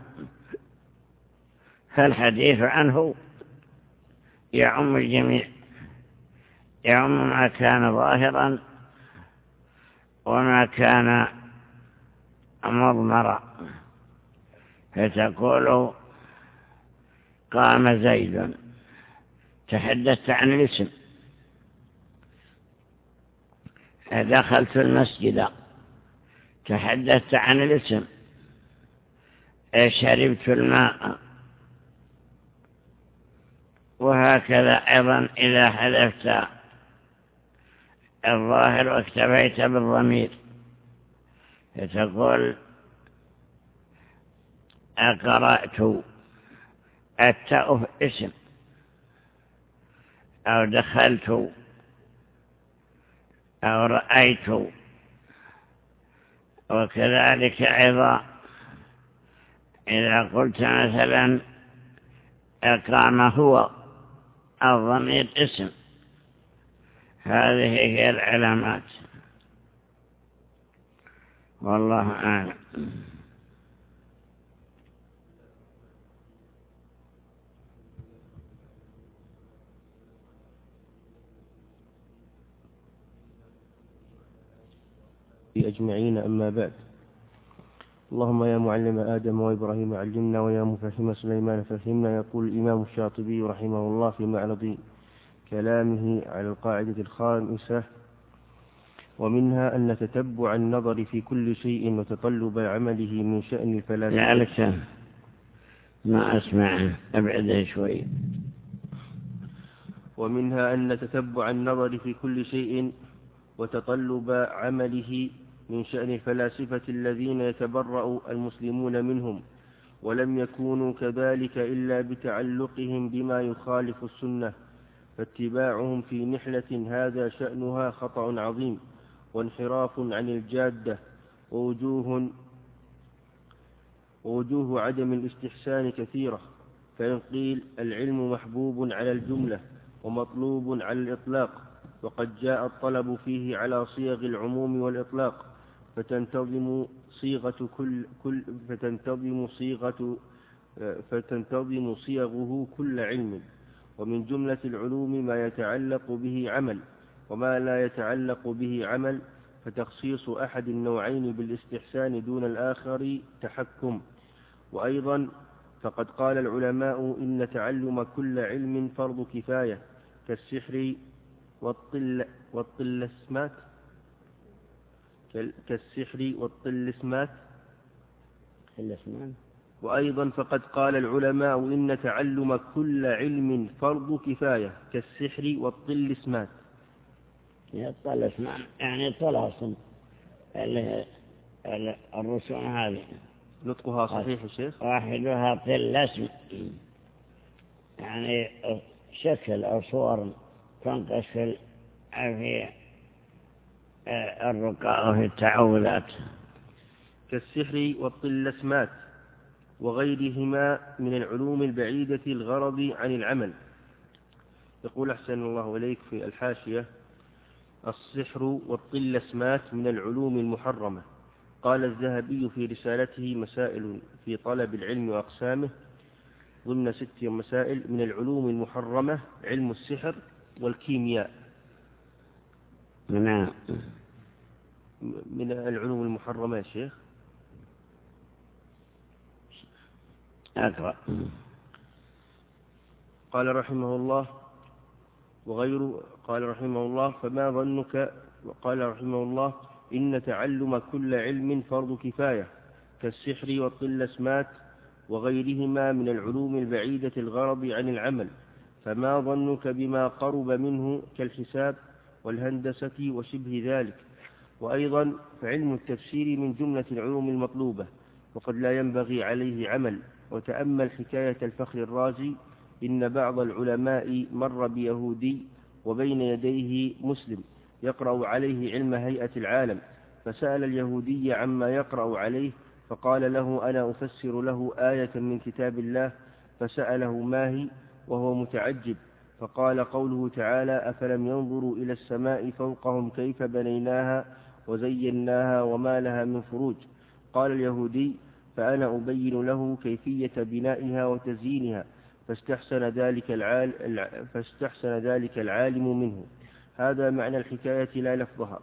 B: فالحديث عنه يعم الجميع، يعم ما كان ظاهرا وما كان مضمرا. فتقول قام زيد، تحدثت عن الاسم. دخلت المسجد، تحدثت عن الاسم. شربت الماء. وهكذا أيضا إذا حذفت الظاهر واكتفيت بالضمير فتقول قرأت، التاء اسم، أو دخلت، أو رأيت. وكذلك أيضا إذا قلت مثلا قام هو، الضمير اسم. هذه هي العلامات، والله أعلم.
F: أجمعين. أما بعد، اللهم يا معلم آدم وإبراهيم علمنا، ويا مفهم سليمان فهمنا. يقول الإمام الشاطبي رحمه الله في معرض كلامه على القاعدة الخامسة: ومنها أن تتبع النظر في كل شيء وتطلب عمله من شأن الفلاسفة.
B: لعلك ما أسمعه، أبعده شوي.
F: ومنها أن تتبع النظر في كل شيء وتطلب عمله من شأن الفلاسفة الذين يتبرأ المسلمون منهم، ولم يكونوا كذلك إلا بتعلقهم بما يخالف السنة، فاتباعهم في نحلة هذا شأنها خطأ عظيم وانحراف عن الجادة، ووجوه, ووجوه عدم الاستحسان كثيرة. فإن قيل العلم محبوب على الجملة ومطلوب على الإطلاق، وقد جاء الطلب فيه على صيغ العموم والإطلاق، فتنتظم صيغة كل, كل فتنتظم صيغة فتنتظم صيغه كل علم. ومن جملة العلوم ما يتعلق به عمل، وما لا يتعلق به عمل، فتخصيص أحد النوعين بالاستحسان دون الآخر تحكم. وأيضا فقد قال العلماء إن تعلم كل علم فرض كفاية كالسحر والطل والطلسمات كالسحر والطلسمات وأيضا فقد قال العلماء إن تعلم كل علم فرض كفاية كالسحر والطلسمات.
B: الطلسمان يعني طلاسم الرسوم هذه
F: نطقها صحيح يا شيخ؟
B: واحدها طلسم يعني شكل أو صور تنقش في الرقاء وفي التعوذات.
F: كالسحر والطلسمات وغيرهما من العلوم البعيدة الغرض عن العمل. يقول أحسن الله إليك في الحاشية: السحر والطلسمات من العلوم المحرمة. قال الذهبي في رسالته مسائل في طلب العلم وأقسامه ضمن ست مسائل: من العلوم المحرمة علم السحر والكيمياء.
B: من
F: من العلوم المحرمة يا شيخ.
B: أقرأ.
F: قال رحمه الله وغيره قال رحمه الله فما ظنك وقال رحمه الله إن تعلم كل علم فرض كفاية كالسحر والطلسمات وغيرهما من العلوم البعيدة الغرض عن العمل، فما ظنك بما قرب منه كالحساب والهندسة وشبه ذلك. وأيضا فعلم التفسير من جملة العلوم المطلوبة، وقد لا ينبغي عليه عمل. وتأمل حكاية الفخر الرازي: إن بعض العلماء مر بيهودي وبين يديه مسلم يقرأ عليه علم هيئة العالم، فسأل اليهودي عما يقرأ عليه، فقال له: أنا أفسر له آية من كتاب الله. فسأله: ما هي؟ وهو متعجب، فقال: قوله تعالى: أفلم ينظروا إلى السماء فوقهم كيف بنيناها وزيناها وما لها من فروج. قال اليهودي: فأنا أبين له كيفية بنائها وتزيينها، فاستحسن ذلك العال... فاستحسن ذلك العالم منه. هذا معنى الحكاية لا لفظها.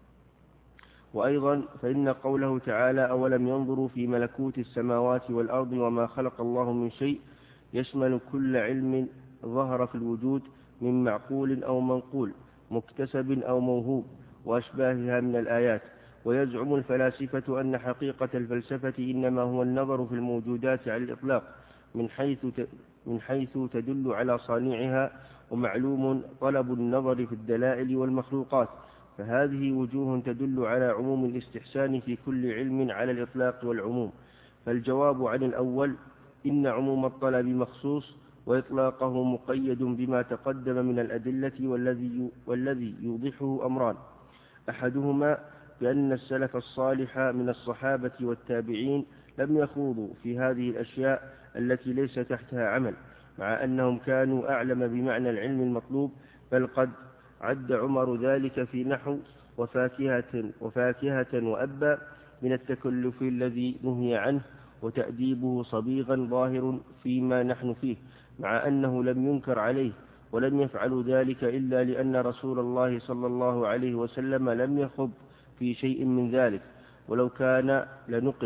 F: وأيضا فإن قوله تعالى: أولم ينظروا في ملكوت السماوات والأرض وما خلق الله من شيء يشمل كل علم ظهر في الوجود من معقول أو منقول، مكتسب أو موهوب، وأشباهها من الآيات. ويزعم الفلاسفة أن حقيقة الفلسفة إنما هو النظر في الموجودات على الإطلاق من حيث من حيث تدل على صانعها، ومعلوم طلب النظر في الدلائل والمخلوقات. فهذه وجوه تدل على عموم الاستحسان في كل علم على الإطلاق والعموم. فالجواب عن الأول: إن عموم الطلب مخصوص، وإطلاقه مقيد بما تقدم من الأدلة، والذي والذي يوضحه أمران: أحدهما بأن السلف الصالح من الصحابة والتابعين لم يخوضوا في هذه الأشياء التي ليس تحتها عمل، مع أنهم كانوا أعلم بمعنى العلم المطلوب، بل قد عد عمر ذلك في نحو وفاكهة, وفاكهة وأبا من التكلف الذي نهي عنه، وتأديبه صبيغا ظاهر فيما نحن فيه، مع أنه لم ينكر عليه، ولم يفعل ذلك إلا لأن رسول الله صلى الله عليه وسلم لم يخض في شيء من ذلك، ولو كان لنقل.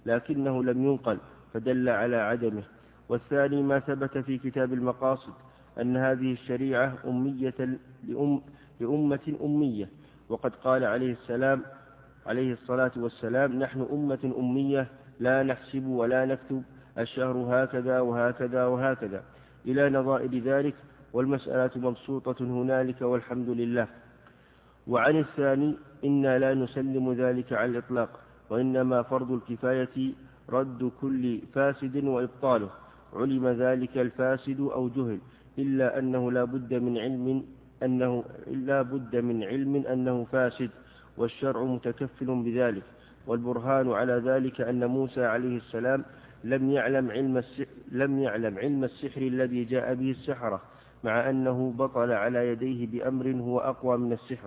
F: لكنه لم ينقل فدل على عدمه. والثاني ما ثبت في كتاب المقاصد أن هذه الشريعة أمية لأم لأمة أمية، وقد قال عليه السلام عليه الصلاة والسلام: نحن أمة أمية لا نحسب ولا نكتب، الشهر هكذا وهكذا وهكذا إلى نظائر ذلك، والمسألة مبسوطة هنالك والحمد لله. وعن الثاني إنا لا نسلم ذلك على الإطلاق، وإنما فرض الكفاية رد كل فاسد وإبطاله، علم ذلك الفاسد أو جهل، إلا أنه لا بد من علم أنه لا بد من علم أنه فاسد، والشرع متكفل بذلك. والبرهان على ذلك أن موسى عليه السلام لم يعلم علم السحر, لم يعلم علم السحر الذي جاء به السحرة، مع أنه بطل على يديه بأمر هو أقوى من السحر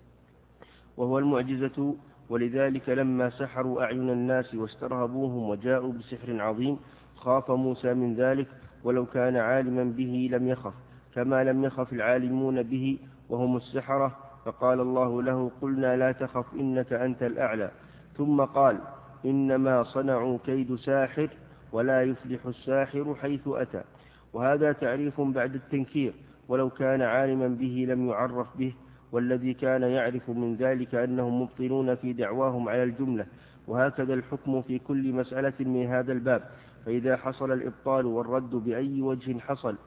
F: وهو المعجزة. ولذلك لما سحروا أعين الناس واسترهبوهم وجاءوا بسحر عظيم خاف موسى من ذلك، ولو كان عالما به لم يخف، كما لم يخف العالمون به وهم السحرة. فقال الله له: قلنا لا تخف إنك أنت الأعلى. ثم قال: إنما صنعوا كيد ساحر ولا يفلح الساحر حيث أتى. وهذا تعريف بعد التنكير، ولو كان عالما به لم يعرف به. والذي كان يعرف من ذلك أنهم مبطلون في دعواهم على الجملة. وهكذا الحكم في كل مسألة من هذا الباب، فإذا حصل الإبطال والرد بأي وجه حصل،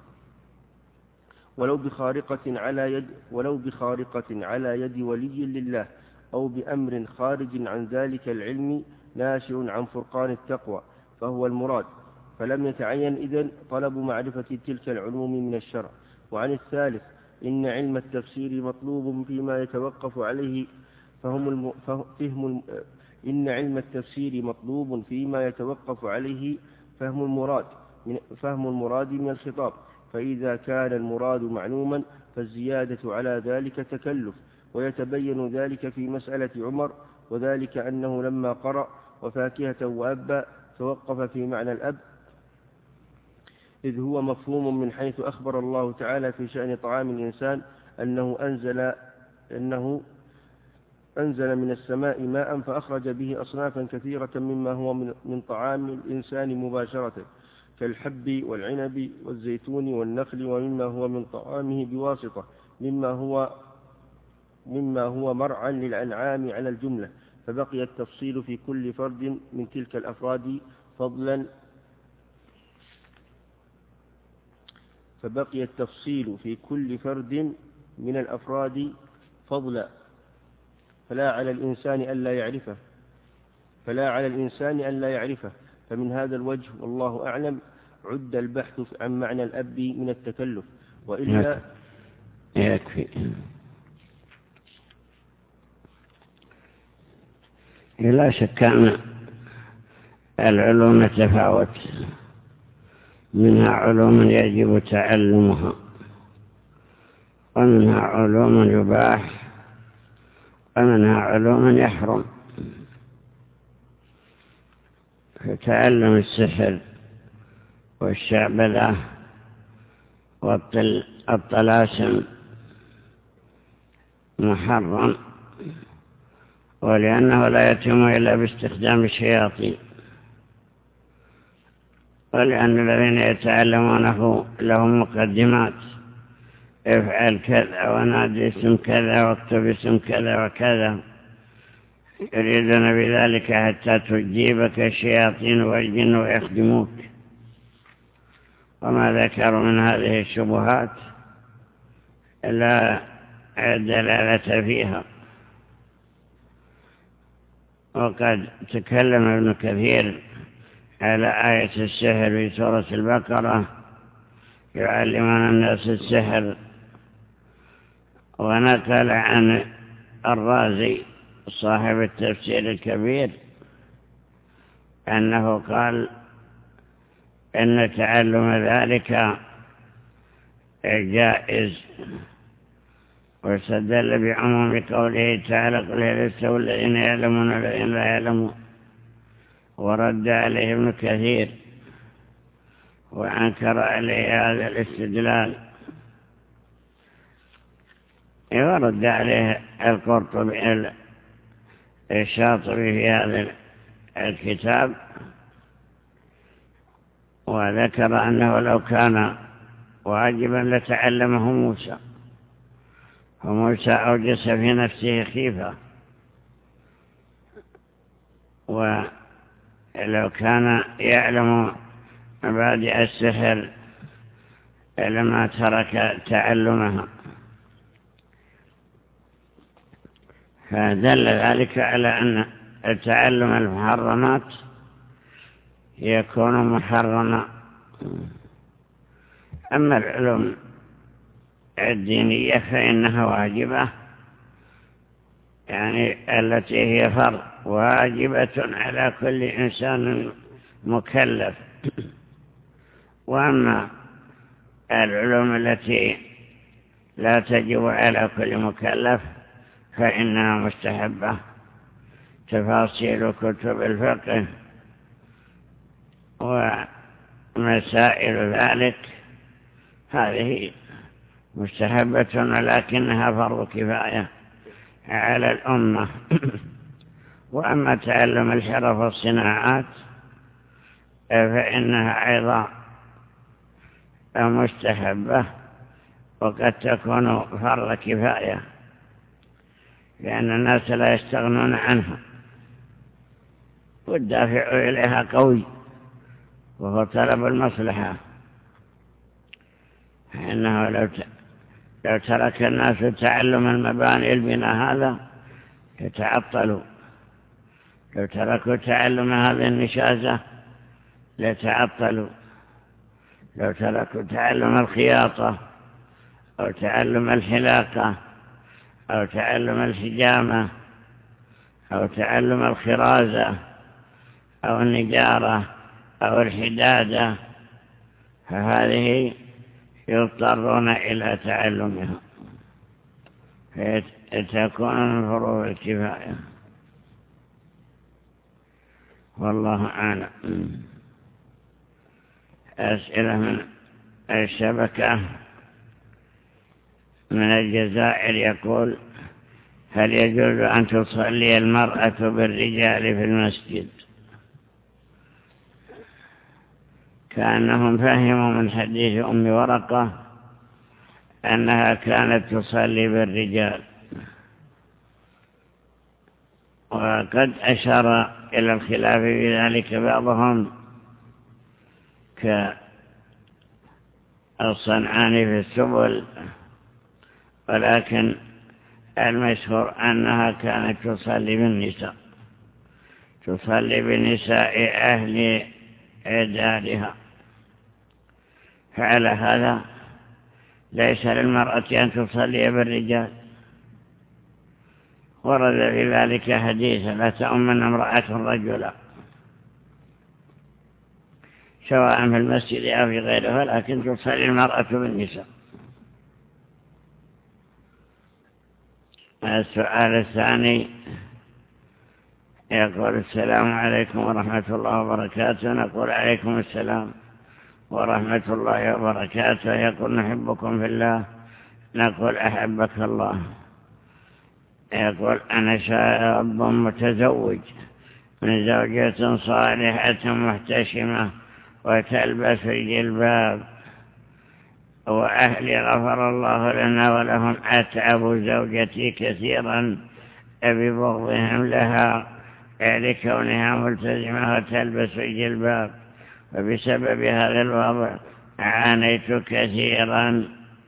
F: ولو بخارقة على يد ولو بخارقة على يد ولي لله، أو بأمر خارج عن ذلك العلم ناشئ عن فرقان التقوى، فهو المراد. فلم يتعين إذن طلب معرفة تلك العلوم من الشرع. وعن الثالث إن علم التفسير مطلوب فيما يتوقف عليه فهم الم... فهم الم... إن علم التفسير مطلوب فيما يتوقف عليه فهم المراد من فهم المراد من الخطاب. فإذا كان المراد معلوما فالزيادة على ذلك تكلف، ويتبين ذلك في مسألة عمر، وذلك أنه لما قرأ وفاكهة وأبا توقف في معنى الأب، إذ هو مفهوم من حيث أخبر الله تعالى في شأن طعام الإنسان أنه أنزل أنه أنزل من السماء ماء فأخرج به أصنافا كثيرة مما هو من طعام الإنسان مباشرة، كالحب والعنب والزيتون والنخل، ومما هو من طعامه بواسطة مما هو مما هو مرعى للأنعام على الجملة. فبقي التفصيل في كل فرد من تلك الأفراد فضلا فبقي التفصيل في كل فرد من الأفراد فضلا فلا على الإنسان ألا يعرفه فلا على الإنسان ألا يعرفه فمن هذا الوجه والله أعلم عد البحث عن معنى الأب من التكلف، وإلا
B: يكفي. لا شك أن العلوم تفاوت، منها علوم يجب تعلمها، ومنها علوم يباح، ومنها علوم يحرم. فتعلم السحر والشعبذة والطلاسم محرم، ولأنه لا يتم إلا باستخدام الشياطين، ولأن الذين يتعلمونه لهم مقدمات: افعل كذا ونادي اسم كذا واكتب اسم كذا وكذا، يريدون بذلك حتى تجيبك الشياطين والجن ويخدموك. وما ذكروا من هذه الشبهات لا دلالة فيها. وقد تكلم ابن كثير على آية السحر في سورة البقرة: يعلمون الناس السحر، ونقل عن الرازي صاحب التفسير الكبير أنه قال إن تعلم ذلك جائز، واستدل بعموم قوله تعالى: قل هل يستوي الذين يعلمون والذين لا يعلمون. ورد عليه ابن كثير وأنكر عليه هذا الاستدلال، ورد عليه القرطبي الشاطبي في هذا الكتاب، وذكر أنه لو كان واجبا لتعلمه موسى، فموسى أوجس في نفسه خيفة، ولو كان يعلم مبادئ السحر لما ترك تعلمها. فدل ذلك على أن تعلم المحرمات يكون محرما. أما العلوم الدينية فإنها واجبة، يعني التي هي فرض واجبة على كل إنسان مكلف. وأما العلوم التي لا تجب على كل مكلف فإنها مستحبة. تفاصيل كتب الفقه ومسائل ذلك هذه مستحبة، ولكنها فرض كفاية على الأمة. وأما تعلم الحرف والصناعات فإنها أيضا مستحبة، وقد تكون فرض كفاية، لأن الناس لا يستغنون عنها، والدافع إليها قوي وهو طلب المصلحة. فإنه لو لو ترك الناس تعلم المباني البناء هذا يتعطلوا، لو تركوا تعلم هذه النشازة لتعطلوا، لو تركوا تعلم الخياطة أو تعلم الحلاقة أو تعلم الحجامة أو تعلم الخرازة أو النجارة أو الحدادة، فهذه يضطرون إلى تعلمها، فتكون من فروض الكفاية. والله أعلم. أسئلة من الشبكة من الجزائر يقول: هل يجوز أن تصلي المرأة بالرجال في المسجد؟ كأنهم فهموا من حديث أم ورقة أنها كانت تصلي بالرجال، وقد أشار إلى الخلاف في ذلك بعضهم كالصنعاني في السبل، ولكن المشهور أنها كانت تصلي بالنساء، تصلي بنساء أهل دارها. فعلى هذا ليس للمرأة أن تصلي بالرجال. ورد في ذلك حديث: لا تؤمن امرأة رجلا، سواء في المسجد أو في غيره، لكن تصلي المرأة بالنساء. السؤال الثاني يقول: السلام عليكم ورحمة الله وبركاته. نقول: عليكم السلام ورحمة الله وبركاته. يقول: نحبكم في الله. نقول: أحبك الله. يقول: أنا شاب متزوج من زوجة صالحة محتشمة وتلبس الجلباب، وأهلي غفر الله لنا ولهم أتعب زوجتي كثيرا ببغضهم لها لكونها ملتزمة وتلبس الجلباب، وبسبب هذا الوضع عانيت كثيرا،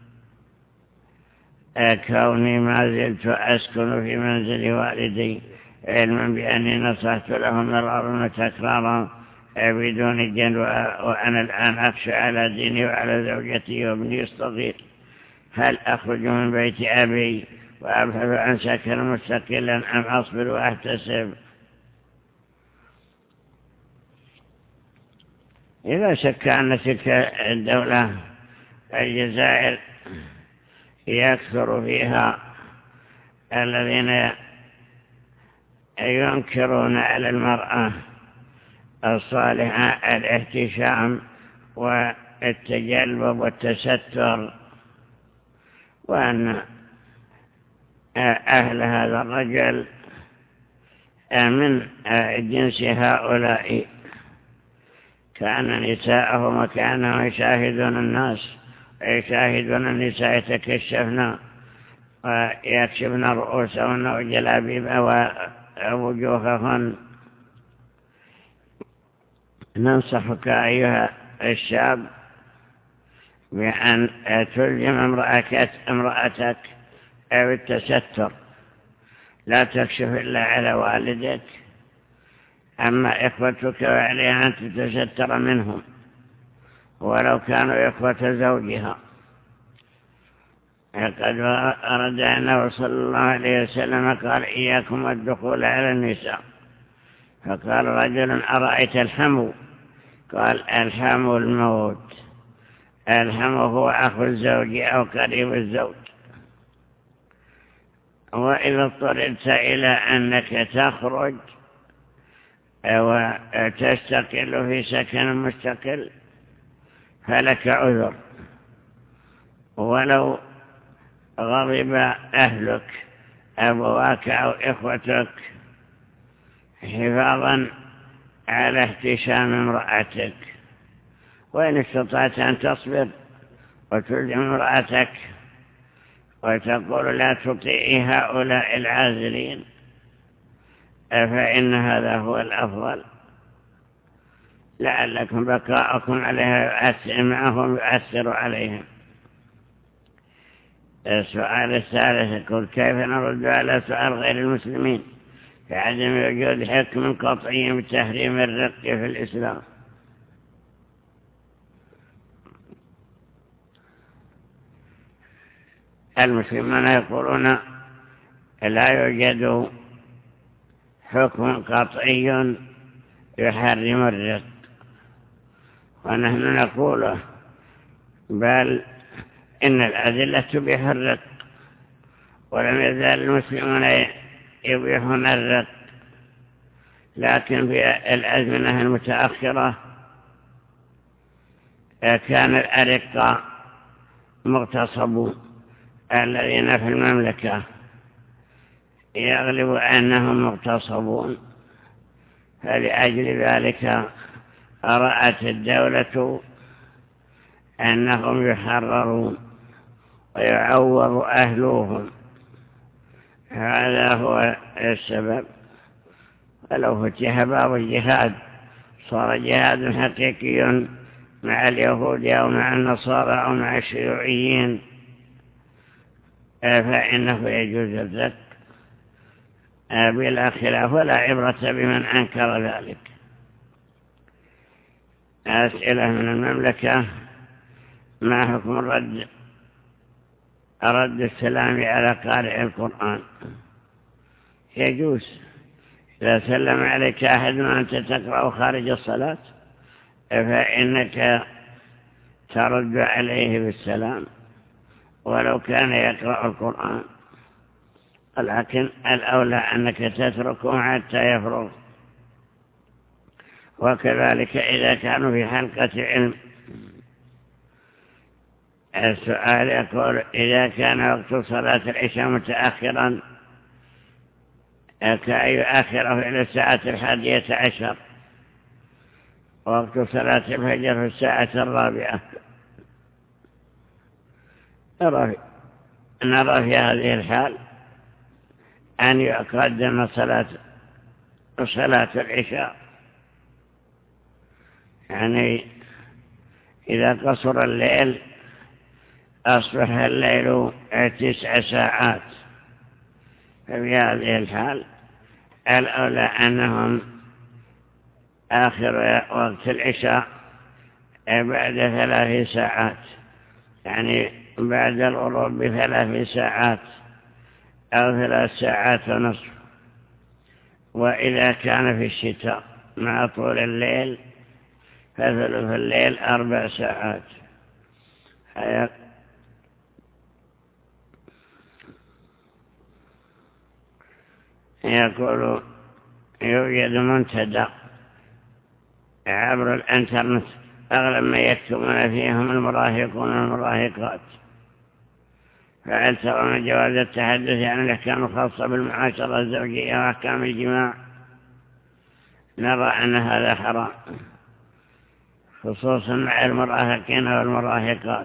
B: كوني ما زلت أسكن في منزل والدي، علما بأني نصحت لهم مرارا وتكرارا بدون جنوى، وأنا الآن أخشى على ديني وعلى زوجتي وابني الصغير. هل أخرج من بيت أبي وأبحث عن سكن مستقلا أم أصبر وأحتسب؟ إذا شك أن تلك الدولة الجزائر يكثر فيها الذين ينكرون على المرأة الصالحة الاحتشام والتجلب والتستر، وأن أهل هذا الرجل من جنس هؤلاء كان نساءهم وكانوا يشاهدون الناس ويشاهدون النساء يتكشفن ويكشفن رؤوسهن وجلابيب ووجوههن. ننصحك أيها الشاب بأن تلزم امرأتك بالتستر، لا تكشف إلا على والدك، أما إخوتك وعليها أن تتستر منهم ولو كانوا إخوة زوجها. قد أرد أنه صلى الله عليه وسلم قال إياكم الدخول على النساء، فقال رجل أرأيت الحمو؟ قال الحمو الموت. الحمو هو أخو الزوج أو قريب الزوج. وإذا اضطررت إلى أنك تخرج وتستقل في سكن مستقل فلك عذر، ولو غضب أهلك أبواك أو إخوتك حفاظا على احتشام امرأتك. وإن استطعت أن تصبر وتلزم امرأتك وتقول لا تطيعي هؤلاء العازلين فإن هذا هو الأفضل، لعلكم بقاءكم عليها يؤثر معهم يؤثر عليهم. السؤال الثالث يقول كيف نرد على سؤال غير المسلمين في عدم وجود حكم قطعي بتحريم الرق في الإسلام؟ المسلمون يقولون لا يوجد حكم قطعي يحرم الرق، ونحن نقول بل إن الأدلة تبيح الرق، ولم يزال المسلمون يبيحون الرق، لكن في الأزمنة المتأخرة كان الأرقاء مغتصبون الذين في المملكة يغلب أنهم مغتصبون، فلأجل ذلك رأت الدولة أنهم يحررون ويعور أهلهم. هذا هو السبب. ولو فتح باب الجهاد صار جهاد حقيقي مع اليهود أو مع النصارى أو مع الشيوعيين فإنه يجوز الرق بلا خلاف، ولا عبرة بمن أنكر ذلك. أسئلة من المملكة: ما حكم الرد رد السلام على قارئ القرآن؟ يجوز إذا سلم عليك أحد وأنت تقرأ خارج الصلاة فإنك ترد عليه بالسلام ولو كان يقرأ القرآن، لكن الأولى أنك تتركه حتى يفرغ. وكذلك إذا كانوا في حلقة علم. السؤال يقول: إذا كان وقت صلاة العشاء متأخرا كأن يؤخره إلى الساعة الحادية عشر، وقت صلاة الفجر في الساعة الرابعة، نرى في هذه الحال أن يقدم صلاة صلاة العشاء، يعني إذا قصر الليل أصبح الليل تسع ساعات، ففي هذه الحال الأولى أنهم آخر وقت العشاء بعد ثلاث ساعات، يعني بعد الغروب بثلاث ساعات أو ثلاث ساعات ونصف. وإذا كان في الشتاء مع طول الليل فثلث الليل أربع ساعات. يقول: يوجد منتدى عبر الانترنت أغلب ما يكتبون فيهم المراهقون والمراهقات، فهل ترون جواز التحدث عن الأحكام الخاصة بالمعاشرة الزوجية وأحكام الجماع نرى أن هذا حرام، خصوصا مع المراهقين والمراهقات.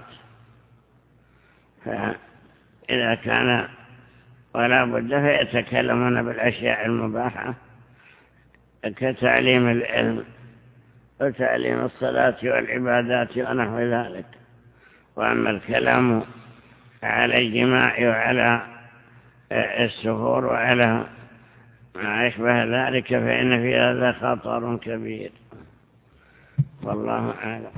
B: فإذا كان ولا بد فيتكلمون بالأشياء المباحة كتعليم العلم وتعليم الصلاة والعبادات ونحو ذلك. وأما الكلام على الجماع وعلى السفور وعلى ما يشبه ذلك فإن في هذا خطر كبير، والله أعلم.